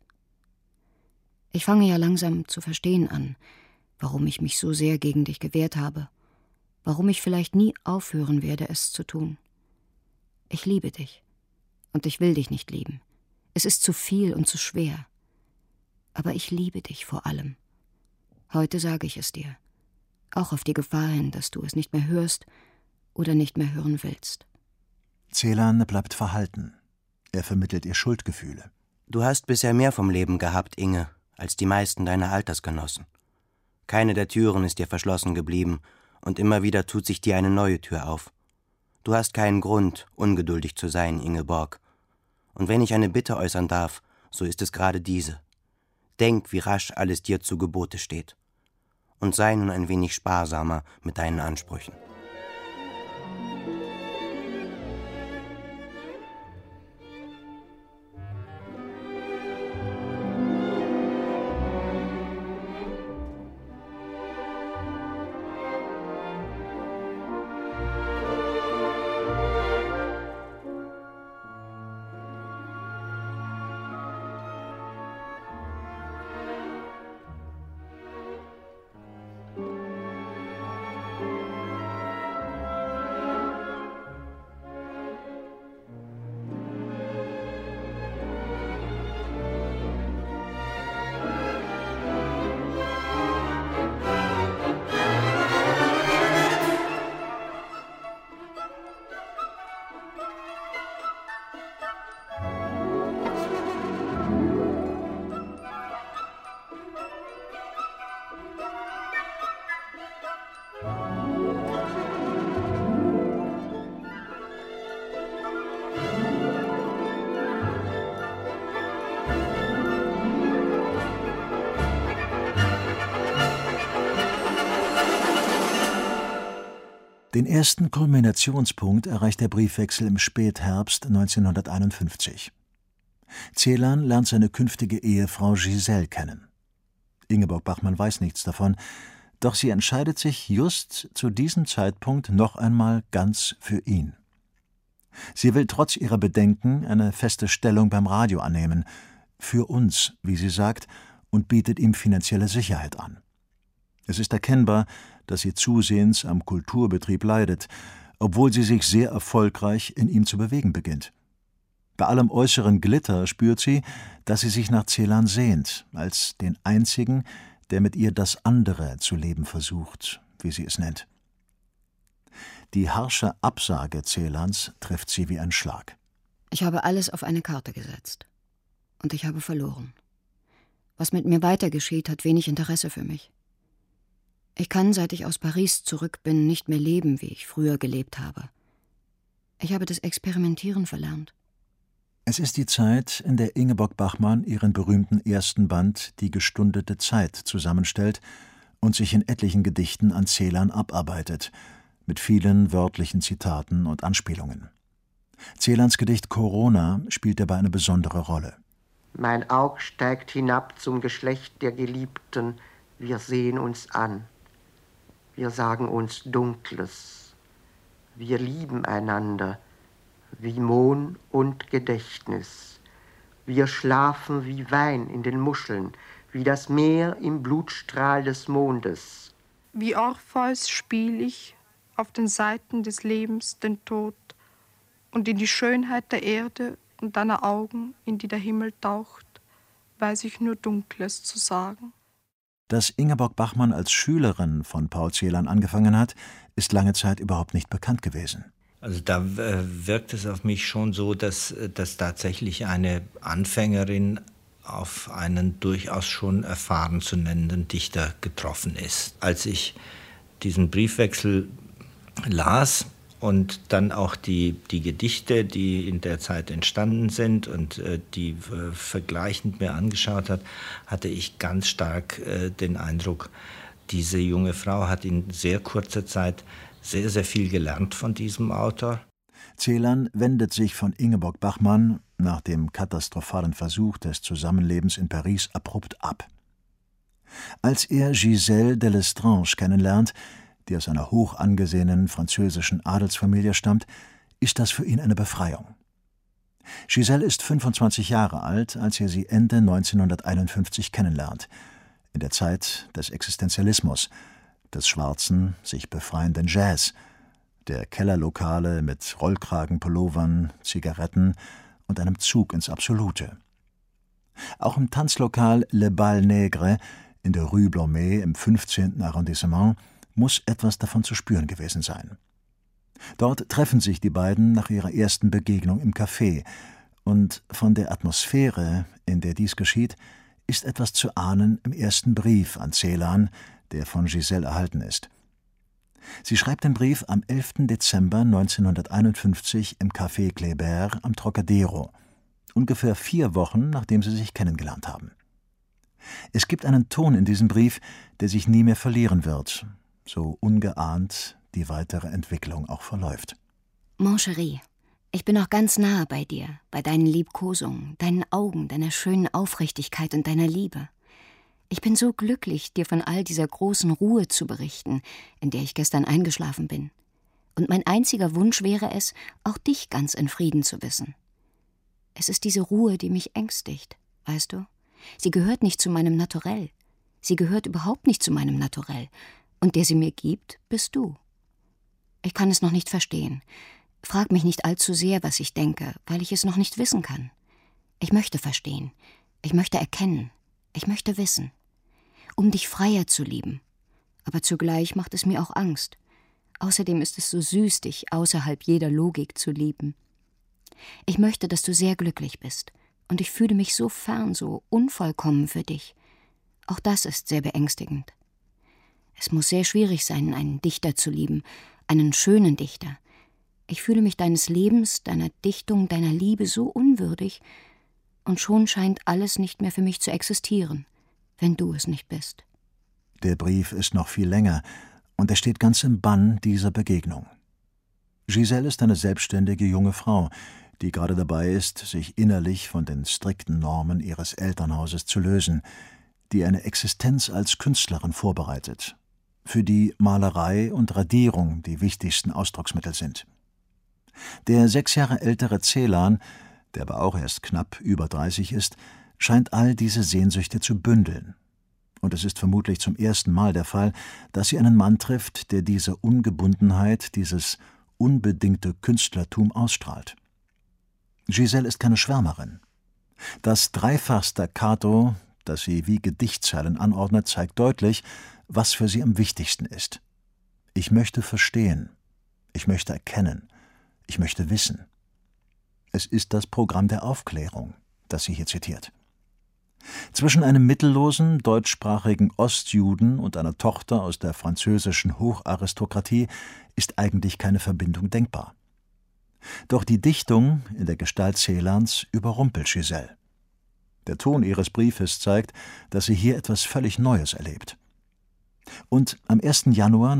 Ich fange ja langsam zu verstehen an, warum ich mich so sehr gegen dich gewehrt habe, warum ich vielleicht nie aufhören werde, es zu tun. Ich liebe dich und ich will dich nicht lieben. Es ist zu viel und zu schwer. Aber ich liebe dich vor allem. Heute sage ich es dir. Auch auf die Gefahr hin, dass du es nicht mehr hörst oder nicht mehr hören willst. Celan bleibt verhalten. Er vermittelt ihr Schuldgefühle. Du hast bisher mehr vom Leben gehabt, Inge, als die meisten deiner Altersgenossen. Keine der Türen ist dir verschlossen geblieben, und immer wieder tut sich dir eine neue Tür auf. Du hast keinen Grund, ungeduldig zu sein, Ingeborg. Und wenn ich eine Bitte äußern darf, so ist es gerade diese. Denk, wie rasch alles dir zu Gebote steht. Und sei nun ein wenig sparsamer mit deinen Ansprüchen. Den ersten Kulminationspunkt erreicht der Briefwechsel im Spätherbst 1951. Celan lernt seine künftige Ehefrau Giselle kennen. Ingeborg Bachmann weiß nichts davon, doch sie entscheidet sich just zu diesem Zeitpunkt noch einmal ganz für ihn. Sie will trotz ihrer Bedenken eine feste Stellung beim Radio annehmen, für uns, wie sie sagt, und bietet ihm finanzielle Sicherheit an. Es ist erkennbar, dass sie zusehends am Kulturbetrieb leidet, obwohl sie sich sehr erfolgreich in ihm zu bewegen beginnt. Bei allem äußeren Glitter spürt sie, dass sie sich nach Celan sehnt, als den einzigen, der mit ihr das andere zu leben versucht, wie sie es nennt. Die harsche Absage Celans trifft sie wie ein Schlag. Ich habe alles auf eine Karte gesetzt. Und ich habe verloren. Was mit mir weiter geschieht, hat wenig Interesse für mich. Ich kann, seit ich aus Paris zurück bin, nicht mehr leben, wie ich früher gelebt habe. Ich habe das Experimentieren verlernt. Es ist die Zeit, in der Ingeborg Bachmann ihren berühmten ersten Band »Die gestundete Zeit« zusammenstellt und sich in etlichen Gedichten an Celan abarbeitet, mit vielen wörtlichen Zitaten und Anspielungen. Celans Gedicht »Corona« spielt dabei eine besondere Rolle. Mein Aug steigt hinab zum Geschlecht der Geliebten, wir sehen uns an. Wir sagen uns Dunkles. Wir lieben einander, wie Mohn und Gedächtnis. Wir schlafen wie Wein in den Muscheln, wie das Meer im Blutstrahl des Mondes. Wie Orpheus spiel ich auf den Seiten des Lebens den Tod und in die Schönheit der Erde und deiner Augen, in die der Himmel taucht, weiß ich nur Dunkles zu sagen. Dass Ingeborg Bachmann als Schülerin von Paul Celan angefangen hat, ist lange Zeit überhaupt nicht bekannt gewesen. Also da wirkt es auf mich schon so, dass tatsächlich eine Anfängerin auf einen durchaus schon erfahren zu nennenden Dichter getroffen ist. Als ich diesen Briefwechsel las und dann auch die Gedichte, die in der Zeit entstanden sind und die vergleichend mir angeschaut hat, hatte ich ganz stark den Eindruck, diese junge Frau hat in sehr kurzer Zeit sehr, sehr viel gelernt von diesem Autor. Celan wendet sich von Ingeborg Bachmann nach dem katastrophalen Versuch des Zusammenlebens in Paris abrupt ab. Als er Giselle de Lestrange kennenlernt, die aus einer hoch angesehenen französischen Adelsfamilie stammt, ist das für ihn eine Befreiung. Giselle ist 25 Jahre alt, als er sie Ende 1951 kennenlernt, in der Zeit des Existenzialismus, des schwarzen, sich befreienden Jazz, der Kellerlokale mit Rollkragenpullovern, Zigaretten und einem Zug ins Absolute. Auch im Tanzlokal Le Bal Nègre in der Rue Blomet im 15. Arrondissement muss etwas davon zu spüren gewesen sein. Dort treffen sich die beiden nach ihrer ersten Begegnung im Café, und von der Atmosphäre, in der dies geschieht, ist etwas zu ahnen im ersten Brief an Celan, der von Giselle erhalten ist. Sie schreibt den Brief am 11. Dezember 1951 im Café Kléber am Trocadero, ungefähr 4 Wochen, nachdem sie sich kennengelernt haben. Es gibt einen Ton in diesem Brief, der sich nie mehr verlieren wird, so ungeahnt die weitere Entwicklung auch verläuft. Mon chéri, ich bin noch ganz nahe bei dir, bei deinen Liebkosungen, deinen Augen, deiner schönen Aufrichtigkeit und deiner Liebe. Ich bin so glücklich, dir von all dieser großen Ruhe zu berichten, in der ich gestern eingeschlafen bin. Und mein einziger Wunsch wäre es, auch dich ganz in Frieden zu wissen. Es ist diese Ruhe, die mich ängstigt, weißt du? Sie gehört nicht zu meinem Naturell. Sie gehört überhaupt nicht zu meinem Naturell. Und der sie mir gibt, bist du. Ich kann es noch nicht verstehen. Frag mich nicht allzu sehr, was ich denke, weil ich es noch nicht wissen kann. Ich möchte verstehen. Ich möchte erkennen. Ich möchte wissen. Um dich freier zu lieben. Aber zugleich macht es mir auch Angst. Außerdem ist es so süß, dich außerhalb jeder Logik zu lieben. Ich möchte, dass du sehr glücklich bist. Und ich fühle mich so fern, so unvollkommen für dich. Auch das ist sehr beängstigend. Es muss sehr schwierig sein, einen Dichter zu lieben, einen schönen Dichter. Ich fühle mich deines Lebens, deiner Dichtung, deiner Liebe so unwürdig, und schon scheint alles nicht mehr für mich zu existieren, wenn du es nicht bist. Der Brief ist noch viel länger, Und er steht ganz im Bann dieser Begegnung. Giselle ist eine selbstständige junge Frau, die gerade dabei ist, sich innerlich von den strikten Normen ihres Elternhauses zu lösen, die eine Existenz als Künstlerin vorbereitet, für die Malerei und Radierung die wichtigsten Ausdrucksmittel sind. Der 6 Jahre ältere Ceylan, der aber auch erst knapp über 30 ist, scheint all diese Sehnsüchte zu bündeln. Und es ist vermutlich zum ersten Mal der Fall, dass sie einen Mann trifft, der diese Ungebundenheit, dieses unbedingte Künstlertum ausstrahlt. Giselle ist keine Schwärmerin. Das dreifach Staccato, das sie wie Gedichtzeilen anordnet, zeigt deutlich, was für sie am wichtigsten ist. Ich möchte verstehen, ich möchte erkennen, ich möchte wissen. Es ist das Programm der Aufklärung, das sie hier zitiert. Zwischen einem mittellosen, deutschsprachigen Ostjuden und einer Tochter aus der französischen Hocharistokratie ist eigentlich keine Verbindung denkbar. Doch die Dichtung in der Gestalt Ceylans überrumpelt Giselle. Der Ton ihres Briefes zeigt, dass sie hier etwas völlig Neues erlebt. Und am 1. Januar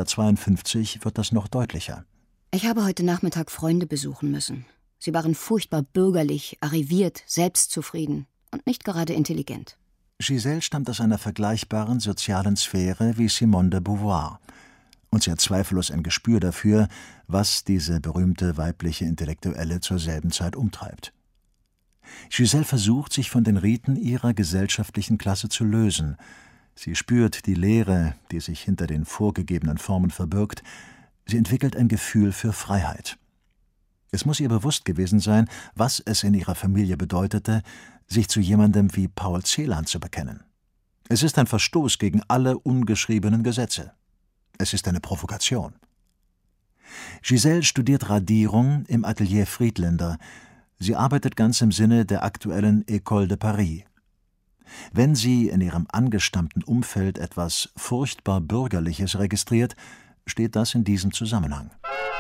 1952 wird das noch deutlicher. Ich habe heute Nachmittag Freunde besuchen müssen. Sie waren furchtbar bürgerlich, arriviert, selbstzufrieden und nicht gerade intelligent. Giselle stammt aus einer vergleichbaren sozialen Sphäre wie Simone de Beauvoir. Und sie hat zweifellos ein Gespür dafür, was diese berühmte weibliche Intellektuelle zur selben Zeit umtreibt. Giselle versucht, sich von den Riten ihrer gesellschaftlichen Klasse zu lösen. Sie spürt die Leere, die sich hinter den vorgegebenen Formen verbirgt. Sie entwickelt ein Gefühl für Freiheit. Es muss ihr bewusst gewesen sein, was es in ihrer Familie bedeutete, sich zu jemandem wie Paul Celan zu bekennen. Es ist ein Verstoß gegen alle ungeschriebenen Gesetze. Es ist eine Provokation. Giselle studiert Radierung im Atelier Friedländer. Sie arbeitet ganz im Sinne der aktuellen École de Paris. Wenn sie in ihrem angestammten Umfeld etwas furchtbar Bürgerliches registriert, steht das in diesem Zusammenhang.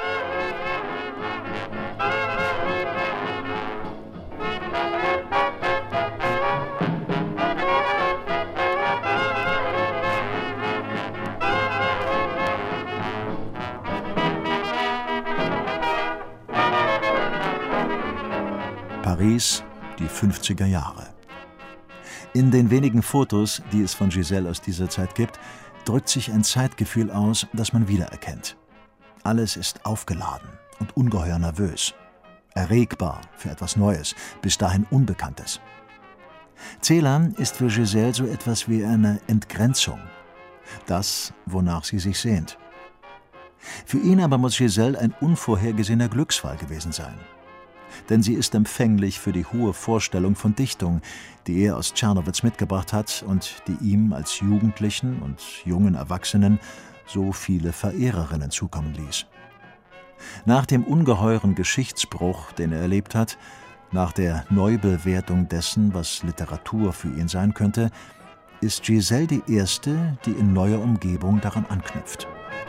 Paris, die 50er Jahre. In den wenigen Fotos, die es von Giselle aus dieser Zeit gibt, drückt sich ein Zeitgefühl aus, das man wiedererkennt. Alles ist aufgeladen und ungeheuer nervös, erregbar für etwas Neues, bis dahin Unbekanntes. Celan ist für Giselle so etwas wie eine Entgrenzung, das, wonach sie sich sehnt. Für ihn aber muss Giselle ein unvorhergesehener Glücksfall gewesen sein. Denn sie ist empfänglich für die hohe Vorstellung von Dichtung, die er aus Czernowitz mitgebracht hat und die ihm als Jugendlichen und jungen Erwachsenen so viele Verehrerinnen zukommen ließ. Nach dem ungeheuren Geschichtsbruch, den er erlebt hat, nach der Neubewertung dessen, was Literatur für ihn sein könnte, ist Giselle die Erste, die in neuer Umgebung daran anknüpft.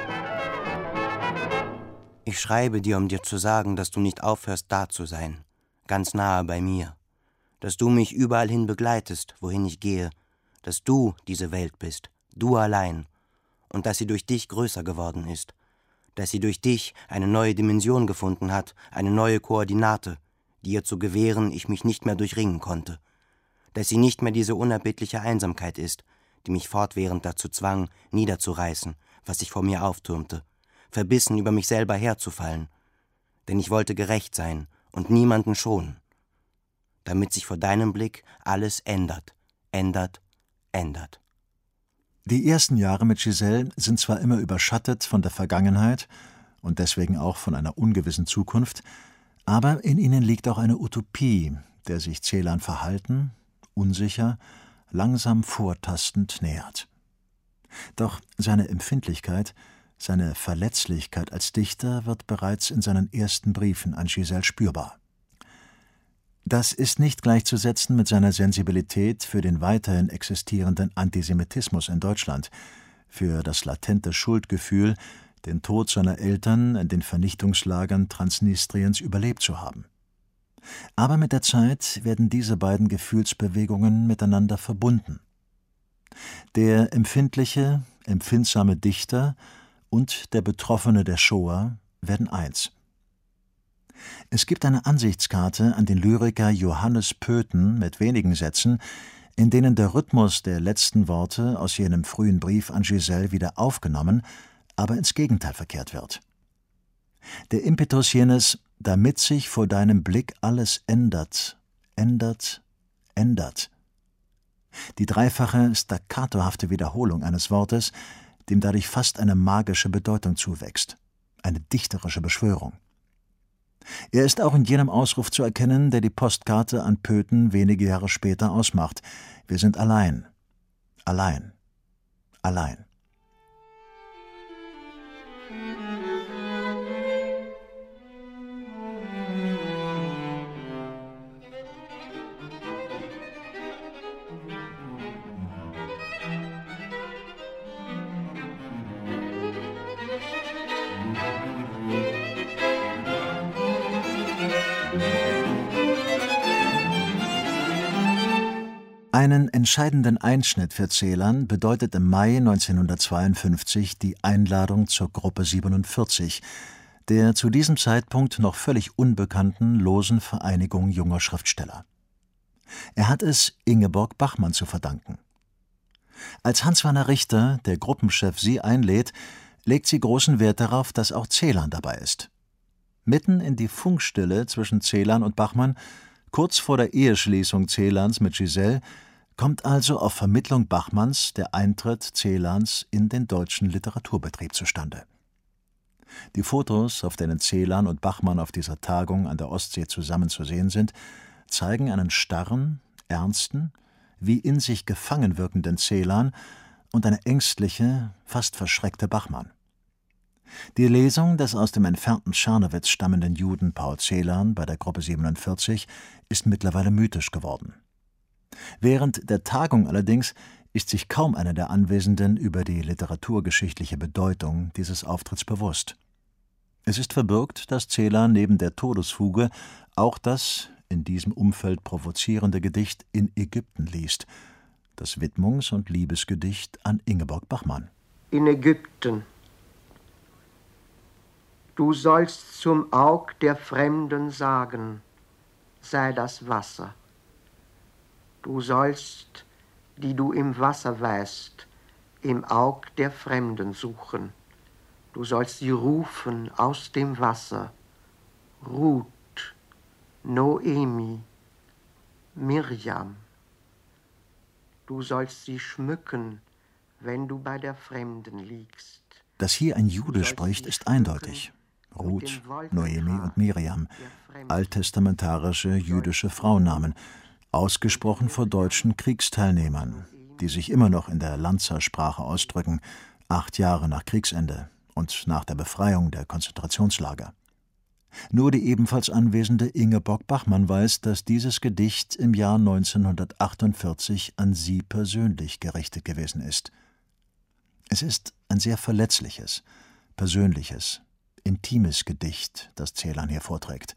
Ich schreibe dir, um dir zu sagen, dass du nicht aufhörst, da zu sein, ganz nahe bei mir, dass du mich überall hin begleitest, wohin ich gehe, dass du diese Welt bist, du allein, und dass sie durch dich größer geworden ist, dass sie durch dich eine neue Dimension gefunden hat, eine neue Koordinate, die ihr zu gewähren ich mich nicht mehr durchringen konnte, dass sie nicht mehr diese unerbittliche Einsamkeit ist, die mich fortwährend dazu zwang, niederzureißen, was sich vor mir auftürmte, verbissen über mich selber herzufallen, denn ich wollte gerecht sein und niemanden schonen, damit sich vor deinem Blick alles ändert, ändert, ändert. Die ersten Jahre mit Giselle sind zwar immer überschattet von der Vergangenheit und deswegen auch von einer ungewissen Zukunft, aber in ihnen liegt auch eine Utopie, der sich Celan verhalten, unsicher, langsam vortastend nähert. Doch seine Empfindlichkeit, seine Verletzlichkeit als Dichter wird bereits in seinen ersten Briefen an Giselle spürbar. Das ist nicht gleichzusetzen mit seiner Sensibilität für den weiterhin existierenden Antisemitismus in Deutschland, für das latente Schuldgefühl, den Tod seiner Eltern in den Vernichtungslagern Transnistriens überlebt zu haben. Aber mit der Zeit werden diese beiden Gefühlsbewegungen miteinander verbunden. Der empfindliche, empfindsame Dichter und der Betroffene der Shoah werden eins. Es gibt eine Ansichtskarte an den Lyriker Johannes Pöthen mit wenigen Sätzen, in denen der Rhythmus der letzten Worte aus jenem frühen Brief an Giselle wieder aufgenommen, aber ins Gegenteil verkehrt wird. Der Impetus jenes »damit sich vor deinem Blick alles ändert, ändert, ändert«. Die dreifache, staccatohafte Wiederholung eines Wortes, dem dadurch fast eine magische Bedeutung zuwächst, eine dichterische Beschwörung. Er ist auch in jenem Ausruf zu erkennen, der die Postkarte an Pöthen wenige Jahre später ausmacht: Wir sind allein, allein, allein. Einen entscheidenden Einschnitt für Celan bedeutet im Mai 1952 die Einladung zur Gruppe 47, der zu diesem Zeitpunkt noch völlig unbekannten losen Vereinigung junger Schriftsteller. Er hat es Ingeborg Bachmann zu verdanken. Als Hans-Werner Richter, der Gruppenchef, sie einlädt, legt sie großen Wert darauf, dass auch Celan dabei ist. Mitten in die Funkstille zwischen Celan und Bachmann, kurz vor der Eheschließung Celans mit Giselle, kommt also auf Vermittlung Bachmanns der Eintritt Celans in den deutschen Literaturbetrieb zustande. Die Fotos, auf denen Celan und Bachmann auf dieser Tagung an der Ostsee zusammen zu sehen sind, zeigen einen starren, ernsten, wie in sich gefangen wirkenden Celan und eine ängstliche, fast verschreckte Bachmann. Die Lesung des aus dem entfernten Czernowitz stammenden Juden Paul Celan bei der Gruppe 47 ist mittlerweile mythisch geworden. Während der Tagung allerdings ist sich kaum einer der Anwesenden über die literaturgeschichtliche Bedeutung dieses Auftritts bewusst. Es ist verbürgt, dass Celan neben der Todesfuge auch das in diesem Umfeld provozierende Gedicht In Ägypten liest, das Widmungs- und Liebesgedicht an Ingeborg Bachmann. In Ägypten. Du sollst zum Aug der Fremden sagen, sei das Wasser. Du sollst, die du im Wasser weißt, im Aug der Fremden suchen. Du sollst sie rufen aus dem Wasser. Ruth, Noemi, Mirjam. Du sollst sie schmücken, wenn du bei der Fremden liegst. Dass hier ein Jude spricht, ist eindeutig. Ruth, Noemi und Miriam, alttestamentarische jüdische Frauennamen, ausgesprochen vor deutschen Kriegsteilnehmern, die sich immer noch in der Lanzer-Sprache ausdrücken, 8 Jahre nach Kriegsende und nach der Befreiung der Konzentrationslager. Nur die ebenfalls anwesende Ingeborg Bachmann weiß, dass dieses Gedicht im Jahr 1948 an sie persönlich gerichtet gewesen ist. Es ist ein sehr verletzliches, persönliches, intimes Gedicht, das Celan hier vorträgt.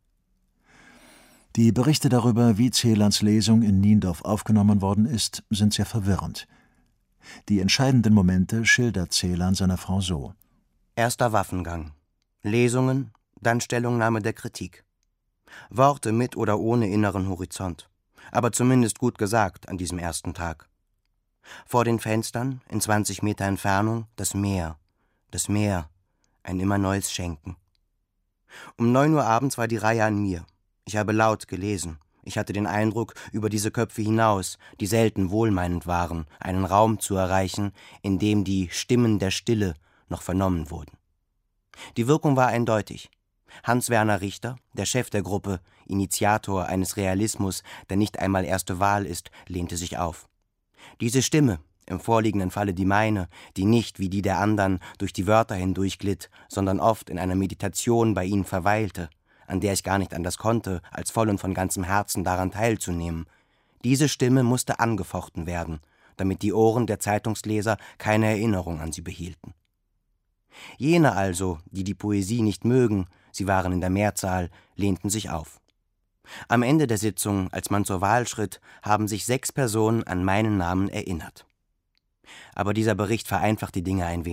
Die Berichte darüber, wie Celans Lesung in Niendorf aufgenommen worden ist, sind sehr verwirrend. Die entscheidenden Momente schildert Celan seiner Frau so: Erster Waffengang, Lesungen, dann Stellungnahme der Kritik. Worte mit oder ohne inneren Horizont, aber zumindest gut gesagt an diesem ersten Tag. Vor den Fenstern, in 20 Meter Entfernung, das Meer, ein immer neues Schenken. Um 9 Uhr abends war die Reihe an mir. Ich habe laut gelesen. Ich hatte den Eindruck, über diese Köpfe hinaus, die selten wohlmeinend waren, einen Raum zu erreichen, in dem die Stimmen der Stille noch vernommen wurden. Die Wirkung war eindeutig. Hans-Werner Richter, der Chef der Gruppe, Initiator eines Realismus, der nicht einmal erste Wahl ist, lehnte sich auf. Diese Stimme, im vorliegenden Falle die meine, die nicht wie die der anderen durch die Wörter hindurchglitt, sondern oft in einer Meditation bei ihnen verweilte, an der ich gar nicht anders konnte, als voll und von ganzem Herzen daran teilzunehmen. Diese Stimme musste angefochten werden, damit die Ohren der Zeitungsleser keine Erinnerung an sie behielten. Jene also, die die Poesie nicht mögen, sie waren in der Mehrzahl, lehnten sich auf. Am Ende der Sitzung, als man zur Wahl schritt, haben sich 6 Personen an meinen Namen erinnert. Aber dieser Bericht vereinfacht die Dinge ein wenig.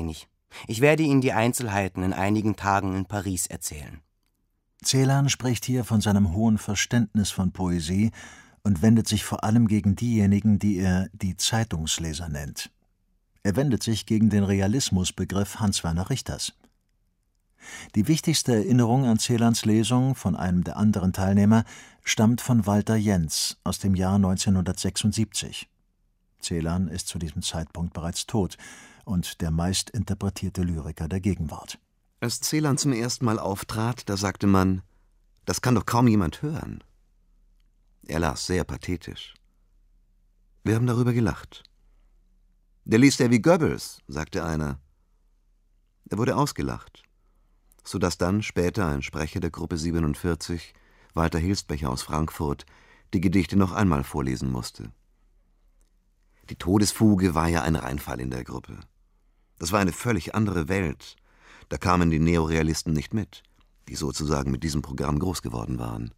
Ich werde Ihnen die Einzelheiten in einigen Tagen in Paris erzählen. Celan spricht hier von seinem hohen Verständnis von Poesie und wendet sich vor allem gegen diejenigen, die er die Zeitungsleser nennt. Er wendet sich gegen den Realismusbegriff Hans-Werner Richters. Die wichtigste Erinnerung an Celans Lesung von einem der anderen Teilnehmer stammt von Walter Jens aus dem Jahr 1976. Celan ist zu diesem Zeitpunkt bereits tot und der meistinterpretierte Lyriker der Gegenwart. Als Celan zum ersten Mal auftrat, da sagte man, das kann doch kaum jemand hören. Er las sehr pathetisch. Wir haben darüber gelacht. Der liest ja wie Goebbels, sagte einer. Er wurde ausgelacht, sodass dann später ein Sprecher der Gruppe 47, Walter Hilsbecher aus Frankfurt, die Gedichte noch einmal vorlesen musste. Die Todesfuge war ja ein Reinfall in der Gruppe. Das war eine völlig andere Welt. Da kamen die Neorealisten nicht mit, die sozusagen mit diesem Programm groß geworden waren.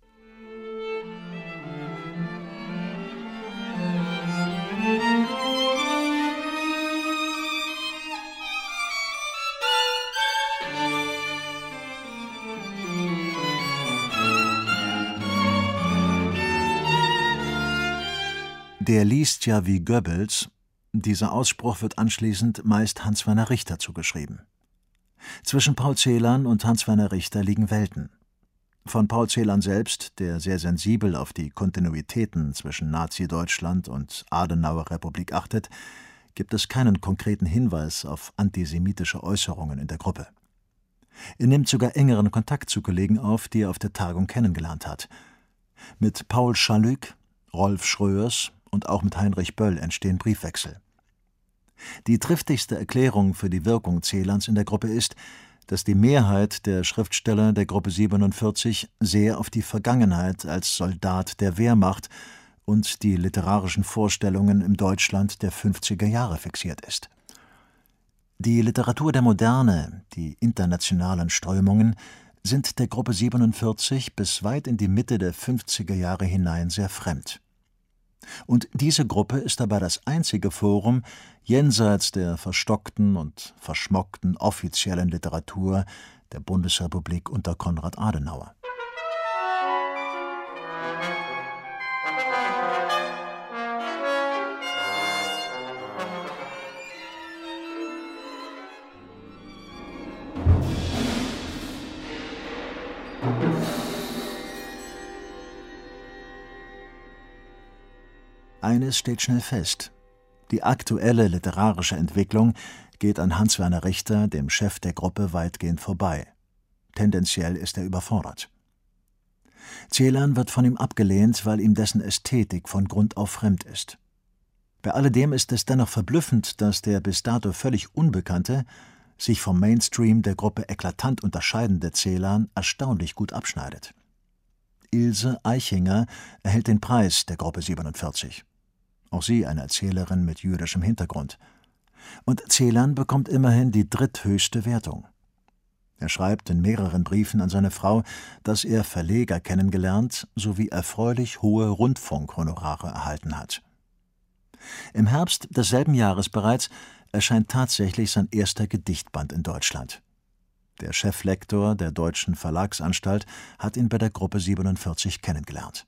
Der liest ja wie Goebbels. Dieser Ausspruch wird anschließend meist Hans-Werner Richter zugeschrieben. Zwischen Paul Celan und Hans-Werner Richter liegen Welten. Von Paul Celan selbst, der sehr sensibel auf die Kontinuitäten zwischen Nazi-Deutschland und Adenauer-Republik achtet, gibt es keinen konkreten Hinweis auf antisemitische Äußerungen in der Gruppe. Er nimmt sogar engeren Kontakt zu Kollegen auf, die er auf der Tagung kennengelernt hat. Mit Paul Schalück, Rolf Schröers und auch mit Heinrich Böll entstehen Briefwechsel. Die triftigste Erklärung für die Wirkung Celans in der Gruppe ist, dass die Mehrheit der Schriftsteller der Gruppe 47 sehr auf die Vergangenheit als Soldat der Wehrmacht und die literarischen Vorstellungen im Deutschland der 50er Jahre fixiert ist. Die Literatur der Moderne, die internationalen Strömungen, sind der Gruppe 47 bis weit in die Mitte der 50er Jahre hinein sehr fremd. Und diese Gruppe ist dabei das einzige Forum jenseits der verstockten und verschmockten offiziellen Literatur der Bundesrepublik unter Konrad Adenauer. Eines steht schnell fest: Die aktuelle literarische Entwicklung geht an Hans-Werner Richter, dem Chef der Gruppe, weitgehend vorbei. Tendenziell ist er überfordert. Celan wird von ihm abgelehnt, weil ihm dessen Ästhetik von Grund auf fremd ist. Bei alledem ist es dennoch verblüffend, dass der bis dato völlig Unbekannte, sich vom Mainstream der Gruppe eklatant unterscheidende Celan erstaunlich gut abschneidet. Ilse Eichinger erhält den Preis der Gruppe 47. Auch sie eine Erzählerin mit jüdischem Hintergrund. Und Celan bekommt immerhin die dritthöchste Wertung. Er schreibt in mehreren Briefen an seine Frau, dass er Verleger kennengelernt sowie erfreulich hohe Rundfunkhonorare erhalten hat. Im Herbst desselben Jahres bereits erscheint tatsächlich sein erster Gedichtband in Deutschland. Der Cheflektor der Deutschen Verlagsanstalt hat ihn bei der Gruppe 47 kennengelernt.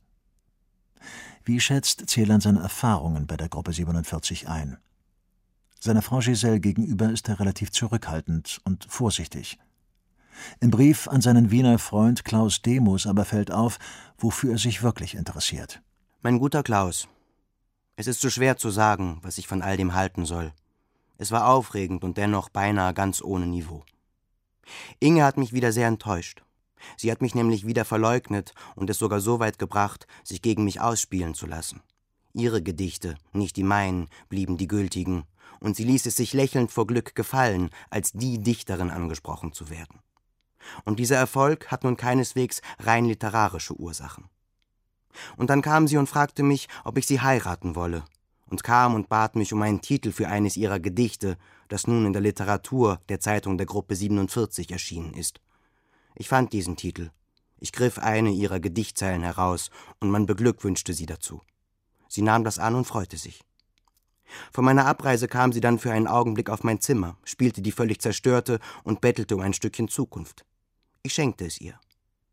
Wie schätzt Celan seine Erfahrungen bei der Gruppe 47 ein? Seiner Frau Giselle gegenüber ist er relativ zurückhaltend und vorsichtig. Im Brief an seinen Wiener Freund Klaus Demus aber fällt auf, wofür er sich wirklich interessiert. Mein guter Klaus, es ist so schwer zu sagen, was ich von all dem halten soll. Es war aufregend und dennoch beinahe ganz ohne Niveau. Inge hat mich wieder sehr enttäuscht. Sie hat mich nämlich wieder verleugnet und es sogar so weit gebracht, sich gegen mich ausspielen zu lassen. Ihre Gedichte, nicht die meinen, blieben die gültigen, und sie ließ es sich lächelnd vor Glück gefallen, als die Dichterin angesprochen zu werden. Und dieser Erfolg hat nun keineswegs rein literarische Ursachen. Und dann kam sie und fragte mich, ob ich sie heiraten wolle, und kam und bat mich um einen Titel für eines ihrer Gedichte, das nun in der Literatur der Zeitung der Gruppe 47 erschienen ist. Ich fand diesen Titel. Ich griff eine ihrer Gedichtzeilen heraus und man beglückwünschte sie dazu. Sie nahm das an und freute sich. Vor meiner Abreise kam sie dann für einen Augenblick auf mein Zimmer, spielte die völlig zerstörte und bettelte um ein Stückchen Zukunft. Ich schenkte es ihr.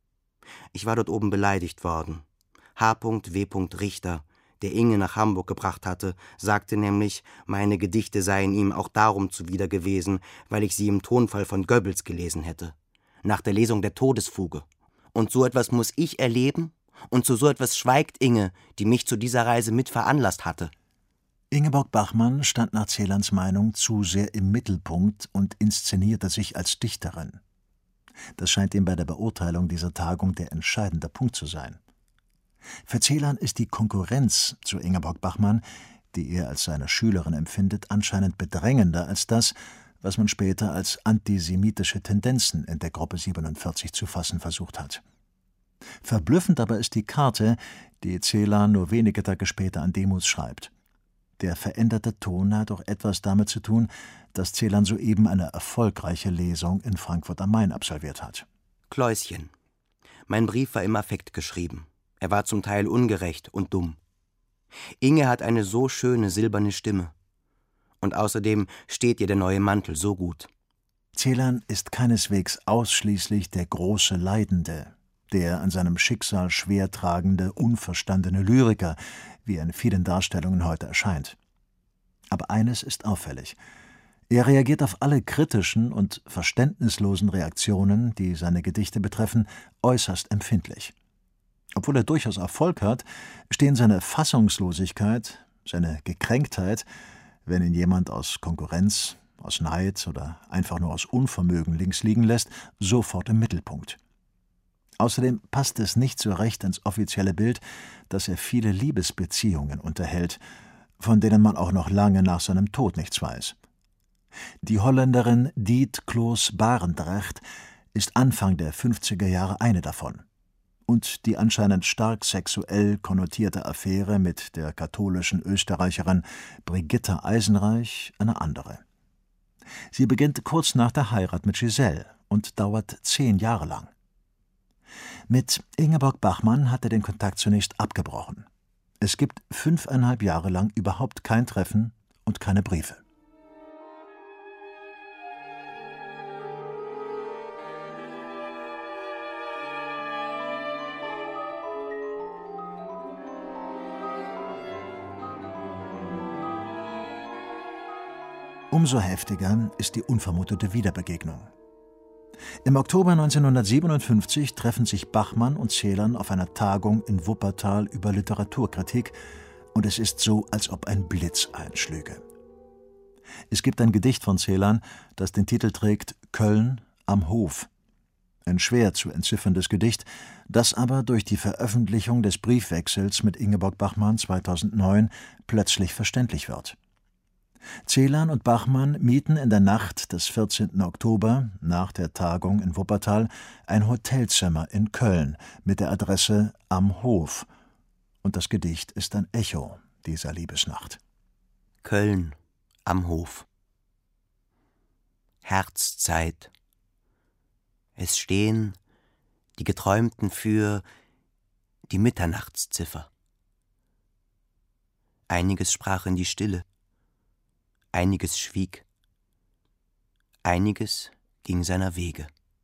Ich war dort oben beleidigt worden. H.W. Richter, der Inge nach Hamburg gebracht hatte, sagte nämlich, meine Gedichte seien ihm auch darum zuwider gewesen, weil ich sie im Tonfall von Goebbels gelesen hätte, nach der Lesung der Todesfuge. Und so etwas muss ich erleben? Und zu so etwas schweigt Inge, die mich zu dieser Reise mit veranlasst hatte. Ingeborg Bachmann stand nach Celans Meinung zu sehr im Mittelpunkt und inszenierte sich als Dichterin. Das scheint ihm bei der Beurteilung dieser Tagung der entscheidende Punkt zu sein. Für Celan ist die Konkurrenz zu Ingeborg Bachmann, die er als seine Schülerin empfindet, anscheinend bedrängender als das, was man später als antisemitische Tendenzen in der Gruppe 47 zu fassen versucht hat. Verblüffend aber ist die Karte, die Celan nur wenige Tage später an Demuth schreibt. Der veränderte Ton hat auch etwas damit zu tun, dass Celan soeben eine erfolgreiche Lesung in Frankfurt am Main absolviert hat. Kläuschen. Mein Brief war im Affekt geschrieben. Er war zum Teil ungerecht und dumm. Inge hat eine so schöne silberne Stimme. Und außerdem steht ihr der neue Mantel so gut. Celan ist keineswegs ausschließlich der große Leidende, der an seinem Schicksal schwer tragende, unverstandene Lyriker, wie er in vielen Darstellungen heute erscheint. Aber eines ist auffällig. Er reagiert auf alle kritischen und verständnislosen Reaktionen, die seine Gedichte betreffen, äußerst empfindlich. Obwohl er durchaus Erfolg hat, stehen seine Fassungslosigkeit, seine Gekränktheit, wenn ihn jemand aus Konkurrenz, aus Neid oder einfach nur aus Unvermögen links liegen lässt, sofort im Mittelpunkt. Außerdem passt es nicht so recht ins offizielle Bild, dass er viele Liebesbeziehungen unterhält, von denen man auch noch lange nach seinem Tod nichts weiß. Die Holländerin Diet Kloos Barendrecht ist Anfang der 50er Jahre eine davon. Und die anscheinend stark sexuell konnotierte Affäre mit der katholischen Österreicherin Brigitte Eisenreich eine andere. Sie beginnt kurz nach der Heirat mit Giselle und dauert 10 Jahre lang. Mit Ingeborg Bachmann hat er den Kontakt zunächst abgebrochen. Es gibt 5,5 Jahre lang überhaupt kein Treffen und keine Briefe. Umso heftiger ist die unvermutete Wiederbegegnung. Im Oktober 1957 treffen sich Bachmann und Celan auf einer Tagung in Wuppertal über Literaturkritik und es ist so, als ob ein Blitz einschlüge. Es gibt ein Gedicht von Celan, das den Titel trägt »Köln am Hof«. Ein schwer zu entzifferndes Gedicht, das aber durch die Veröffentlichung des Briefwechsels mit Ingeborg Bachmann 2009 plötzlich verständlich wird. Celan und Bachmann mieten in der Nacht des 14. Oktober, nach der Tagung in Wuppertal, ein Hotelzimmer in Köln mit der Adresse Am Hof. Und das Gedicht ist ein Echo dieser Liebesnacht. Köln am Hof. Herzzeit. Es stehen die Geträumten für die Mitternachtsziffer. Einiges sprach in die Stille. Einiges schwieg, einiges ging seiner Wege.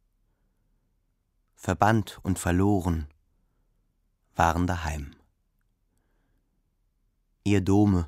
Verbannt und verloren waren daheim. Ihr Dome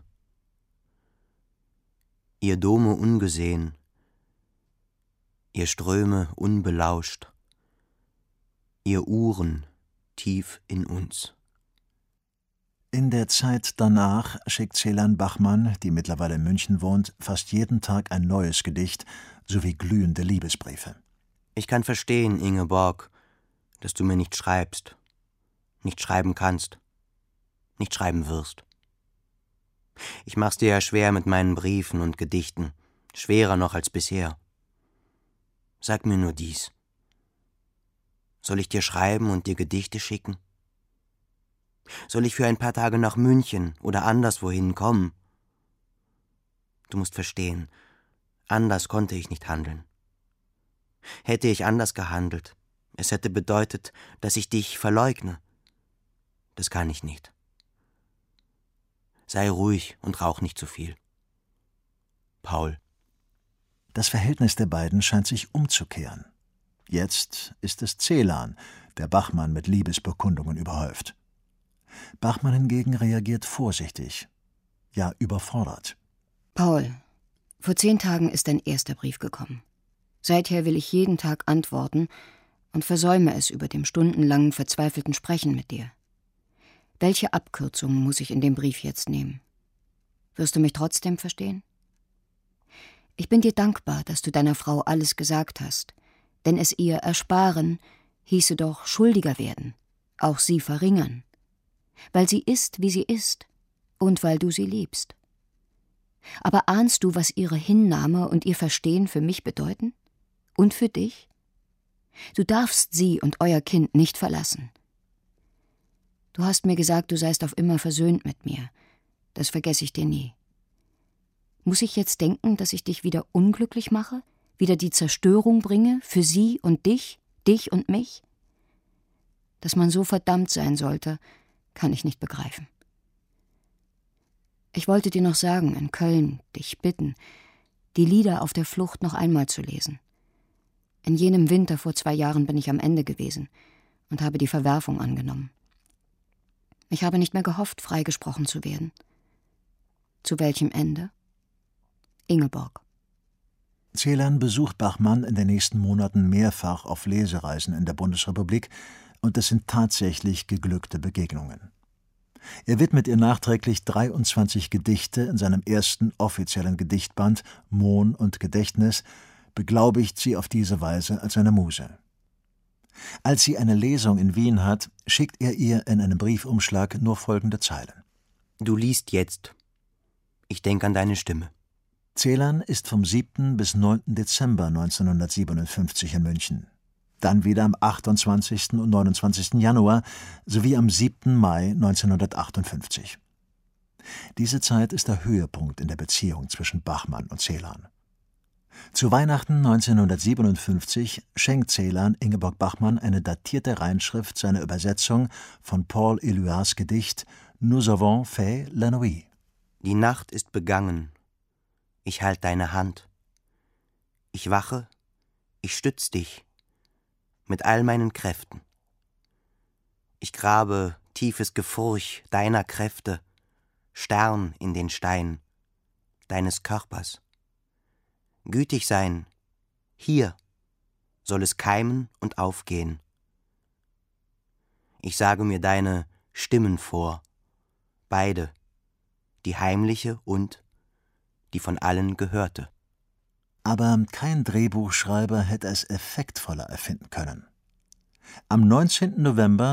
ungesehen, ihr Ströme unbelauscht, ihr Uhren tief in uns. In der Zeit danach schickt Celan Bachmann, die mittlerweile in München wohnt, fast jeden Tag ein neues Gedicht sowie glühende Liebesbriefe. Ich kann verstehen, Ingeborg, dass du mir nicht schreibst, nicht schreiben kannst, nicht schreiben wirst. Ich mach's dir ja schwer mit meinen Briefen und Gedichten, schwerer noch als bisher. Sag mir nur dies. Soll ich dir schreiben und dir Gedichte schicken? Soll ich für ein paar Tage nach München oder anderswohin kommen? Du musst verstehen, anders konnte ich nicht handeln. Hätte ich anders gehandelt, es hätte bedeutet, dass ich dich verleugne. Das kann ich nicht. Sei ruhig und rauch nicht zu viel. Paul. Das Verhältnis der beiden scheint sich umzukehren. Jetzt ist es Celan, der Bachmann mit Liebesbekundungen überhäuft. Bachmann hingegen reagiert vorsichtig, ja überfordert. Paul, vor 10 Tagen ist dein erster Brief gekommen. Seither will ich jeden Tag antworten und versäume es über dem stundenlangen, verzweifelten Sprechen mit dir. Welche Abkürzung muss ich in dem Brief jetzt nehmen? Wirst du mich trotzdem verstehen? Ich bin dir dankbar, dass du deiner Frau alles gesagt hast, denn es ihr ersparen hieße doch schuldiger werden, auch sie verringern, weil sie ist, wie sie ist und weil du sie liebst. Aber ahnst du, was ihre Hinnahme und ihr Verstehen für mich bedeuten? Und für dich? Du darfst sie und euer Kind nicht verlassen. Du hast mir gesagt, du seist auf immer versöhnt mit mir. Das vergesse ich dir nie. Muss ich jetzt denken, dass ich dich wieder unglücklich mache? Wieder die Zerstörung bringe? Für sie und dich und mich? Dass man so verdammt sein sollte, kann ich nicht begreifen. Ich wollte dir noch sagen, in Köln, dich bitten, die Lieder auf der Flucht noch einmal zu lesen. In jenem Winter vor 2 Jahren bin ich am Ende gewesen und habe die Verwerfung angenommen. Ich habe nicht mehr gehofft, freigesprochen zu werden. Zu welchem Ende? Ingeborg. Celan besucht Bachmann in den nächsten Monaten mehrfach auf Lesereisen in der Bundesrepublik und es sind tatsächlich geglückte Begegnungen. Er widmet ihr nachträglich 23 Gedichte in seinem ersten offiziellen Gedichtband Mohn und Gedächtnis, beglaubigt sie auf diese Weise als seine Muse. Als sie eine Lesung in Wien hat, schickt er ihr in einem Briefumschlag nur folgende Zeilen. Du liest jetzt. Ich denke an deine Stimme. Celan ist vom 7. bis 9. Dezember 1957 in München. Dann wieder am 28. und 29. Januar sowie am 7. Mai 1958. Diese Zeit ist der Höhepunkt in der Beziehung zwischen Bachmann und Celan. Zu Weihnachten 1957 schenkt Celan Ingeborg Bachmann eine datierte Reinschrift seiner Übersetzung von Paul Éluards Gedicht Nous avons fait la nuit. Die Nacht ist begangen. Ich halt deine Hand. Ich wache, ich stütz dich mit all meinen Kräften. Ich grabe tiefes Gefurch deiner Kräfte, Stern in den Stein deines Körpers. Gütig sein, hier soll es keimen und aufgehen. Ich sage mir deine Stimmen vor, beide, die heimliche und die von allen gehörte. Aber kein Drehbuchschreiber hätte es effektvoller erfinden können. Am 19. November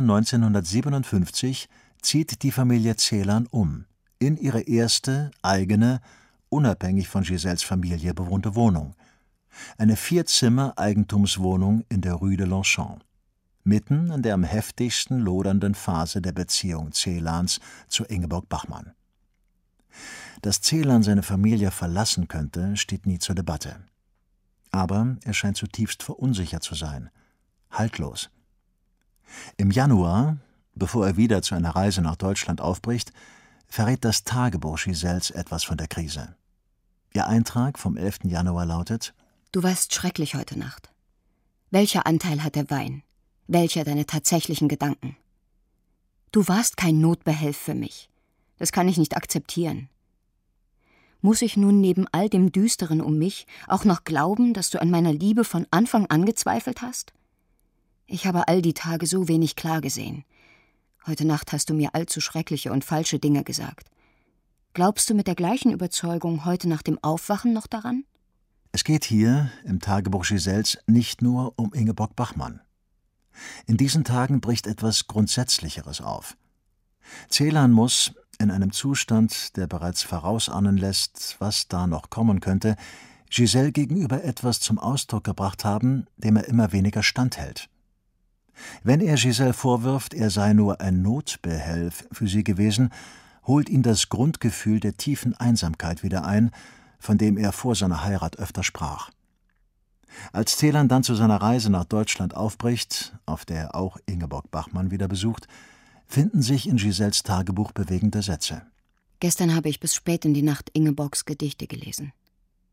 1957 zieht die Familie Celan um, in ihre erste, eigene, unabhängig von Giselles Familie bewohnte Wohnung. Eine 4-Zimmer-Eigentumswohnung in der Rue de Longchamp, mitten in der am heftigsten lodernden Phase der Beziehung Celans zu Ingeborg Bachmann. Dass Celan seine Familie verlassen könnte, steht nie zur Debatte. Aber er scheint zutiefst verunsichert zu sein, haltlos. Im Januar, bevor er wieder zu einer Reise nach Deutschland aufbricht, verrät das Tagebuch Giselles etwas von der Krise. Ihr Eintrag vom 11. Januar lautet: Du warst schrecklich heute Nacht. Welcher Anteil hat der Wein? Welcher deine tatsächlichen Gedanken? Du warst kein Notbehelf für mich. Das kann ich nicht akzeptieren. Muss ich nun neben all dem Düsteren um mich auch noch glauben, dass du an meiner Liebe von Anfang an gezweifelt hast? Ich habe all die Tage so wenig klar gesehen. Heute Nacht hast du mir allzu schreckliche und falsche Dinge gesagt. Glaubst du mit der gleichen Überzeugung heute nach dem Aufwachen noch daran? Es geht hier im Tagebuch Giselles nicht nur um Ingeborg Bachmann. In diesen Tagen bricht etwas Grundsätzlicheres auf. Celan muss, in einem Zustand, der bereits vorausahnen lässt, was da noch kommen könnte, Giselle gegenüber etwas zum Ausdruck gebracht haben, dem er immer weniger standhält. Wenn er Giselle vorwirft, er sei nur ein Notbehelf für sie gewesen, holt ihn das Grundgefühl der tiefen Einsamkeit wieder ein, von dem er vor seiner Heirat öfter sprach. Als Celan dann zu seiner Reise nach Deutschland aufbricht, auf der er auch Ingeborg Bachmann wieder besucht, finden sich in Giselles Tagebuch bewegende Sätze. Gestern habe ich bis spät in die Nacht Ingeborgs Gedichte gelesen.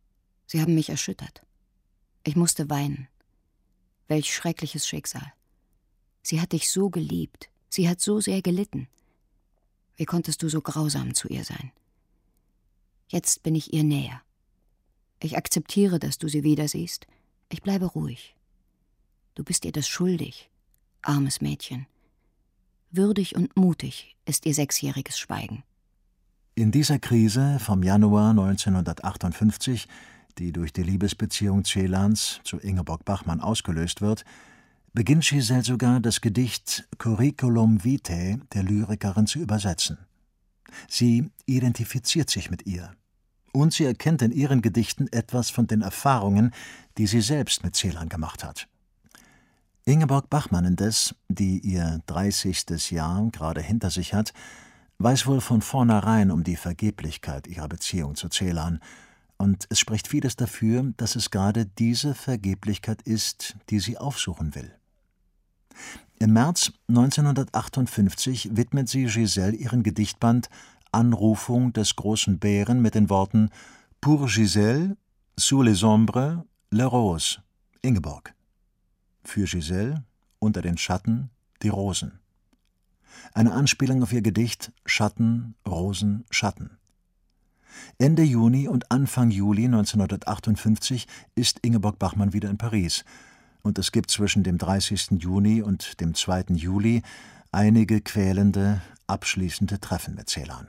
Sie haben mich erschüttert. Ich musste weinen. Welch schreckliches Schicksal. Sie hat dich so geliebt. Sie hat so sehr gelitten. Wie konntest du so grausam zu ihr sein? Jetzt bin ich ihr näher. Ich akzeptiere, dass du sie wiedersiehst. Ich bleibe ruhig. Du bist ihr das schuldig, armes Mädchen. Würdig und mutig ist ihr 6-jähriges Schweigen. In dieser Krise vom Januar 1958, die durch die Liebesbeziehung Celans zu Ingeborg Bachmann ausgelöst wird, beginnt Giselle sogar, das Gedicht Curriculum Vitae der Lyrikerin zu übersetzen. Sie identifiziert sich mit ihr. Und sie erkennt in ihren Gedichten etwas von den Erfahrungen, die sie selbst mit Celan gemacht hat. Ingeborg Bachmann indes, die ihr 30. Jahr gerade hinter sich hat, weiß wohl von vornherein um die Vergeblichkeit ihrer Beziehung zu Celan, und es spricht vieles dafür, dass es gerade diese Vergeblichkeit ist, die sie aufsuchen will. Im März 1958 widmet sie Giselle ihren Gedichtband Anrufung des großen Bären mit den Worten Pour Giselle, sous les ombres, les roses, Ingeborg. Für Giselle, unter den Schatten, die Rosen. Eine Anspielung auf ihr Gedicht Schatten, Rosen, Schatten. Ende Juni und Anfang Juli 1958 ist Ingeborg Bachmann wieder in Paris, und es gibt zwischen dem 30. Juni und dem 2. Juli einige quälende, abschließende Treffen mit Celan.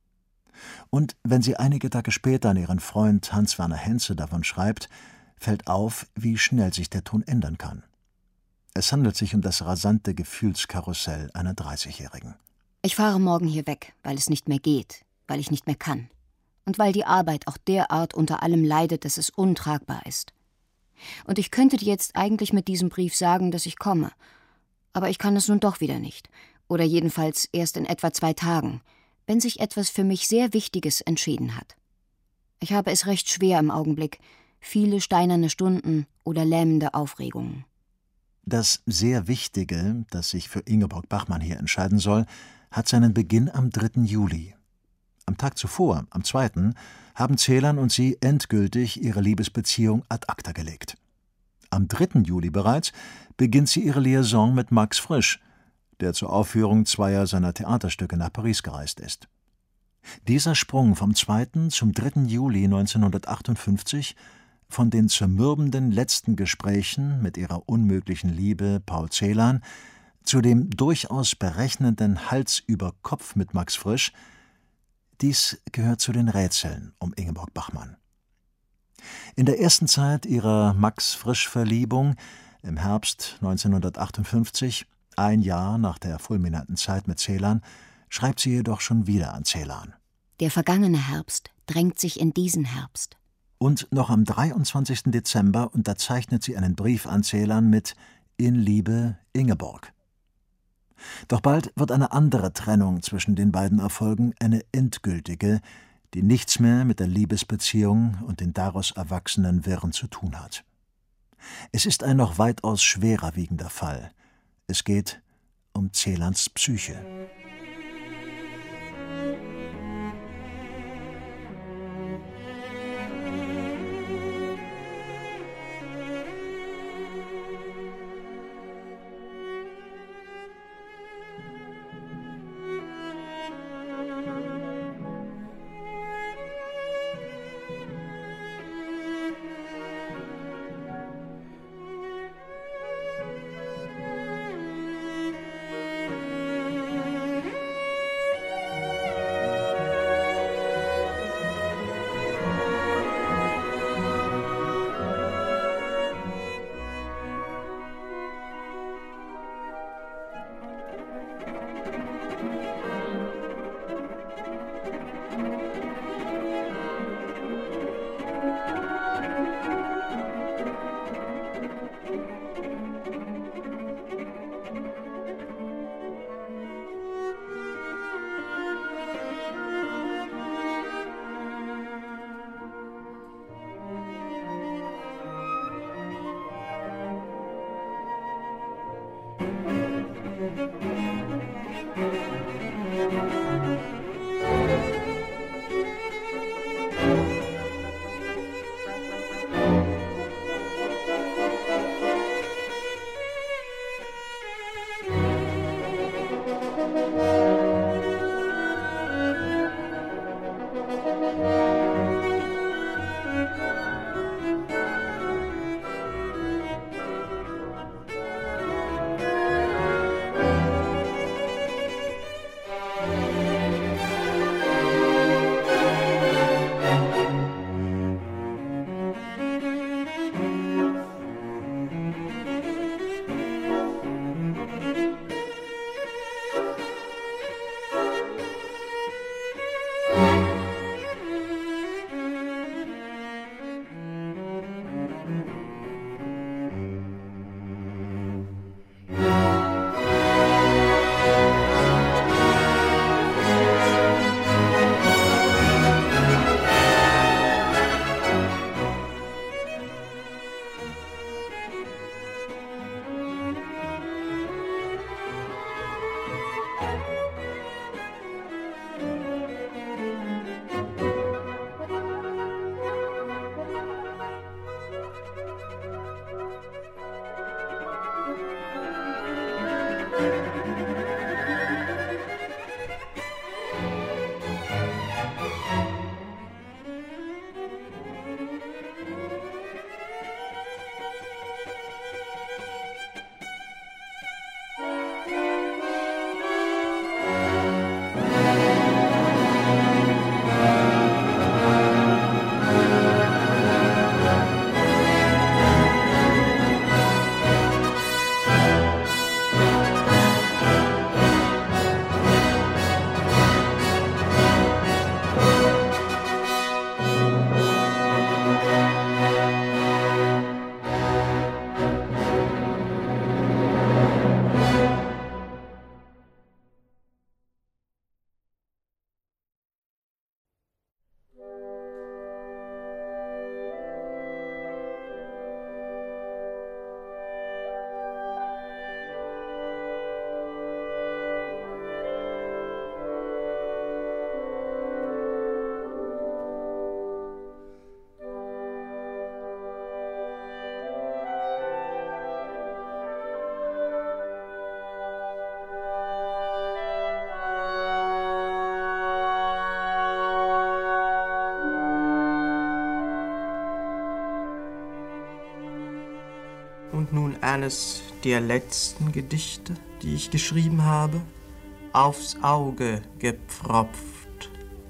Und wenn sie einige Tage später an ihren Freund Hans-Werner Henze davon schreibt, fällt auf, wie schnell sich der Ton ändern kann. Es handelt sich um das rasante Gefühlskarussell einer 30-Jährigen. Ich fahre morgen hier weg, weil es nicht mehr geht, weil ich nicht mehr kann. Und weil die Arbeit auch derart unter allem leidet, dass es untragbar ist. Und ich könnte dir jetzt eigentlich mit diesem Brief sagen, dass ich komme. Aber ich kann es nun doch wieder nicht. Oder jedenfalls erst in etwa 2 Tagen, wenn sich etwas für mich sehr Wichtiges entschieden hat. Ich habe es recht schwer im Augenblick, viele steinerne Stunden oder lähmende Aufregungen. Das sehr Wichtige, das sich für Ingeborg Bachmann hier entscheiden soll, hat seinen Beginn am 3. Juli. Am Tag zuvor, am 2., haben Celan und sie endgültig ihre Liebesbeziehung ad acta gelegt. Am 3. Juli bereits beginnt sie ihre Liaison mit Max Frisch, der zur Aufführung 2 seiner Theaterstücke nach Paris gereist ist. Dieser Sprung vom 2. zum 3. Juli 1958, von den zermürbenden letzten Gesprächen mit ihrer unmöglichen Liebe Paul Celan zu dem durchaus berechnenden Hals über Kopf mit Max Frisch, dies gehört zu den Rätseln um Ingeborg Bachmann. In der ersten Zeit ihrer Max-Frisch-Verliebung, im Herbst 1958, ein Jahr nach der fulminanten Zeit mit Celan, schreibt sie jedoch schon wieder an Celan. Der vergangene Herbst drängt sich in diesen Herbst. Und noch am 23. Dezember unterzeichnet sie einen Brief an Celan mit »In Liebe, Ingeborg«. Doch bald wird eine andere Trennung zwischen den beiden erfolgen, eine endgültige, die nichts mehr mit der Liebesbeziehung und den daraus erwachsenen Wirren zu tun hat. Es ist ein noch weitaus schwerer wiegender Fall. Es geht um Celans Psyche. Und nun eines der letzten Gedichte, die ich geschrieben habe, aufs Auge gepfropft.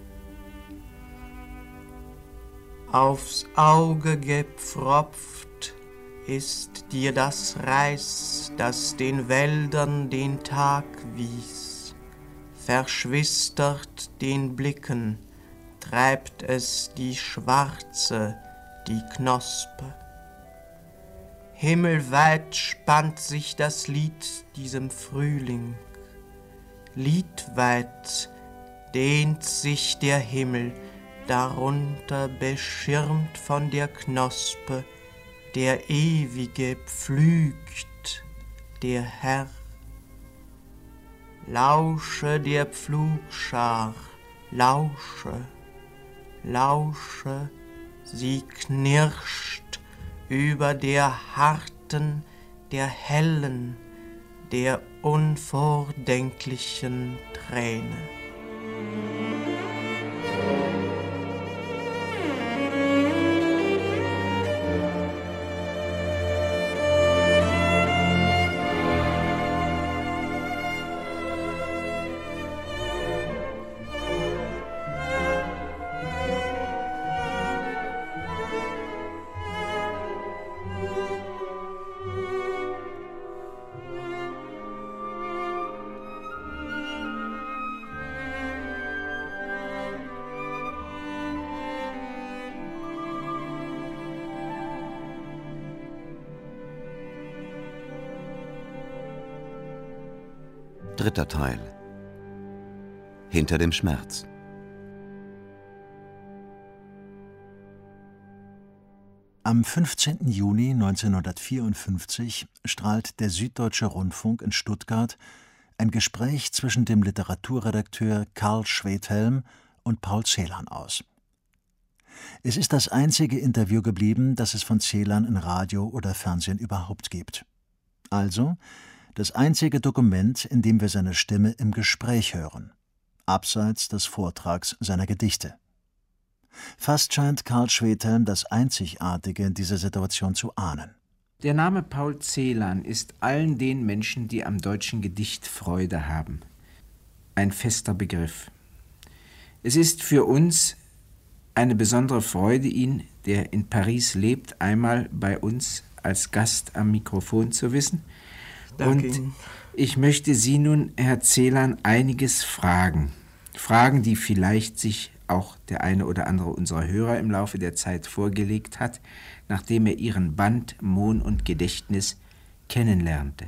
Aufs Auge gepfropft ist dir das Reis, das den Wäldern den Tag wies. Verschwistert den Blicken treibt es die Schwarze, die Knospe. Himmelweit spannt sich das Lied diesem Frühling. Liedweit dehnt sich der Himmel, darunter beschirmt von der Knospe, der Ewige pflügt, der Herr. Lausche der Pflugschar, lausche, lausche, sie knirscht über der harten, der hellen, der unvordenklichen Träne. Dritter Teil. Hinter dem Schmerz. Am 15. Juni 1954 strahlt der Süddeutsche Rundfunk in Stuttgart ein Gespräch zwischen dem Literaturredakteur Karl Schwedhelm und Paul Celan aus. Es ist das einzige Interview geblieben, das es von Celan in Radio oder Fernsehen überhaupt gibt. Also das einzige Dokument, in dem wir seine Stimme im Gespräch hören, abseits des Vortrags seiner Gedichte. Fast scheint Karl Schwedhelm das Einzigartige in dieser Situation zu ahnen. Der Name Paul Celan ist allen den Menschen, die am deutschen Gedicht Freude haben, ein fester Begriff. Es ist für uns eine besondere Freude, ihn, der in Paris lebt, einmal bei uns als Gast am Mikrofon zu wissen. Danke Und Ihnen. ich möchte Sie nun, Herr Celan, einiges fragen. Fragen, die vielleicht sich auch der eine oder andere unserer Hörer im Laufe der Zeit vorgelegt hat, nachdem er Ihren Band Mohn und Gedächtnis kennenlernte.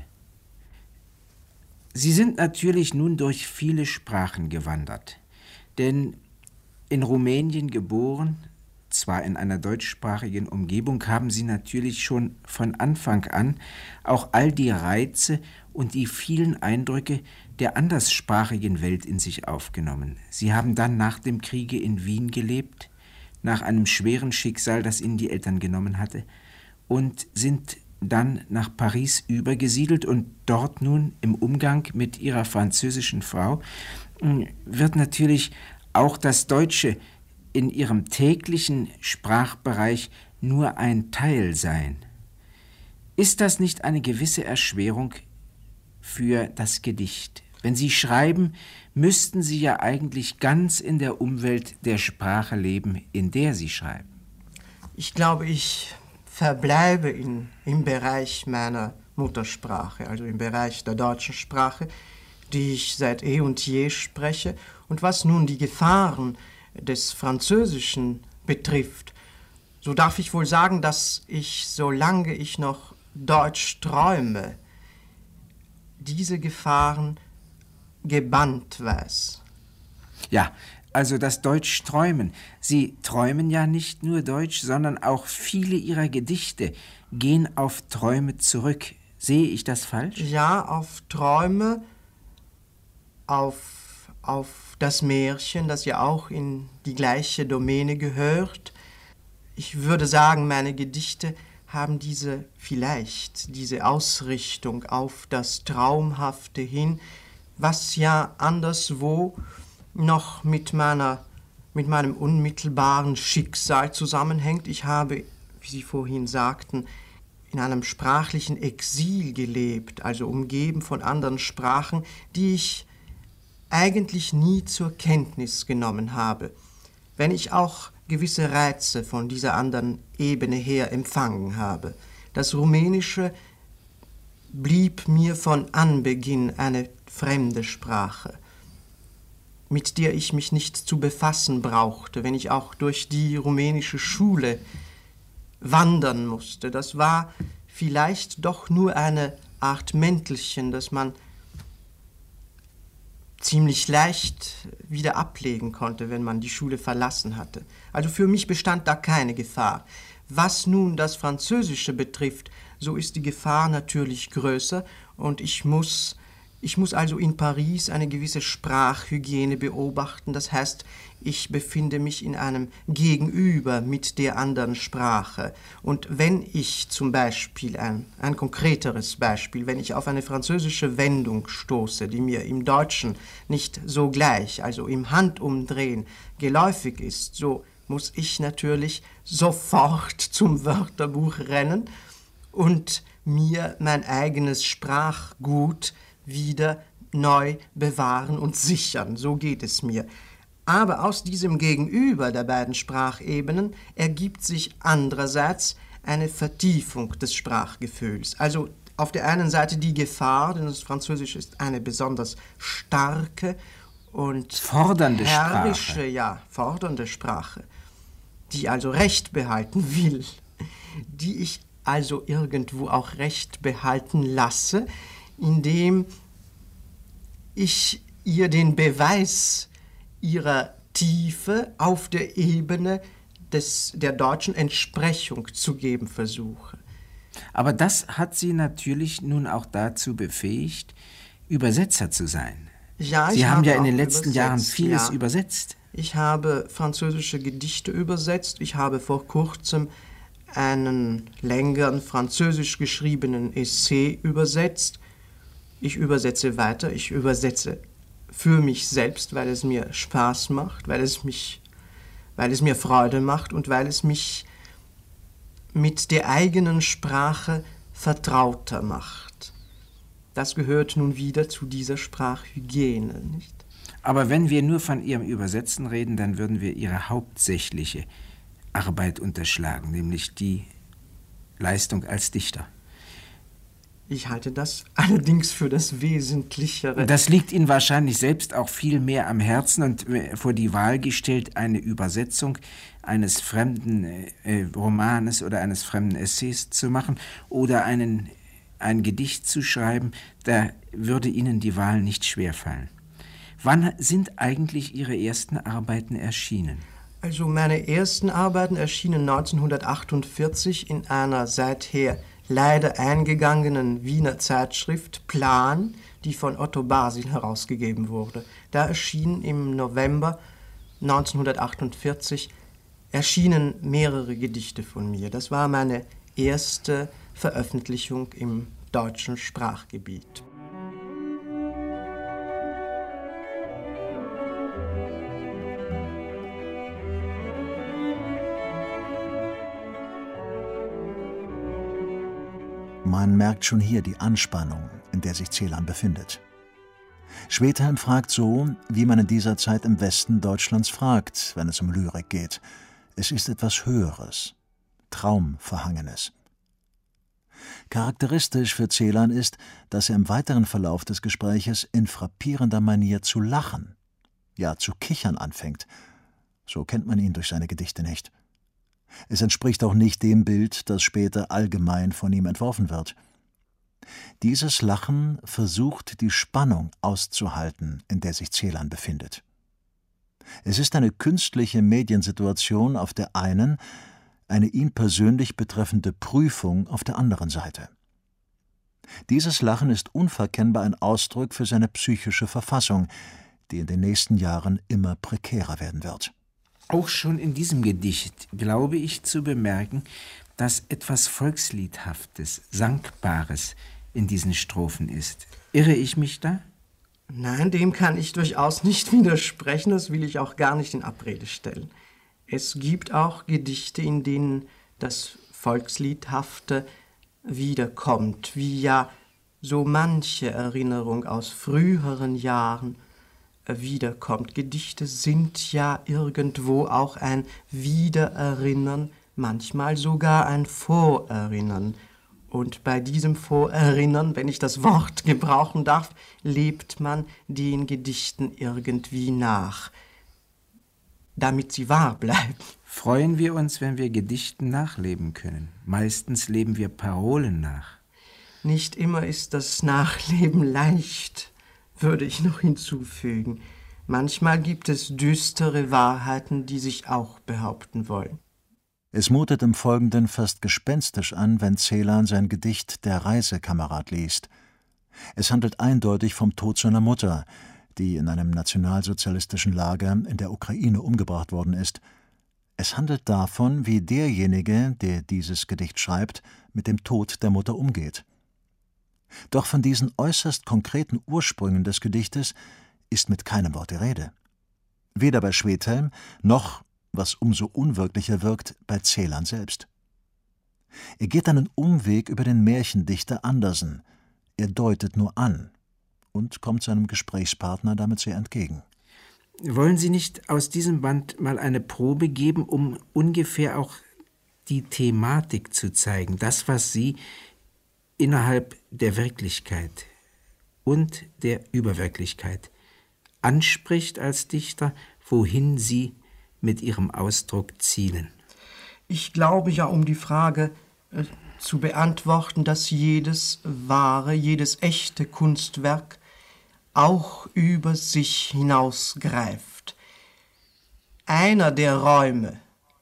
Sie sind natürlich nun durch viele Sprachen gewandert, denn in Rumänien geboren, zwar in einer deutschsprachigen Umgebung, haben Sie natürlich schon von Anfang an auch all die Reize und die vielen Eindrücke der anderssprachigen Welt in sich aufgenommen. Sie haben dann nach dem Kriege in Wien gelebt, nach einem schweren Schicksal, das Ihnen die Eltern genommen hatte, und sind dann nach Paris übergesiedelt und dort nun im Umgang mit Ihrer französischen Frau wird natürlich auch das Deutsche in Ihrem täglichen Sprachbereich nur ein Teil sein. Ist das nicht eine gewisse Erschwerung für das Gedicht? Wenn Sie schreiben, müssten Sie ja eigentlich ganz in der Umwelt der Sprache leben, in der Sie schreiben. Ich glaube, ich verbleibe im Bereich meiner Muttersprache, also im Bereich der deutschen Sprache, die ich seit eh und je spreche. Und was nun die Gefahren des Französischen betrifft, so darf ich wohl sagen, dass ich, solange ich noch Deutsch träume, diese Gefahren gebannt weiß. Ja, also das Deutsch-Träumen. Sie träumen ja nicht nur Deutsch, sondern auch viele Ihrer Gedichte gehen auf Träume zurück. Sehe ich das falsch? Ja, auf Träume, auf das Märchen, das ja auch in die gleiche Domäne gehört. Ich würde sagen, meine Gedichte haben diese Ausrichtung auf das Traumhafte hin, was ja anderswo noch mit meinem unmittelbaren Schicksal zusammenhängt. Ich habe, wie Sie vorhin sagten, in einem sprachlichen Exil gelebt, also umgeben von anderen Sprachen, die ich eigentlich nie zur Kenntnis genommen habe, wenn ich auch gewisse Reize von dieser anderen Ebene her empfangen habe. Das Rumänische blieb mir von Anbeginn eine fremde Sprache, mit der ich mich nicht zu befassen brauchte, wenn ich auch durch die rumänische Schule wandern musste. Das war vielleicht doch nur eine Art Mäntelchen, das man ziemlich leicht wieder ablegen konnte, wenn man die Schule verlassen hatte. Also für mich bestand da keine Gefahr. Was nun das Französische betrifft, so ist die Gefahr natürlich größer und ich muss also in Paris eine gewisse Sprachhygiene beobachten. Das heißt, ich befinde mich in einem Gegenüber mit der anderen Sprache. Und wenn ich zum Beispiel, ein konkreteres Beispiel, wenn ich auf eine französische Wendung stoße, die mir im Deutschen nicht so gleich, also im Handumdrehen, geläufig ist, so muss ich natürlich sofort zum Wörterbuch rennen und mir mein eigenes Sprachgut wieder neu bewahren und sichern. So geht es mir. Aber aus diesem Gegenüber der beiden Sprachebenen ergibt sich andererseits eine Vertiefung des Sprachgefühls. Also auf der einen Seite die Gefahr, denn das Französische ist eine besonders starke und fordernde fordernde Sprache, die also Recht behalten will, die ich also irgendwo auch Recht behalten lasse, indem ich ihr den Beweis ihrer Tiefe auf der Ebene der deutschen Entsprechung zu geben versuche. Aber das hat Sie natürlich nun auch dazu befähigt, Übersetzer zu sein. Ja, Sie haben ja in den letzten Jahren vieles übersetzt. Ich habe französische Gedichte übersetzt. Ich habe vor kurzem einen längeren französisch geschriebenen Essay übersetzt. Ich übersetze weiter, ich übersetze für mich selbst, weil es mir Spaß macht, weil es mir Freude macht und weil es mich mit der eigenen Sprache vertrauter macht. Das gehört nun wieder zu dieser Sprachhygiene, nicht? Aber wenn wir nur von Ihrem Übersetzen reden, dann würden wir Ihre hauptsächliche Arbeit unterschlagen, nämlich die Leistung als Dichter. Ich halte das allerdings für das Wesentlichere. Das liegt Ihnen wahrscheinlich selbst auch viel mehr am Herzen und vor die Wahl gestellt, eine Übersetzung eines fremden Romanes oder eines fremden Essays zu machen oder ein Gedicht zu schreiben, da würde Ihnen die Wahl nicht schwerfallen. Wann sind eigentlich Ihre ersten Arbeiten erschienen? Also meine ersten Arbeiten erschienen 1948 in einer seither leider eingegangenen Wiener Zeitschrift Plan, die von Otto Basil herausgegeben wurde. Da erschienen im November 1948 mehrere Gedichte von mir. Das war meine erste Veröffentlichung im deutschen Sprachgebiet. Man merkt schon hier die Anspannung, in der sich Celan befindet. Schwedhelm fragt so, wie man in dieser Zeit im Westen Deutschlands fragt, wenn es um Lyrik geht. Es ist etwas Höheres, Traumverhangenes. Charakteristisch für Celan ist, dass er im weiteren Verlauf des Gespräches in frappierender Manier zu lachen, ja zu kichern anfängt. So kennt man ihn durch seine Gedichte nicht. Es entspricht auch nicht dem Bild, das später allgemein von ihm entworfen wird. Dieses Lachen versucht, die Spannung auszuhalten, in der sich Celan befindet. Es ist eine künstliche Mediensituation auf der einen, eine ihn persönlich betreffende Prüfung auf der anderen Seite. Dieses Lachen ist unverkennbar ein Ausdruck für seine psychische Verfassung, die in den nächsten Jahren immer prekärer werden wird. Auch schon in diesem Gedicht glaube ich zu bemerken, dass etwas Volksliedhaftes, Sankbares in diesen Strophen ist. Irre ich mich da? Nein, dem kann ich durchaus nicht widersprechen, das will ich auch gar nicht in Abrede stellen. Es gibt auch Gedichte, in denen das Volksliedhafte wiederkommt, wie ja so manche Erinnerung aus früheren Jahren wiederkommt. Gedichte sind ja irgendwo auch ein Wiedererinnern, manchmal sogar ein Vorerinnern. Und bei diesem Vorerinnern, wenn ich das Wort gebrauchen darf, lebt man den Gedichten irgendwie nach, damit sie wahr bleiben. Freuen wir uns, wenn wir Gedichten nachleben können. Meistens leben wir Parolen nach. Nicht immer ist das Nachleben leicht, würde ich noch hinzufügen. Manchmal gibt es düstere Wahrheiten, die sich auch behaupten wollen. Es mutet im Folgenden fast gespenstisch an, wenn Celan sein Gedicht »Der Reisekamerad« liest. Es handelt eindeutig vom Tod seiner Mutter, die in einem nationalsozialistischen Lager in der Ukraine umgebracht worden ist. Es handelt davon, wie derjenige, der dieses Gedicht schreibt, mit dem Tod der Mutter umgeht. Doch von diesen äußerst konkreten Ursprüngen des Gedichtes ist mit keinem Wort die Rede. Weder bei Schwedhelm noch, was umso unwirklicher wirkt, bei Celan selbst. Er geht einen Umweg über den Märchendichter Andersen. Er deutet nur an und kommt seinem Gesprächspartner damit sehr entgegen. Wollen Sie nicht aus diesem Band mal eine Probe geben, um ungefähr auch die Thematik zu zeigen, das, was Sie innerhalb der Wirklichkeit und der Überwirklichkeit anspricht als Dichter, wohin Sie mit Ihrem Ausdruck zielen? Ich glaube ja, um die Frage zu beantworten, dass jedes wahre, jedes echte Kunstwerk auch über sich hinausgreift. Einer der Räume,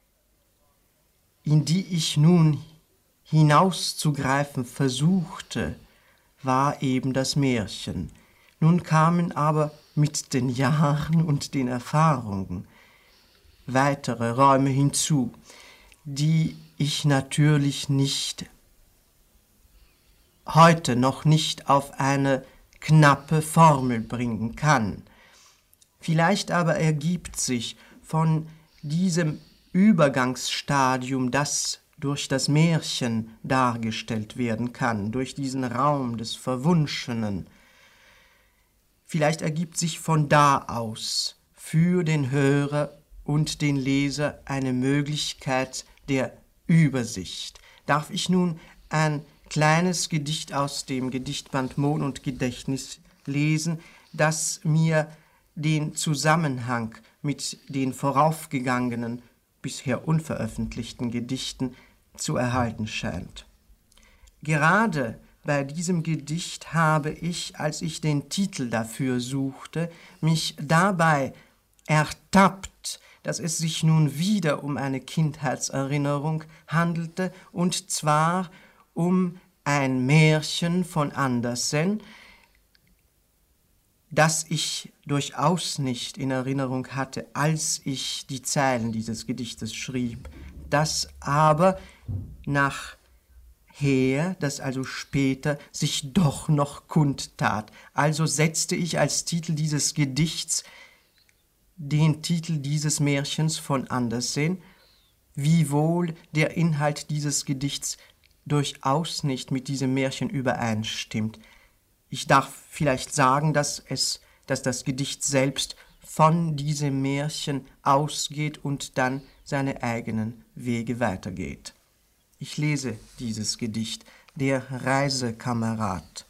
in die ich nun hinauszugreifen versuchte, war eben das Märchen. Nun kamen aber mit den Jahren und den Erfahrungen weitere Räume hinzu, die ich natürlich heute noch nicht auf eine knappe Formel bringen kann. Vielleicht aber ergibt sich von diesem Übergangsstadium, das durch das Märchen dargestellt werden kann, durch diesen Raum des Verwunschenen, vielleicht ergibt sich von da aus für den Hörer und den Leser eine Möglichkeit der Übersicht. Darf ich nun ein kleines Gedicht aus dem Gedichtband Mohn und Gedächtnis lesen, das mir den Zusammenhang mit den voraufgegangenen, bisher unveröffentlichten Gedichten zu erhalten scheint. Gerade bei diesem Gedicht habe ich, als ich den Titel dafür suchte, mich dabei ertappt, dass es sich nun wieder um eine Kindheitserinnerung handelte, und zwar um ein Märchen von Andersen, das ich durchaus nicht in Erinnerung hatte, als ich die Zeilen dieses Gedichtes schrieb, das aber nachher, das also später, sich doch noch kundtat. Also setzte ich als Titel dieses Gedichts den Titel dieses Märchens von Andersen, wiewohl der Inhalt dieses Gedichts durchaus nicht mit diesem Märchen übereinstimmt. Ich darf vielleicht sagen, dass das Gedicht selbst von diesem Märchen ausgeht und dann seine eigenen Wege weitergeht. Ich lese dieses Gedicht, Der Reisekamerad.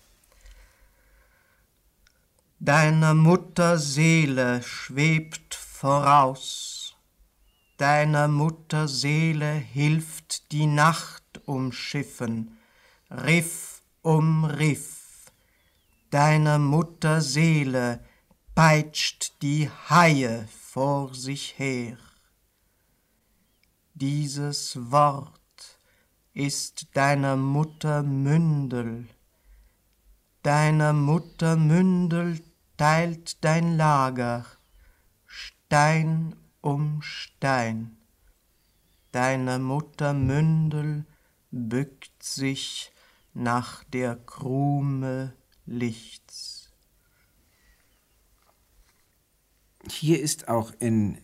Deiner Mutter Seele schwebt voraus, deiner Mutter Seele hilft die Nacht umschiffen, Riff um Riff. Deiner Mutter Seele peitscht die Haie vor sich her. Dieses Wort ist deiner Mutter Mündel. Deiner Mutter Mündel teilt dein Lager, Stein um Stein. Deiner Mutter Mündel bückt sich nach der Krume Lichts. Hier ist auch in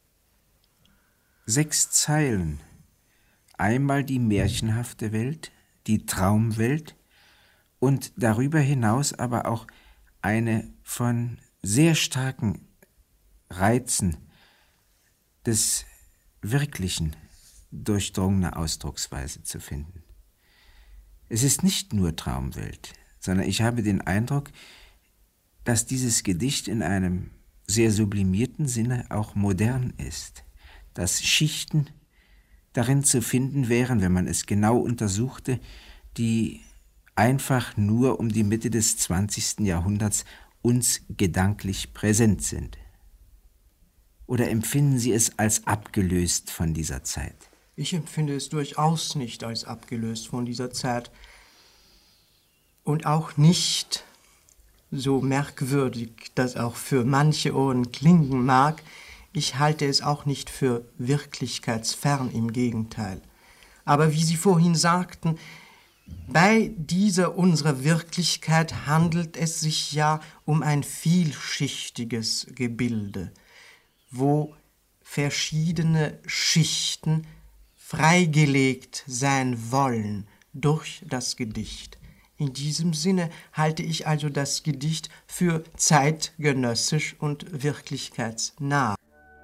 6 Zeilen einmal die märchenhafte Welt, die Traumwelt und darüber hinaus aber auch eine von sehr starken Reizen des Wirklichen durchdrungene Ausdrucksweise zu finden. Es ist nicht nur Traumwelt, sondern ich habe den Eindruck, dass dieses Gedicht in einem sehr sublimierten Sinne auch modern ist, dass Schichten darin zu finden wären, wenn man es genau untersuchte, die einfach nur um die Mitte des 20. Jahrhunderts uns gedanklich präsent sind. Oder empfinden Sie es als abgelöst von dieser Zeit? Ich empfinde es durchaus nicht als abgelöst von dieser Zeit. Und auch nicht, so merkwürdig das auch für manche Ohren klingen mag, ich halte es auch nicht für wirklichkeitsfern, im Gegenteil. Aber wie Sie vorhin sagten, bei dieser unserer Wirklichkeit handelt es sich ja um ein vielschichtiges Gebilde, wo verschiedene Schichten freigelegt sein wollen durch das Gedicht. In diesem Sinne halte ich also das Gedicht für zeitgenössisch und wirklichkeitsnah.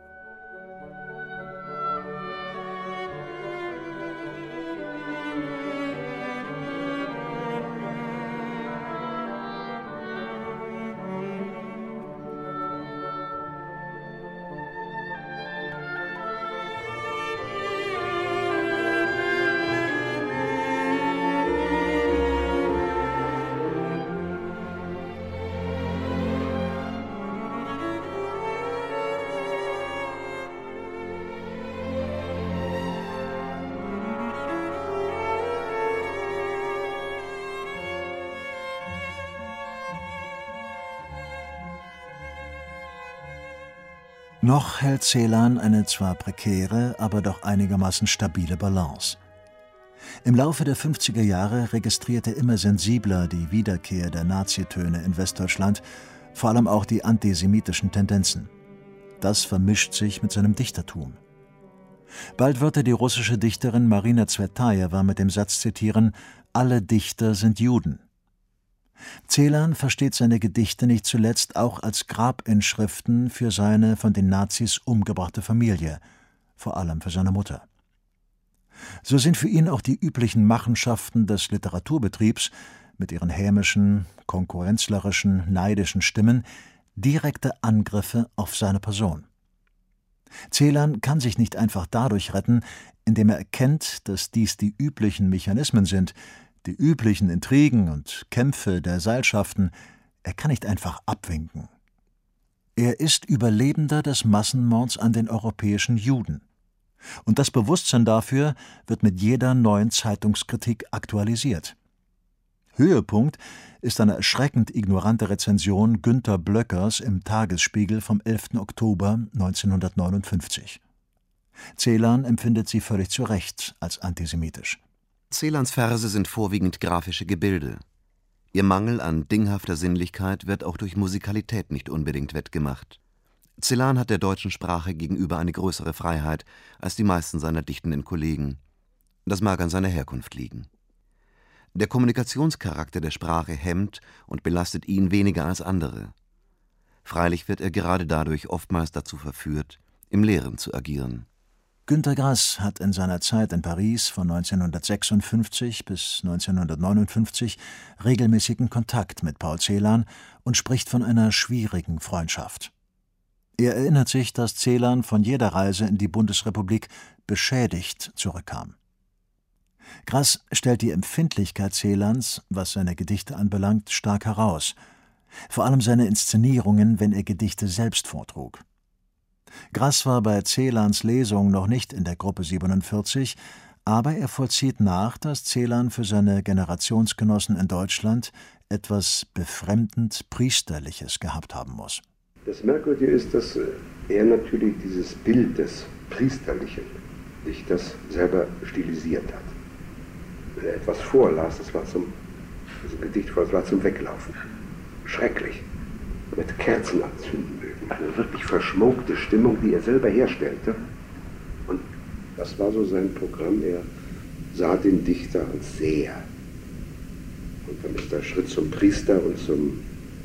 Noch hält Celan eine zwar prekäre, aber doch einigermaßen stabile Balance. Im Laufe der 50er Jahre registriert er immer sensibler die Wiederkehr der Nazitöne in Westdeutschland, vor allem auch die antisemitischen Tendenzen. Das vermischt sich mit seinem Dichtertum. Bald wird er die russische Dichterin Marina Tsvetajewa mit dem Satz zitieren: »Alle Dichter sind Juden.« Celan versteht seine Gedichte nicht zuletzt auch als Grabinschriften für seine von den Nazis umgebrachte Familie, vor allem für seine Mutter. So sind für ihn auch die üblichen Machenschaften des Literaturbetriebs mit ihren hämischen, konkurrenzlerischen, neidischen Stimmen direkte Angriffe auf seine Person. Celan kann sich nicht einfach dadurch retten, indem er erkennt, dass dies die üblichen Mechanismen sind, die üblichen Intrigen und Kämpfe der Seilschaften. Er kann nicht einfach abwinken. Er ist Überlebender des Massenmords an den europäischen Juden. Und das Bewusstsein dafür wird mit jeder neuen Zeitungskritik aktualisiert. Höhepunkt ist eine erschreckend ignorante Rezension Günter Blöckers im Tagesspiegel vom 11. Oktober 1959. Celan empfindet sie völlig zu Recht als antisemitisch. Celans Verse sind vorwiegend grafische Gebilde. Ihr Mangel an dinghafter Sinnlichkeit wird auch durch Musikalität nicht unbedingt wettgemacht. Celan hat der deutschen Sprache gegenüber eine größere Freiheit als die meisten seiner dichtenden Kollegen. Das mag an seiner Herkunft liegen. Der Kommunikationscharakter der Sprache hemmt und belastet ihn weniger als andere. Freilich wird er gerade dadurch oftmals dazu verführt, im Leeren zu agieren. Günter Grass hat in seiner Zeit in Paris von 1956 bis 1959 regelmäßigen Kontakt mit Paul Celan und spricht von einer schwierigen Freundschaft. Er erinnert sich, dass Celan von jeder Reise in die Bundesrepublik beschädigt zurückkam. Grass stellt die Empfindlichkeit Celans, was seine Gedichte anbelangt, stark heraus. Vor allem seine Inszenierungen, wenn er Gedichte selbst vortrug. Grass war bei Celans Lesung noch nicht in der Gruppe 47, aber er vollzieht nach, dass Celan für seine Generationsgenossen in Deutschland etwas befremdend Priesterliches gehabt haben muss. Das Merkwürdige ist, dass er natürlich dieses Bild des priesterlichen Dichters selber stilisiert hat. Wenn er etwas vorlas, das Gedicht war zum Weglaufen. Schrecklich. Mit Kerzen anzünden mögen. Eine wirklich verschmokte Stimmung, die er selber herstellte. Und das war so sein Programm. Er sah den Dichter als Seher. Und dann ist der Schritt zum Priester und zum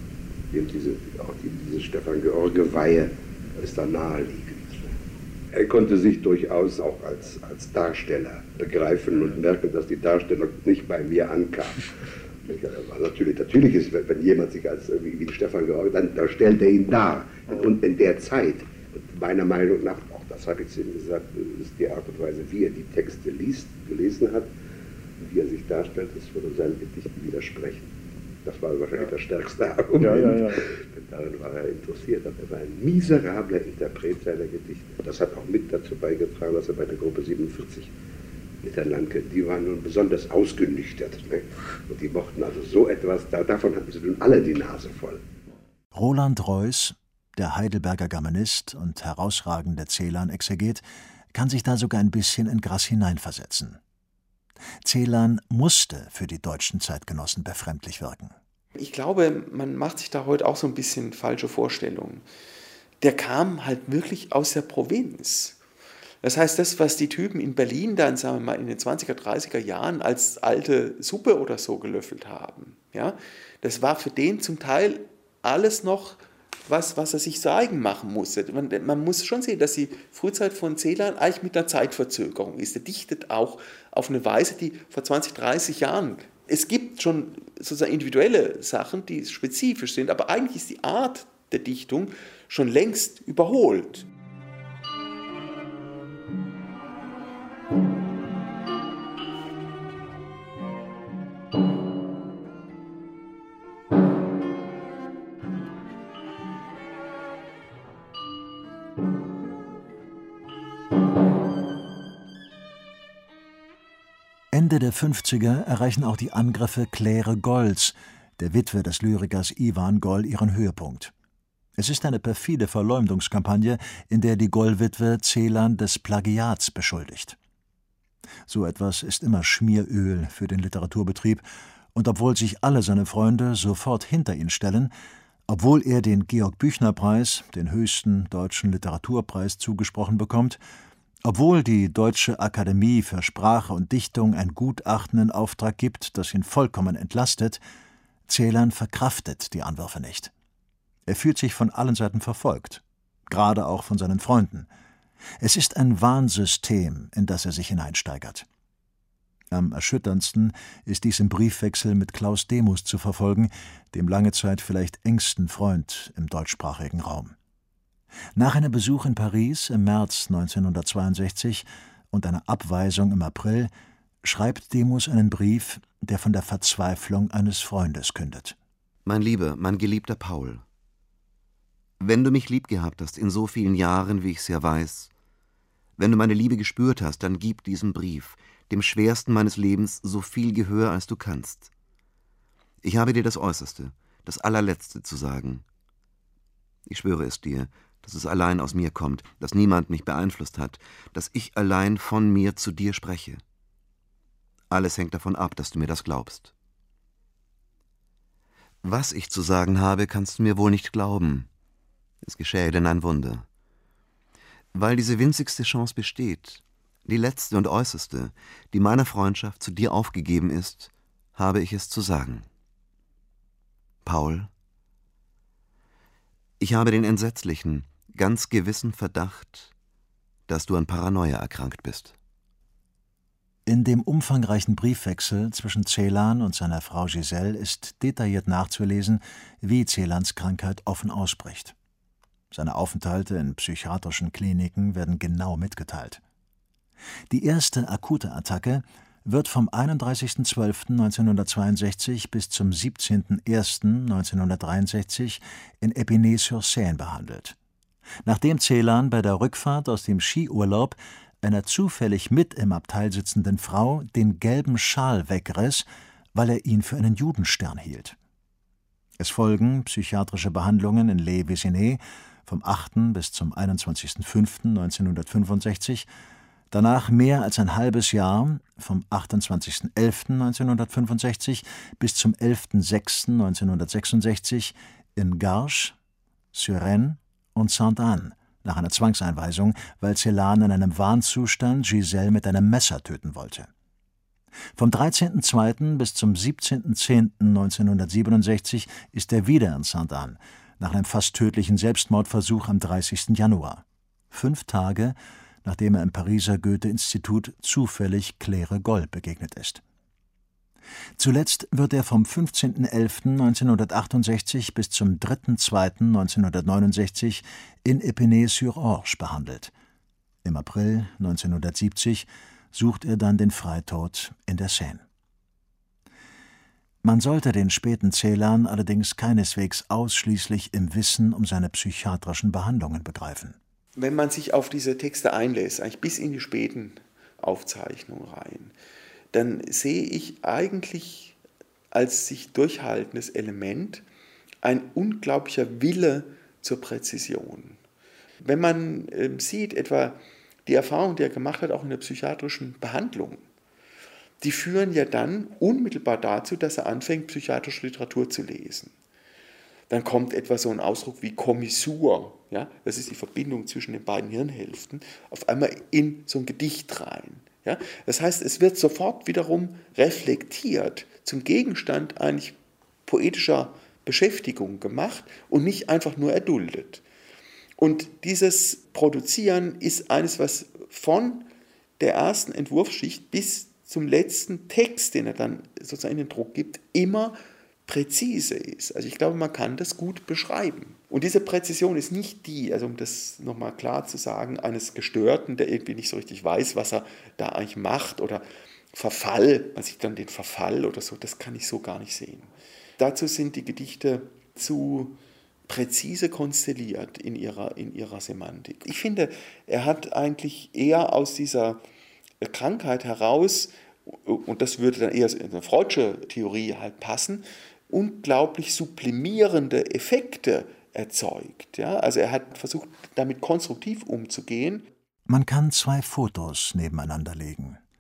diese Stefan-George-Weihe ist da naheliegend. Er konnte sich durchaus auch als Darsteller begreifen und merken, dass die Darstellung nicht bei mir ankam. Natürlich ist, wenn jemand sich als wie Stefan George, dann stellt er ihn dar. Und in der Zeit, meiner Meinung nach, auch das habe ich ihm gesagt, ist die Art und Weise, wie er die Texte gelesen hat, wie er sich darstellt, das würde seinen Gedichten widersprechen. Das war wahrscheinlich das stärkste Argument. Ja. Darin war er interessiert. Er war ein miserabler Interpret seiner Gedichte. Das hat auch mit dazu beigetragen, dass er bei der Gruppe 47 mit der Landke, die waren nun besonders ausgenüchtert. Ne? Und die mochten also so etwas, davon hatten sie nun alle die Nase voll. Roland Reuß, der Heidelberger Germanist und herausragende Celan-Exeget, kann sich da sogar ein bisschen in Grass hineinversetzen. Celan musste für die deutschen Zeitgenossen befremdlich wirken. Ich glaube, man macht sich da heute auch so ein bisschen falsche Vorstellungen. Der kam halt wirklich aus der Provinz. Das heißt, das, was die Typen in Berlin dann, sagen wir mal, in den 20er, 30er Jahren als alte Suppe oder so gelöffelt haben, ja, das war für den zum Teil alles noch was er sich zu eigen machen musste. Man muss schon sehen, dass die Frühzeit von Celan eigentlich mit einer Zeitverzögerung ist. Er dichtet auch auf eine Weise, die vor 20, 30 Jahren, es gibt schon sozusagen individuelle Sachen, die spezifisch sind, aber eigentlich ist die Art der Dichtung schon längst überholt. Ende der 50er erreichen auch die Angriffe Claire Golls, der Witwe des Lyrikers Iwan Goll, ihren Höhepunkt. Es ist eine perfide Verleumdungskampagne, in der die Goll-Witwe Celan des Plagiats beschuldigt. So etwas ist immer Schmieröl für den Literaturbetrieb, und obwohl sich alle seine Freunde sofort hinter ihn stellen, obwohl er den Georg-Büchner-Preis, den höchsten deutschen Literaturpreis, zugesprochen bekommt, obwohl die Deutsche Akademie für Sprache und Dichtung ein Gutachten in Auftrag gibt, das ihn vollkommen entlastet, Celan verkraftet die Anwürfe nicht. Er fühlt sich von allen Seiten verfolgt, gerade auch von seinen Freunden. Es ist ein Wahnsystem, in das er sich hineinsteigert. Am erschütterndsten ist dies im Briefwechsel mit Klaus Demus zu verfolgen, dem lange Zeit vielleicht engsten Freund im deutschsprachigen Raum. Nach einem Besuch in Paris im März 1962 und einer Abweisung im April schreibt Demus einen Brief, der von der Verzweiflung eines Freundes kündet. Mein Lieber, mein geliebter Paul, wenn du mich lieb gehabt hast in so vielen Jahren, wie ich es ja weiß, wenn du meine Liebe gespürt hast, dann gib diesem Brief, dem schwersten meines Lebens, so viel Gehör, als du kannst. Ich habe dir das Äußerste, das Allerletzte zu sagen. Ich schwöre es dir, dass es allein aus mir kommt, dass niemand mich beeinflusst hat, dass ich allein von mir zu dir spreche. Alles hängt davon ab, dass du mir das glaubst. Was ich zu sagen habe, kannst du mir wohl nicht glauben. Es geschähe denn ein Wunder. Weil diese winzigste Chance besteht, die letzte und äußerste, die meiner Freundschaft zu dir aufgegeben ist, habe ich es zu sagen. Paul, ich habe den entsetzlichen, ganz gewissen Verdacht, dass du an Paranoia erkrankt bist. In dem umfangreichen Briefwechsel zwischen Celan und seiner Frau Giselle ist detailliert nachzulesen, wie Celans Krankheit offen ausbricht. Seine Aufenthalte in psychiatrischen Kliniken werden genau mitgeteilt. Die erste akute Attacke wird vom 31.12.1962 bis zum 17.01.1963 in Épinay-sur-Seine behandelt. Nachdem Celan bei der Rückfahrt aus dem Skiurlaub einer zufällig mit im Abteil sitzenden Frau den gelben Schal wegriss, weil er ihn für einen Judenstern hielt. Es folgen psychiatrische Behandlungen in Les Vézinets vom 8. bis zum 21.05.1965, danach mehr als ein halbes Jahr, vom 28.11.1965 bis zum 11.06.1966 in Garches, Suresnes und Sainte-Anne, nach einer Zwangseinweisung, weil Celan in einem Wahnzustand Giselle mit einem Messer töten wollte. Vom 13.02. bis zum 17.10.1967 ist er wieder in Sainte-Anne, nach einem fast tödlichen Selbstmordversuch am 30. Januar. 5 Tage, nachdem er im Pariser Goethe-Institut zufällig Claire Goll begegnet ist. Zuletzt wird er vom 15.11.1968 bis zum 3.2.1969 in Épinay-sur-Orge behandelt. Im April 1970 sucht er dann den Freitod in der Seine. Man sollte den späten Celan allerdings keineswegs ausschließlich im Wissen um seine psychiatrischen Behandlungen begreifen. Wenn man sich auf diese Texte einlässt, eigentlich bis in die späten Aufzeichnungen rein, dann sehe ich eigentlich als sich durchhaltendes Element ein unglaublicher Wille zur Präzision. Wenn man sieht, etwa die Erfahrung, die er gemacht hat, auch in der psychiatrischen Behandlung, die führen ja dann unmittelbar dazu, dass er anfängt, psychiatrische Literatur zu lesen. Dann kommt etwa so ein Ausdruck wie Kommissur, ja, das ist die Verbindung zwischen den beiden Hirnhälften, auf einmal in so ein Gedicht rein. Ja. Das heißt, es wird sofort wiederum reflektiert, zum Gegenstand eigentlich poetischer Beschäftigung gemacht und nicht einfach nur erduldet. Und dieses Produzieren ist eines, was von der ersten Entwurfsschicht bis zum letzten Text, den er dann sozusagen in den Druck gibt, immer präzise ist. Also ich glaube, man kann das gut beschreiben. Und diese Präzision ist nicht die, also um das nochmal klar zu sagen, eines Gestörten, der irgendwie nicht so richtig weiß, was er da eigentlich macht, oder Verfall, man sieht dann den Verfall oder so, das kann ich so gar nicht sehen. Dazu sind die Gedichte zu präzise konstelliert in ihrer Semantik. Ich finde, er hat eigentlich eher aus dieser Krankheit heraus, und das würde dann eher in eine Freudsche Theorie halt passen, unglaublich sublimierende Effekte erzeugt. Ja? Also er hat versucht, damit konstruktiv umzugehen. Man kann 2 Fotos nebeneinander legen.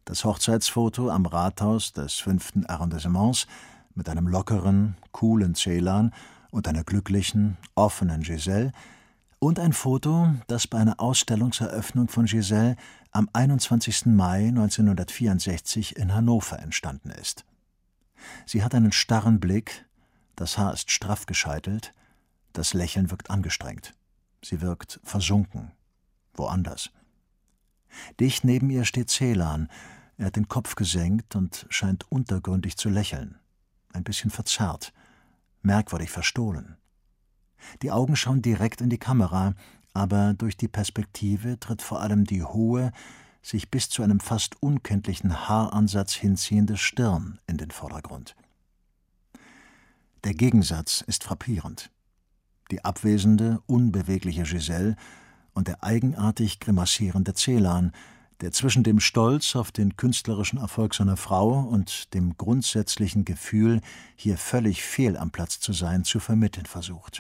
Das Hochzeitsfoto am Rathaus des 5. Arrondissements mit einem lockeren, coolen Ceylan und einer glücklichen, offenen Giselle und ein Foto, das bei einer Ausstellungseröffnung von Giselle am 21. Mai 1964 in Hannover entstanden ist. Sie hat einen starren Blick, das Haar ist straff gescheitelt, das Lächeln wirkt angestrengt. Sie wirkt versunken, woanders. Dicht neben ihr steht Ceylan. Er hat den Kopf gesenkt und scheint untergründig zu lächeln. Ein bisschen verzerrt, merkwürdig verstohlen. Die Augen schauen direkt in die Kamera, aber durch die Perspektive tritt vor allem die hohe, sich bis zu einem fast unkenntlichen Haaransatz hinziehende Stirn in den Vordergrund. Der Gegensatz ist frappierend. Die abwesende, unbewegliche Giselle und der eigenartig grimassierende Ceylan, der zwischen dem Stolz auf den künstlerischen Erfolg seiner Frau und dem grundsätzlichen Gefühl, hier völlig fehl am Platz zu sein, zu vermitteln versucht.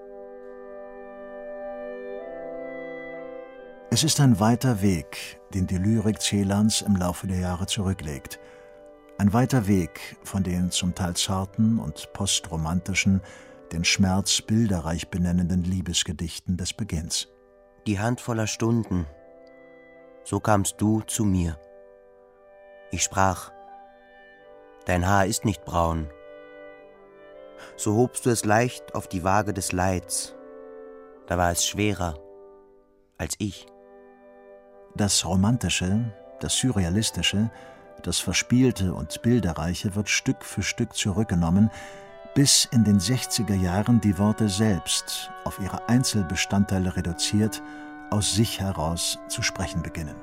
Es ist ein weiter Weg, den die Lyrik Ceylans im Laufe der Jahre zurücklegt. Ein weiter Weg von den zum Teil zarten und postromantischen, den Schmerz bilderreich benennenden Liebesgedichten des Beginns. Die Hand voller Stunden, so kamst du zu mir. Ich sprach, dein Haar ist nicht braun. So hobst du es leicht auf die Waage des Leids. Da war es schwerer als ich. Das Romantische, das Surrealistische, das Verspielte und Bilderreiche wird Stück für Stück zurückgenommen, bis in den 60er Jahren die Worte selbst, auf ihre Einzelbestandteile reduziert, aus sich heraus zu sprechen beginnen.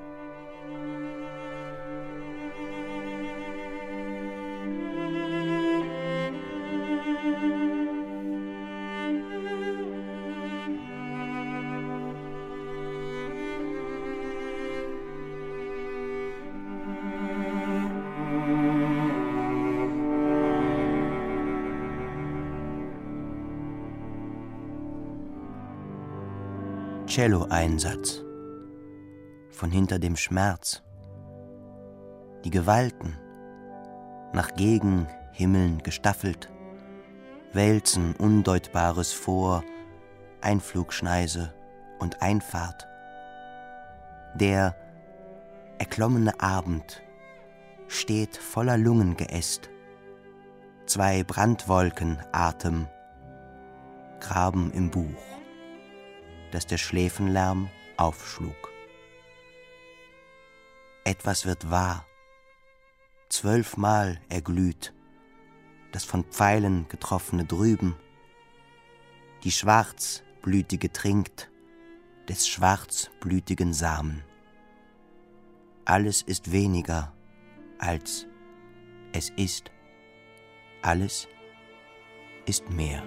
Cello-Einsatz. Von hinter dem Schmerz. Die Gewalten, nach Gegenhimmeln gestaffelt, wälzen Undeutbares vor, Einflugschneise und Einfahrt. Der erklommene Abend steht voller Lungen geäst. 2 Brandwolken Atem graben im Buch, dass der Schläfenlärm aufschlug. Etwas wird wahr, 12-mal erglüht, das von Pfeilen getroffene drüben. Die Schwarzblütige trinkt des schwarzblütigen Samen. Alles ist weniger, als es ist. Alles ist mehr.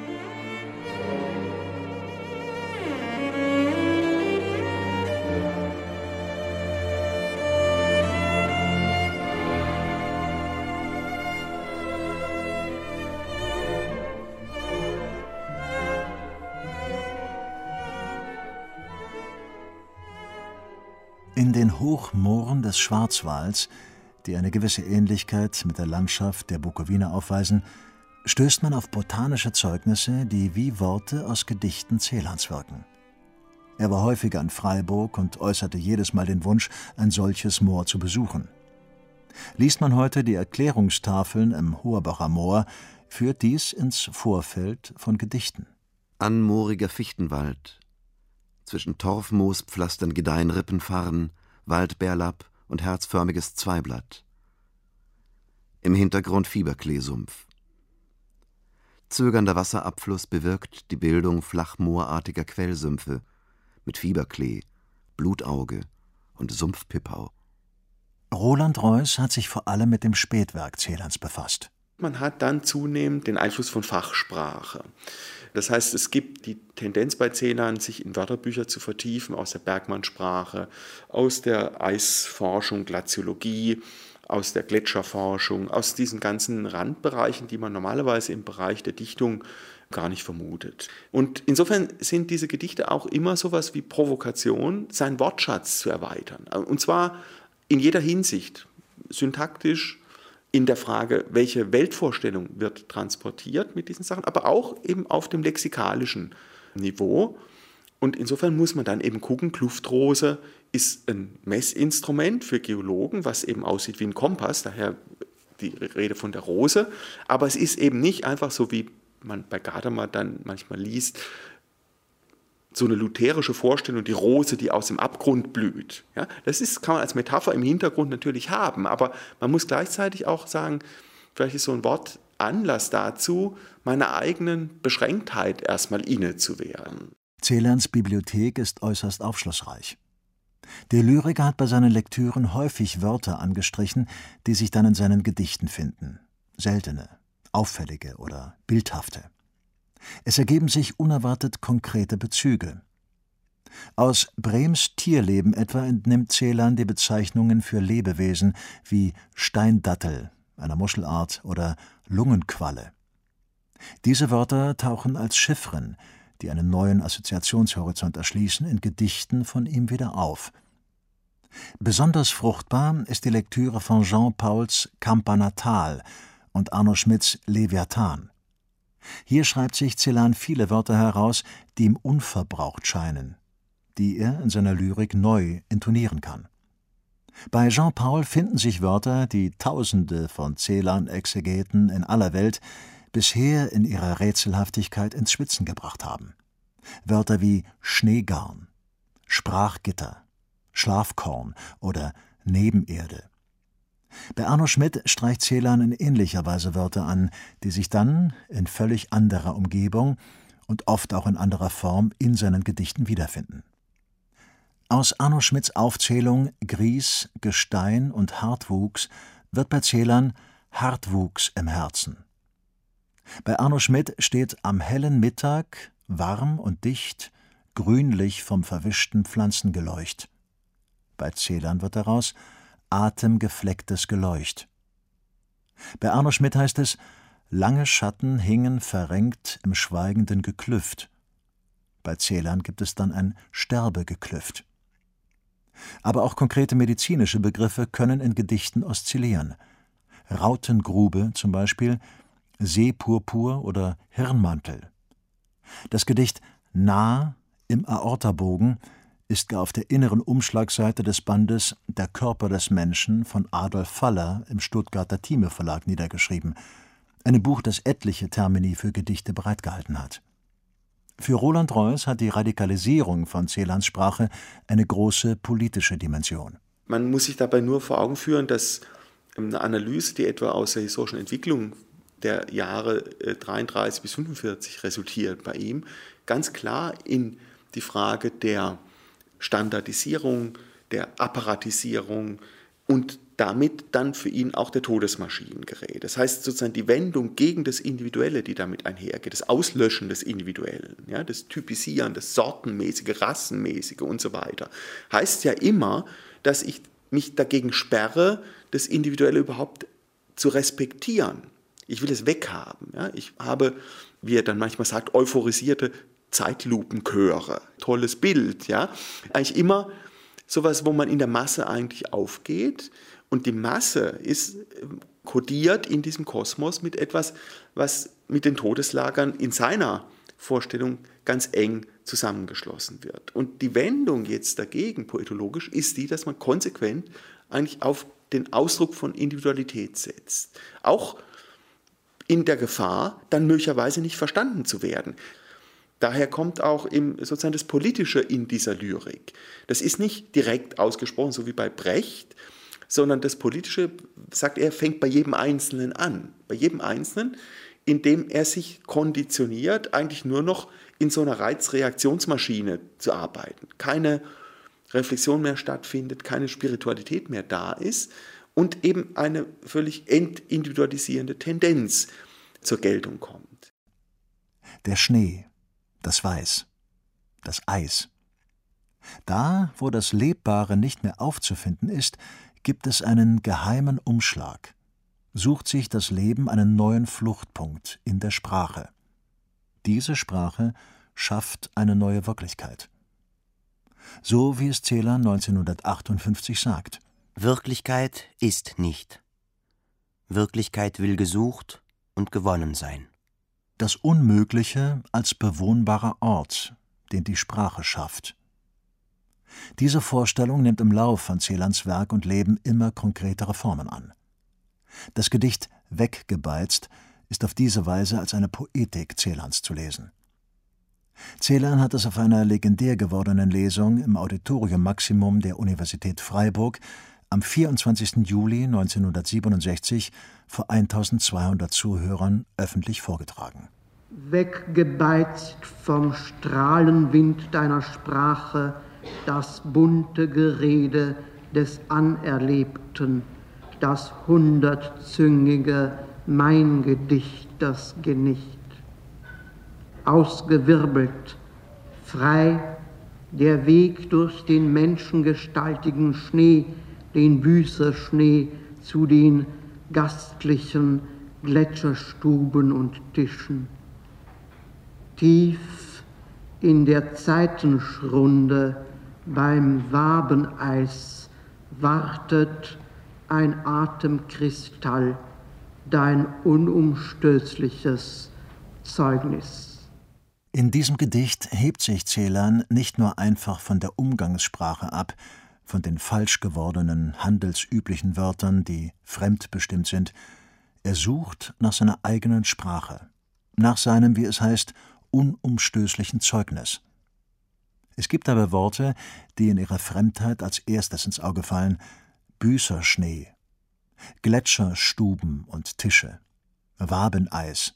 In den Hochmooren des Schwarzwalds, die eine gewisse Ähnlichkeit mit der Landschaft der Bukowina aufweisen, stößt man auf botanische Zeugnisse, die wie Worte aus Gedichten Ceylans wirken. Er war häufiger in Freiburg und äußerte jedes Mal den Wunsch, ein solches Moor zu besuchen. Liest man heute die Erklärungstafeln im Hoherbacher Moor, führt dies ins Vorfeld von Gedichten. Anmooriger Fichtenwald. Zwischen Torfmoospflastern gedeihen Rippenfarren, Waldbärlapp und herzförmiges Zweiblatt. Im Hintergrund Fieberkleesumpf. Zögernder Wasserabfluss bewirkt die Bildung flachmoorartiger Quellsümpfe mit Fieberklee, Blutauge und Sumpfpippau. Roland Reuß hat sich vor allem mit dem Spätwerk Ceylans befasst. Man hat dann zunehmend den Einfluss von Fachsprache. Das heißt, es gibt die Tendenz bei Ceylan, sich in Wörterbücher zu vertiefen, aus der Bergmannsprache, aus der Eisforschung, Glaziologie, aus der Gletscherforschung, aus diesen ganzen Randbereichen, die man normalerweise im Bereich der Dichtung gar nicht vermutet. Und insofern sind diese Gedichte auch immer sowas wie Provokation, seinen Wortschatz zu erweitern. Und zwar in jeder Hinsicht, syntaktisch, in der Frage, welche Weltvorstellung wird transportiert mit diesen Sachen, aber auch eben auf dem lexikalischen Niveau. Und insofern muss man dann eben gucken, Kluftrose ist ein Messinstrument für Geologen, was eben aussieht wie ein Kompass, daher die Rede von der Rose. Aber es ist eben nicht einfach so, wie man bei Gadamer dann manchmal liest, so eine lutherische Vorstellung, die Rose, die aus dem Abgrund blüht. Ja, kann man als Metapher im Hintergrund natürlich haben, aber man muss gleichzeitig auch sagen, vielleicht ist so ein Wort Anlass dazu, meiner eigenen Beschränktheit erstmal inne zu werden. Celans Bibliothek ist äußerst aufschlussreich. Der Lyriker hat bei seinen Lektüren häufig Wörter angestrichen, die sich dann in seinen Gedichten finden. Seltene, auffällige oder bildhafte. Es ergeben sich unerwartet konkrete Bezüge. Aus Brehms Tierleben etwa entnimmt Celan die Bezeichnungen für Lebewesen wie Steindattel, einer Muschelart, oder Lungenqualle. Diese Wörter tauchen als Chiffren, die einen neuen Assoziationshorizont erschließen, in Gedichten von ihm wieder auf. Besonders fruchtbar ist die Lektüre von Jean Pauls Campanatal und Arno Schmidts Leviathan. Hier schreibt sich Celan viele Wörter heraus, die ihm unverbraucht scheinen, die er in seiner Lyrik neu intonieren kann. Bei Jean Paul finden sich Wörter, die Tausende von Celan-Exegeten in aller Welt bisher in ihrer Rätselhaftigkeit ins Schwitzen gebracht haben. Wörter wie Schneegarn, Sprachgitter, Schlafkorn oder Nebenerde. Bei Arno Schmidt streicht Celan in ähnlicher Weise Wörter an, die sich dann in völlig anderer Umgebung und oft auch in anderer Form in seinen Gedichten wiederfinden. Aus Arno Schmidts Aufzählung Gries, Gestein und Hartwuchs wird bei Celan Hartwuchs im Herzen. Bei Arno Schmidt steht am hellen Mittag, warm und dicht, grünlich vom verwischten Pflanzengeleucht. Bei Celan wird daraus atemgeflecktes Geleucht. Bei Arno Schmidt heißt es, lange Schatten hingen verrenkt im schweigenden Geklüft. Bei Celan gibt es dann ein Sterbegeklüft. Aber auch konkrete medizinische Begriffe können in Gedichten oszillieren. Rautengrube zum Beispiel, Seepurpur oder Hirnmantel. Das Gedicht Nah im Aortabogen ist gar auf der inneren Umschlagseite des Bandes Der Körper des Menschen von Adolf Faller im Stuttgarter Thieme Verlag niedergeschrieben, einem Buch, das etliche Termini für Gedichte bereitgehalten hat. Für Roland Reuss hat die Radikalisierung von Celans Sprache eine große politische Dimension. Man muss sich dabei nur vor Augen führen, dass eine Analyse, die etwa aus der historischen Entwicklung der Jahre 33 bis 45 resultiert bei ihm, ganz klar in die Frage der Standardisierung, der Apparatisierung und damit dann für ihn auch der Todesmaschinen gerät. Das heißt sozusagen die Wendung gegen das Individuelle, die damit einhergeht, das Auslöschen des Individuellen, ja, das Typisieren, das Sortenmäßige, Rassenmäßige und so weiter, heißt ja immer, dass ich mich dagegen sperre, das Individuelle überhaupt zu respektieren. Ich will es weghaben. Ja. Ich habe, wie er dann manchmal sagt, euphorisierte Zeitlupenchöre. Tolles Bild. Ja. Eigentlich immer sowas, wo man in der Masse eigentlich aufgeht. Und die Masse ist kodiert in diesem Kosmos mit etwas, was mit den Todeslagern in seiner Vorstellung ganz eng zusammengeschlossen wird. Und die Wendung jetzt dagegen, poetologisch, ist die, dass man konsequent eigentlich auf den Ausdruck von Individualität setzt. Auch in der Gefahr, dann möglicherweise nicht verstanden zu werden. Daher kommt auch sozusagen das Politische in dieser Lyrik. Das ist nicht direkt ausgesprochen, so wie bei Brecht, sondern das Politische, sagt er, fängt bei jedem Einzelnen an. Bei jedem Einzelnen, indem er sich konditioniert, eigentlich nur noch in so einer Reizreaktionsmaschine zu arbeiten. Keine Reflexion mehr stattfindet, keine Spiritualität mehr da ist und eben eine völlig entindividualisierende Tendenz zur Geltung kommt. Der Schnee, das Weiß, das Eis. Da, wo das Lebbare nicht mehr aufzufinden ist, gibt es einen geheimen Umschlag. Sucht sich das Leben einen neuen Fluchtpunkt in der Sprache. Diese Sprache schafft eine neue Wirklichkeit. So wie es Celan 1958 sagt: Wirklichkeit ist nicht. Wirklichkeit will gesucht und gewonnen sein. Das Unmögliche als bewohnbarer Ort, den die Sprache schafft. Diese Vorstellung nimmt im Lauf von Celans Werk und Leben immer konkretere Formen an. Das Gedicht »Weggebeizt« ist auf diese Weise als eine Poetik Celans zu lesen. Celan hat es auf einer legendär gewordenen Lesung im Auditorium Maximum der Universität Freiburg am 24. Juli 1967 vor 1200 Zuhörern öffentlich vorgetragen. Weggebeizt vom Strahlenwind deiner Sprache das bunte Gerede des Anerlebten, das hundertzüngige mein Gedicht, das Genicht. Ausgewirbelt, frei, der Weg durch den menschengestaltigen Schnee, den Büßerschnee zu den gastlichen Gletscherstuben und Tischen. Tief in der Zeitenschrunde beim Wabeneis wartet ein Atemkristall, dein unumstößliches Zeugnis. In diesem Gedicht hebt sich Celan nicht nur einfach von der Umgangssprache ab, von den falsch gewordenen, handelsüblichen Wörtern, die fremdbestimmt sind. Er sucht nach seiner eigenen Sprache, nach seinem, wie es heißt, unumstößlichen Zeugnis. Es gibt aber Worte, die in ihrer Fremdheit als erstes ins Auge fallen: Büßerschnee, Gletscherstuben und Tische, Wabeneis.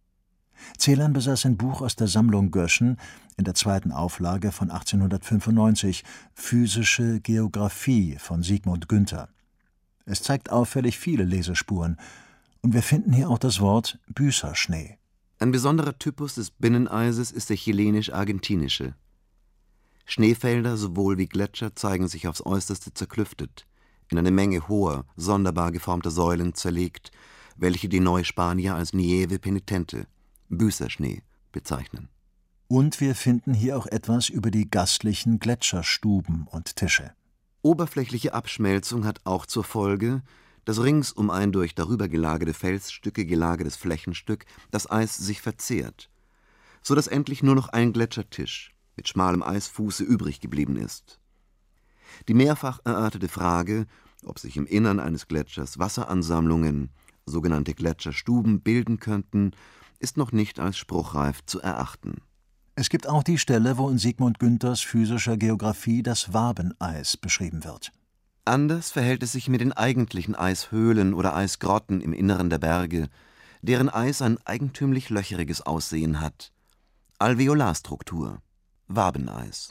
Celan besaß ein Buch aus der Sammlung Göschen in der 2. Auflage von 1895, Physische Geographie von Sigmund Günther. Es zeigt auffällig viele Lesespuren, und wir finden hier auch das Wort Büßerschnee. Ein besonderer Typus des Binneneises ist der chilenisch-argentinische. Schneefelder sowohl wie Gletscher zeigen sich aufs Äußerste zerklüftet, in eine Menge hoher, sonderbar geformter Säulen zerlegt, welche die Neuspanier als Nieve Penitente, Büßerschnee, bezeichnen. Und wir finden hier auch etwas über die gastlichen Gletscherstuben und Tische. Oberflächliche Abschmelzung hat auch zur Folge, dass rings um ein durch darüber gelagerte Felsstücke gelagertes Flächenstück das Eis sich verzehrt, so dass endlich nur noch ein Gletschertisch mit schmalem Eisfuße übrig geblieben ist. Die mehrfach erörterte Frage, ob sich im Innern eines Gletschers Wasseransammlungen, sogenannte Gletscherstuben, bilden könnten, ist noch nicht als spruchreif zu erachten. Es gibt auch die Stelle, wo in Sigmund Günthers physischer Geographie das Wabeneis beschrieben wird. Anders verhält es sich mit den eigentlichen Eishöhlen oder Eisgrotten im Inneren der Berge, deren Eis ein eigentümlich löcheriges Aussehen hat. Alveolarstruktur, Wabeneis.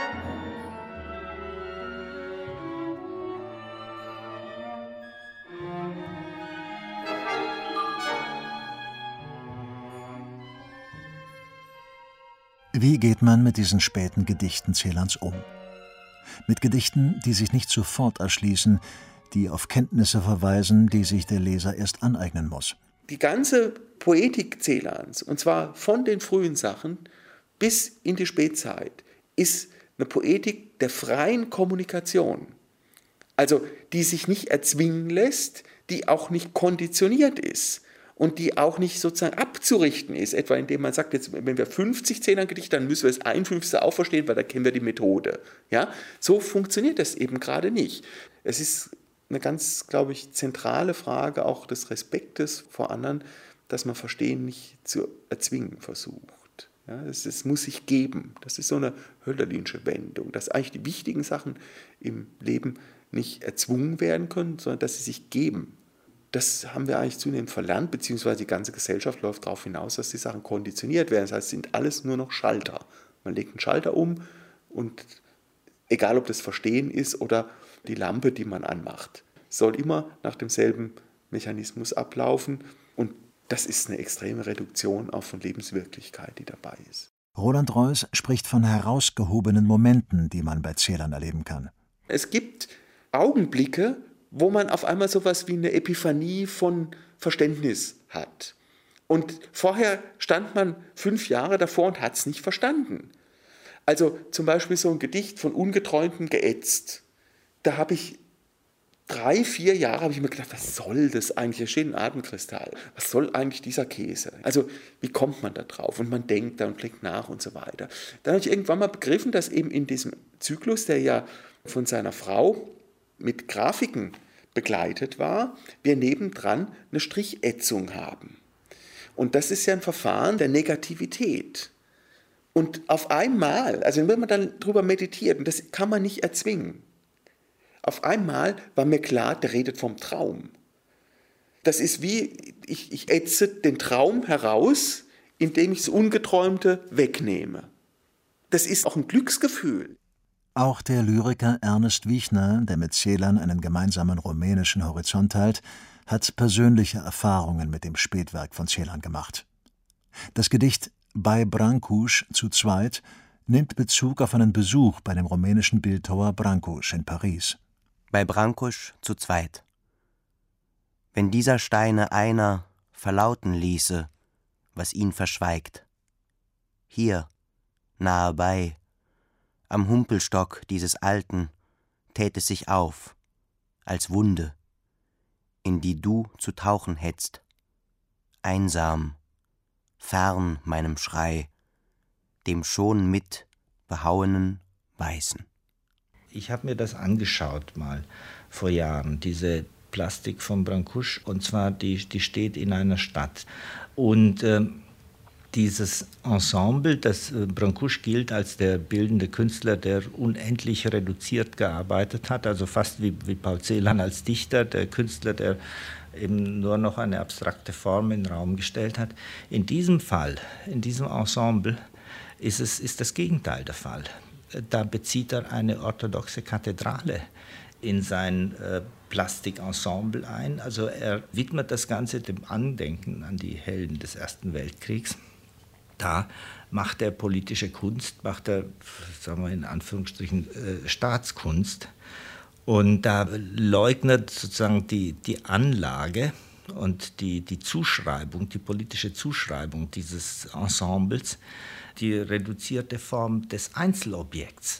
Wie geht man mit diesen späten Gedichten Celans um? Mit Gedichten, die sich nicht sofort erschließen, die auf Kenntnisse verweisen, die sich der Leser erst aneignen muss. Die ganze Poetik Celans, und zwar von den frühen Sachen bis in die Spätzeit, ist eine Poetik der freien Kommunikation. Also die sich nicht erzwingen lässt, die auch nicht konditioniert ist. Und die auch nicht sozusagen abzurichten ist, etwa indem man sagt, jetzt, wenn wir 50 Celan-Gedichte, dann müssen wir das 51. auch verstehen, weil da kennen wir die Methode. Ja? So funktioniert das eben gerade nicht. Es ist eine ganz, glaube ich, zentrale Frage auch des Respektes vor anderen, dass man Verstehen nicht zu erzwingen versucht. Ja? Es muss sich geben. Das ist so eine Hölderlinsche Wendung, dass eigentlich die wichtigen Sachen im Leben nicht erzwungen werden können, sondern dass sie sich geben. Das haben wir eigentlich zunehmend verlernt, beziehungsweise die ganze Gesellschaft läuft darauf hinaus, dass die Sachen konditioniert werden. Das heißt, es sind alles nur noch Schalter. Man legt einen Schalter um und egal, ob das Verstehen ist oder die Lampe, die man anmacht, soll immer nach demselben Mechanismus ablaufen. Und das ist eine extreme Reduktion auch von Lebenswirklichkeit, die dabei ist. Roland Reuss spricht von herausgehobenen Momenten, die man bei Celan erleben kann. Es gibt Augenblicke, wo man auf einmal sowas wie eine Epiphanie von Verständnis hat. Und vorher stand man 5 Jahre davor und hat es nicht verstanden. Also zum Beispiel so ein Gedicht von Ungeträumtem geätzt. Da habe ich 3, 4 Jahre habe ich mir gedacht, was soll das eigentlich? Hier steht ein Atemkristall. Was soll eigentlich dieser Käse? Also wie kommt man da drauf? Und man denkt da und blickt nach und so weiter. Dann habe ich irgendwann mal begriffen, dass eben in diesem Zyklus, der ja von seiner Frau mit Grafiken begleitet war, wir nebendran eine Strichätzung haben. Und das ist ja ein Verfahren der Negativität. Und auf einmal, also wenn man dann drüber meditiert, und das kann man nicht erzwingen, auf einmal war mir klar, der redet vom Traum. Das ist wie, ich ätze den Traum heraus, indem ich das Ungeträumte wegnehme. Das ist auch ein Glücksgefühl. Auch der Lyriker Ernest Wiechner, der mit Celan einen gemeinsamen rumänischen Horizont teilt, hat persönliche Erfahrungen mit dem Spätwerk von Celan gemacht. Das Gedicht Bei Brancusi zu zweit nimmt Bezug auf einen Besuch bei dem rumänischen Bildhauer Brancusi in Paris. Bei Brancusi zu zweit. Wenn dieser Steine einer verlauten ließe, was ihn verschweigt. Hier, nahe bei, am Humpelstock dieses Alten, tät es sich auf, als Wunde, in die du zu tauchen hättst, einsam, fern meinem Schrei, dem schon mit behauenen Weißen. Ich habe mir das angeschaut mal vor Jahren, diese Plastik von Brancusi, und zwar die steht in einer Stadt. Und dieses Ensemble, das Brancusi gilt als der bildende Künstler, der unendlich reduziert gearbeitet hat, also fast wie Paul Celan als Dichter, der Künstler, der eben nur noch eine abstrakte Form in den Raum gestellt hat. In diesem Fall, in diesem Ensemble, ist das Gegenteil der Fall. Da bezieht er eine orthodoxe Kathedrale in sein Plastikensemble ein. Also er widmet das Ganze dem Andenken an die Helden des Ersten Weltkriegs. Da macht er politische Kunst, macht er, sagen wir in Anführungsstrichen, Staatskunst. Und da leugnet sozusagen die Anlage und die Zuschreibung, die politische Zuschreibung dieses Ensembles, die reduzierte Form des Einzelobjekts.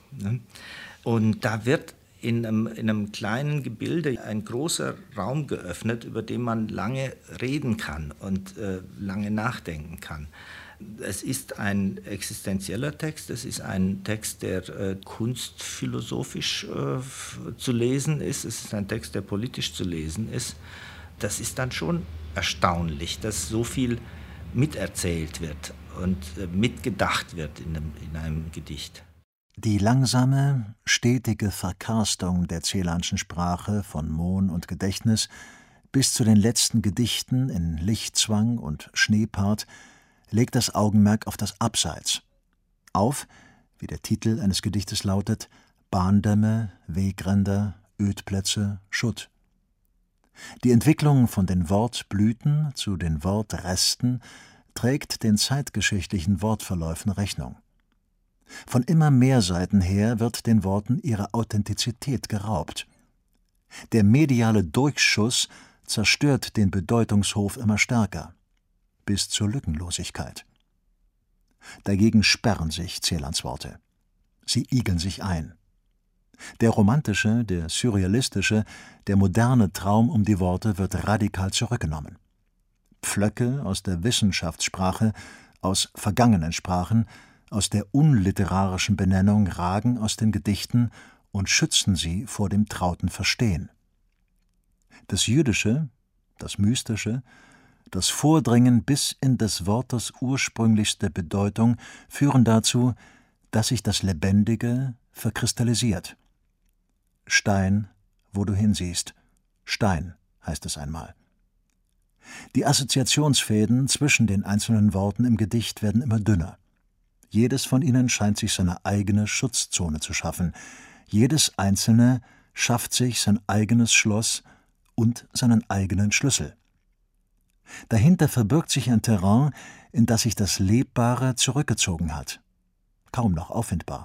Und da wird in einem kleinen Gebilde ein großer Raum geöffnet, über den man lange reden kann und lange nachdenken kann. Es ist ein existenzieller Text, es ist ein Text, der kunstphilosophisch zu lesen ist, es ist ein Text, der politisch zu lesen ist. Das ist dann schon erstaunlich, dass so viel miterzählt wird und mitgedacht wird in einem Gedicht. Die langsame, stetige Verkarstung der Celanschen Sprache von Mohn und Gedächtnis bis zu den letzten Gedichten in Lichtzwang und Schneepart legt das Augenmerk auf das Abseits. Auf, wie der Titel eines Gedichtes lautet, Bahndämme, Wegränder, Ödplätze, Schutt. Die Entwicklung von den Wortblüten zu den Wortresten trägt den zeitgeschichtlichen Wortverläufen Rechnung. Von immer mehr Seiten her wird den Worten ihre Authentizität geraubt. Der mediale Durchschuss zerstört den Bedeutungshof immer stärker, bis zur Lückenlosigkeit. Dagegen sperren sich Celans Worte. Sie igeln sich ein. Der romantische, der surrealistische, der moderne Traum um die Worte wird radikal zurückgenommen. Pflöcke aus der Wissenschaftssprache, aus vergangenen Sprachen, aus der unliterarischen Benennung ragen aus den Gedichten und schützen sie vor dem trauten Verstehen. Das Jüdische, das Mystische, das Vordringen bis in des Wortes ursprünglichste Bedeutung führen dazu, dass sich das Lebendige verkristallisiert. Stein, wo du hinsiehst, Stein, heißt es einmal. Die Assoziationsfäden zwischen den einzelnen Worten im Gedicht werden immer dünner. Jedes von ihnen scheint sich seine eigene Schutzzone zu schaffen. Jedes einzelne schafft sich sein eigenes Schloss und seinen eigenen Schlüssel. Dahinter verbirgt sich ein Terrain, in das sich das Lebbare zurückgezogen hat. Kaum noch auffindbar.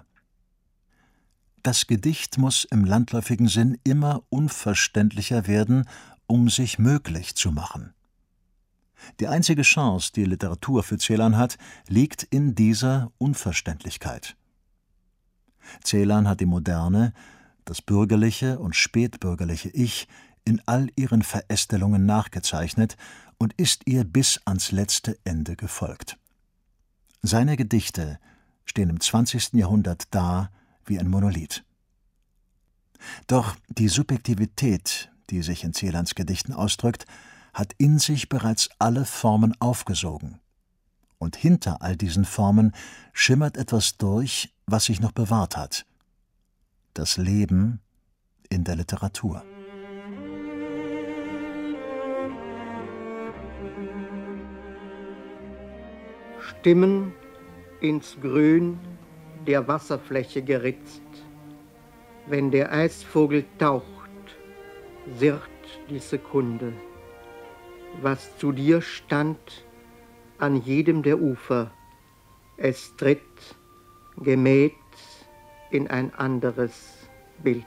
Das Gedicht muss im landläufigen Sinn immer unverständlicher werden, um sich möglich zu machen. Die einzige Chance, die Literatur für Celan hat, liegt in dieser Unverständlichkeit. Celan hat die Moderne, das bürgerliche und spätbürgerliche Ich in all ihren Verästelungen nachgezeichnet und ist ihr bis ans letzte Ende gefolgt. Seine Gedichte stehen im 20. Jahrhundert da wie ein Monolith. Doch die Subjektivität, die sich in Celans Gedichten ausdrückt, hat in sich bereits alle Formen aufgesogen. Und hinter all diesen Formen schimmert etwas durch, was sich noch bewahrt hat: das Leben in der Literatur. Stimmen ins Grün der Wasserfläche geritzt. Wenn der Eisvogel taucht, sirrt die Sekunde. Was zu dir stand an jedem der Ufer, es tritt gemäht in ein anderes Bild.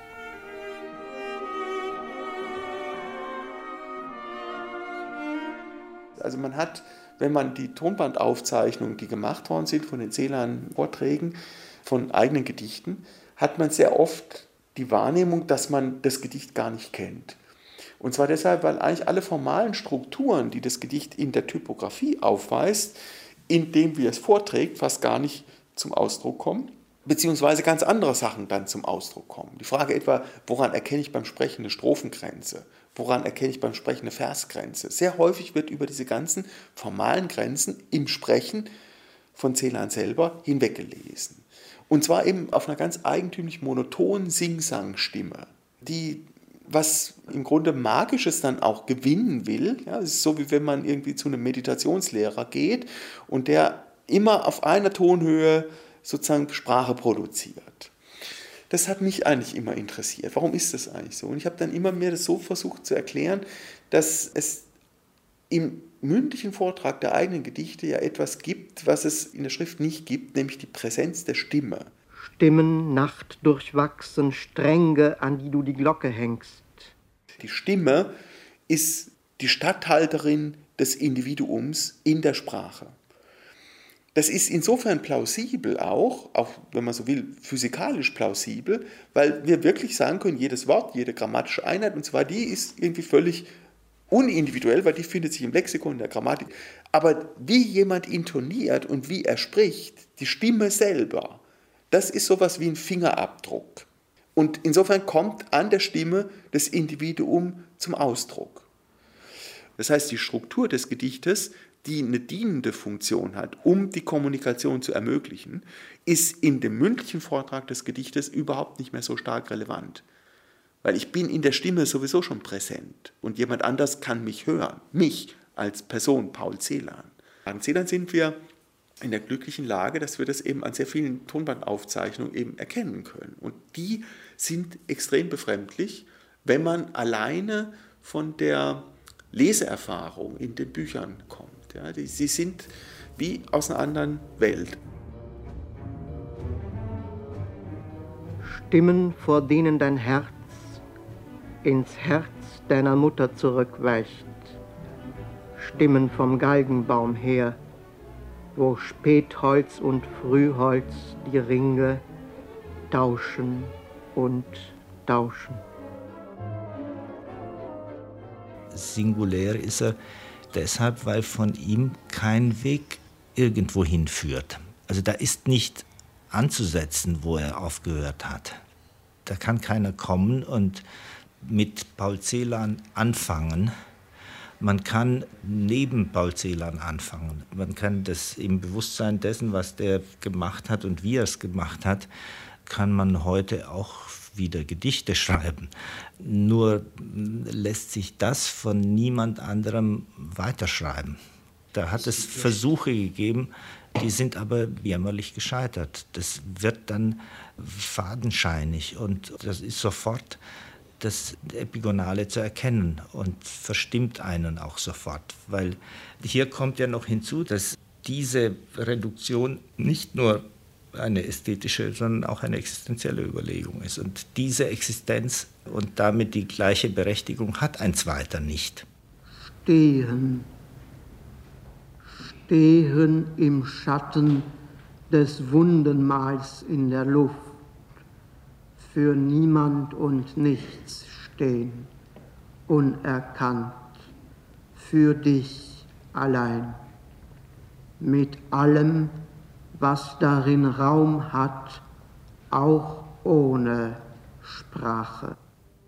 Also man hat, wenn man die Tonbandaufzeichnungen, die gemacht worden sind von den Celan-Vorträgen, von eigenen Gedichten, hat man sehr oft die Wahrnehmung, dass man das Gedicht gar nicht kennt. Und zwar deshalb, weil eigentlich alle formalen Strukturen, die das Gedicht in der Typografie aufweist, in dem, wie es vorträgt, fast gar nicht zum Ausdruck kommen, beziehungsweise ganz andere Sachen dann zum Ausdruck kommen. Die Frage etwa, woran erkenne ich beim Sprechen eine Strophengrenze? Woran erkenne ich beim Sprechen eine Versgrenze? Sehr häufig wird über diese ganzen formalen Grenzen im Sprechen von Celan selber hinweggelesen. Und zwar eben auf einer ganz eigentümlich monotonen Sing-Sang-Stimme, die was im Grunde Magisches dann auch gewinnen will. Ja, es ist so, wie wenn man irgendwie zu einem Meditationslehrer geht und der immer auf einer Tonhöhe sozusagen Sprache produziert. Das hat mich eigentlich immer interessiert. Warum ist das eigentlich so? Und ich habe dann immer mehr das so versucht zu erklären, dass es im mündlichen Vortrag der eigenen Gedichte ja etwas gibt, was es in der Schrift nicht gibt, nämlich die Präsenz der Stimme. Stimmen, Nacht durchwachsen, Stränge, an die du die Glocke hängst. Die Stimme ist die Statthalterin des Individuums in der Sprache. Das ist insofern plausibel auch wenn man so will, physikalisch plausibel, weil wir wirklich sagen können, jedes Wort, jede grammatische Einheit, und zwar die ist irgendwie völlig unindividuell, weil die findet sich im Lexikon, in der Grammatik. Aber wie jemand intoniert und wie er spricht, die Stimme selber, das ist sowas wie ein Fingerabdruck. Und insofern kommt an der Stimme das Individuum zum Ausdruck. Das heißt, die Struktur des Gedichtes, die eine dienende Funktion hat, um die Kommunikation zu ermöglichen, ist in dem mündlichen Vortrag des Gedichtes überhaupt nicht mehr so stark relevant. Weil ich bin in der Stimme sowieso schon präsent und jemand anders kann mich hören, mich als Person, Paul Celan. An Celan sind wir in der glücklichen Lage, dass wir das eben an sehr vielen Tonbandaufzeichnungen eben erkennen können. Und die sind extrem befremdlich, wenn man alleine von der Leseerfahrung in den Büchern kommt. Ja, sie sind wie aus einer anderen Welt. Stimmen, vor denen dein Herz ins Herz deiner Mutter zurückweicht. Stimmen vom Galgenbaum her, wo Spätholz und Frühholz die Ringe tauschen und tauschen. Singulär ist er deshalb, weil von ihm kein Weg irgendwo hinführt. Also da ist nicht anzusetzen, wo er aufgehört hat. Da kann keiner kommen und mit Paul Celan anfangen. Man kann neben Paul Celan anfangen. Man kann das im Bewusstsein dessen, was der gemacht hat und wie er es gemacht hat, kann man heute auch wieder Gedichte schreiben. Nur lässt sich das von niemand anderem weiterschreiben. Da hat es Versuche gegeben, die sind aber jämmerlich gescheitert. Das wird dann fadenscheinig und das ist sofort das Epigonale zu erkennen und verstimmt einen auch sofort. Weil hier kommt ja noch hinzu, dass diese Reduktion nicht nur eine ästhetische, sondern auch eine existenzielle Überlegung ist. Und diese Existenz und damit die gleiche Berechtigung hat ein Zweiter nicht. Stehen, stehen im Schatten des Wundenmals in der Luft, für niemand und nichts stehen, unerkannt, für dich allein, mit allem, was darin Raum hat, auch ohne Sprache.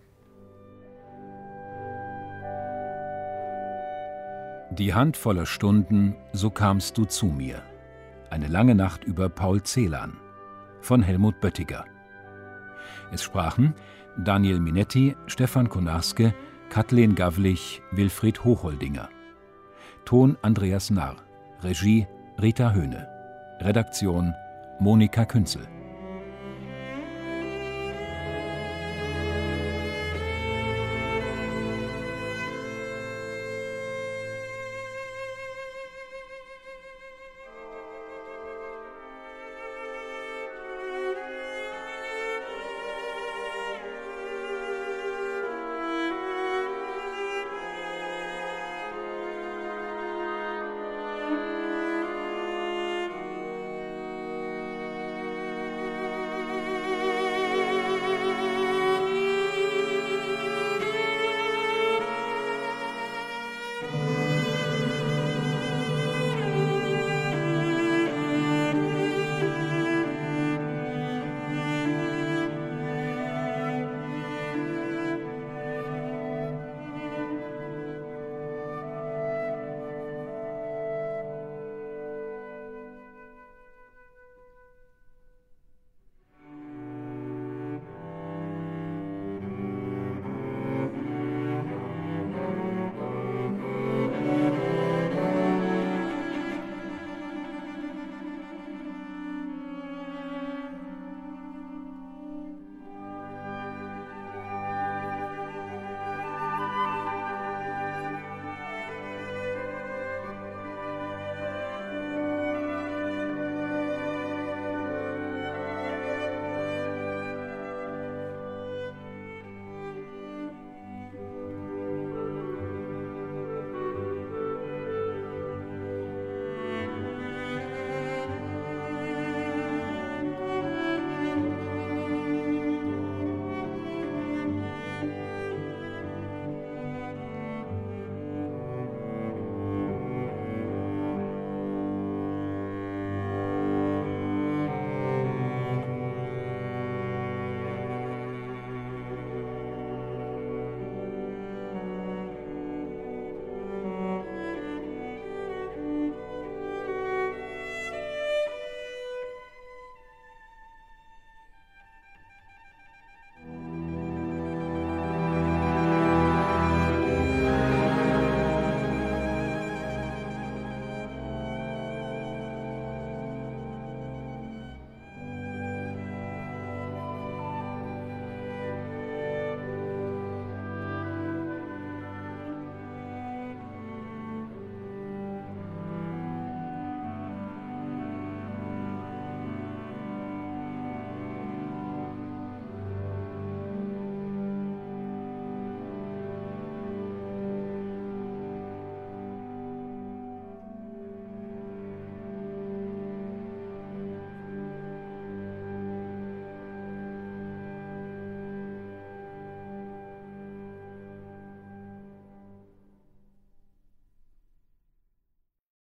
Die Hand voller Stunden, so kamst du zu mir. Eine lange Nacht über Paul Celan von Helmut Böttiger. Es sprachen Daniel Minetti, Stefan Konarske, Kathleen Gavlich, Wilfried Hochholdinger. Ton Andreas Narr. Regie Rita Höhne. Redaktion Monika Künzel.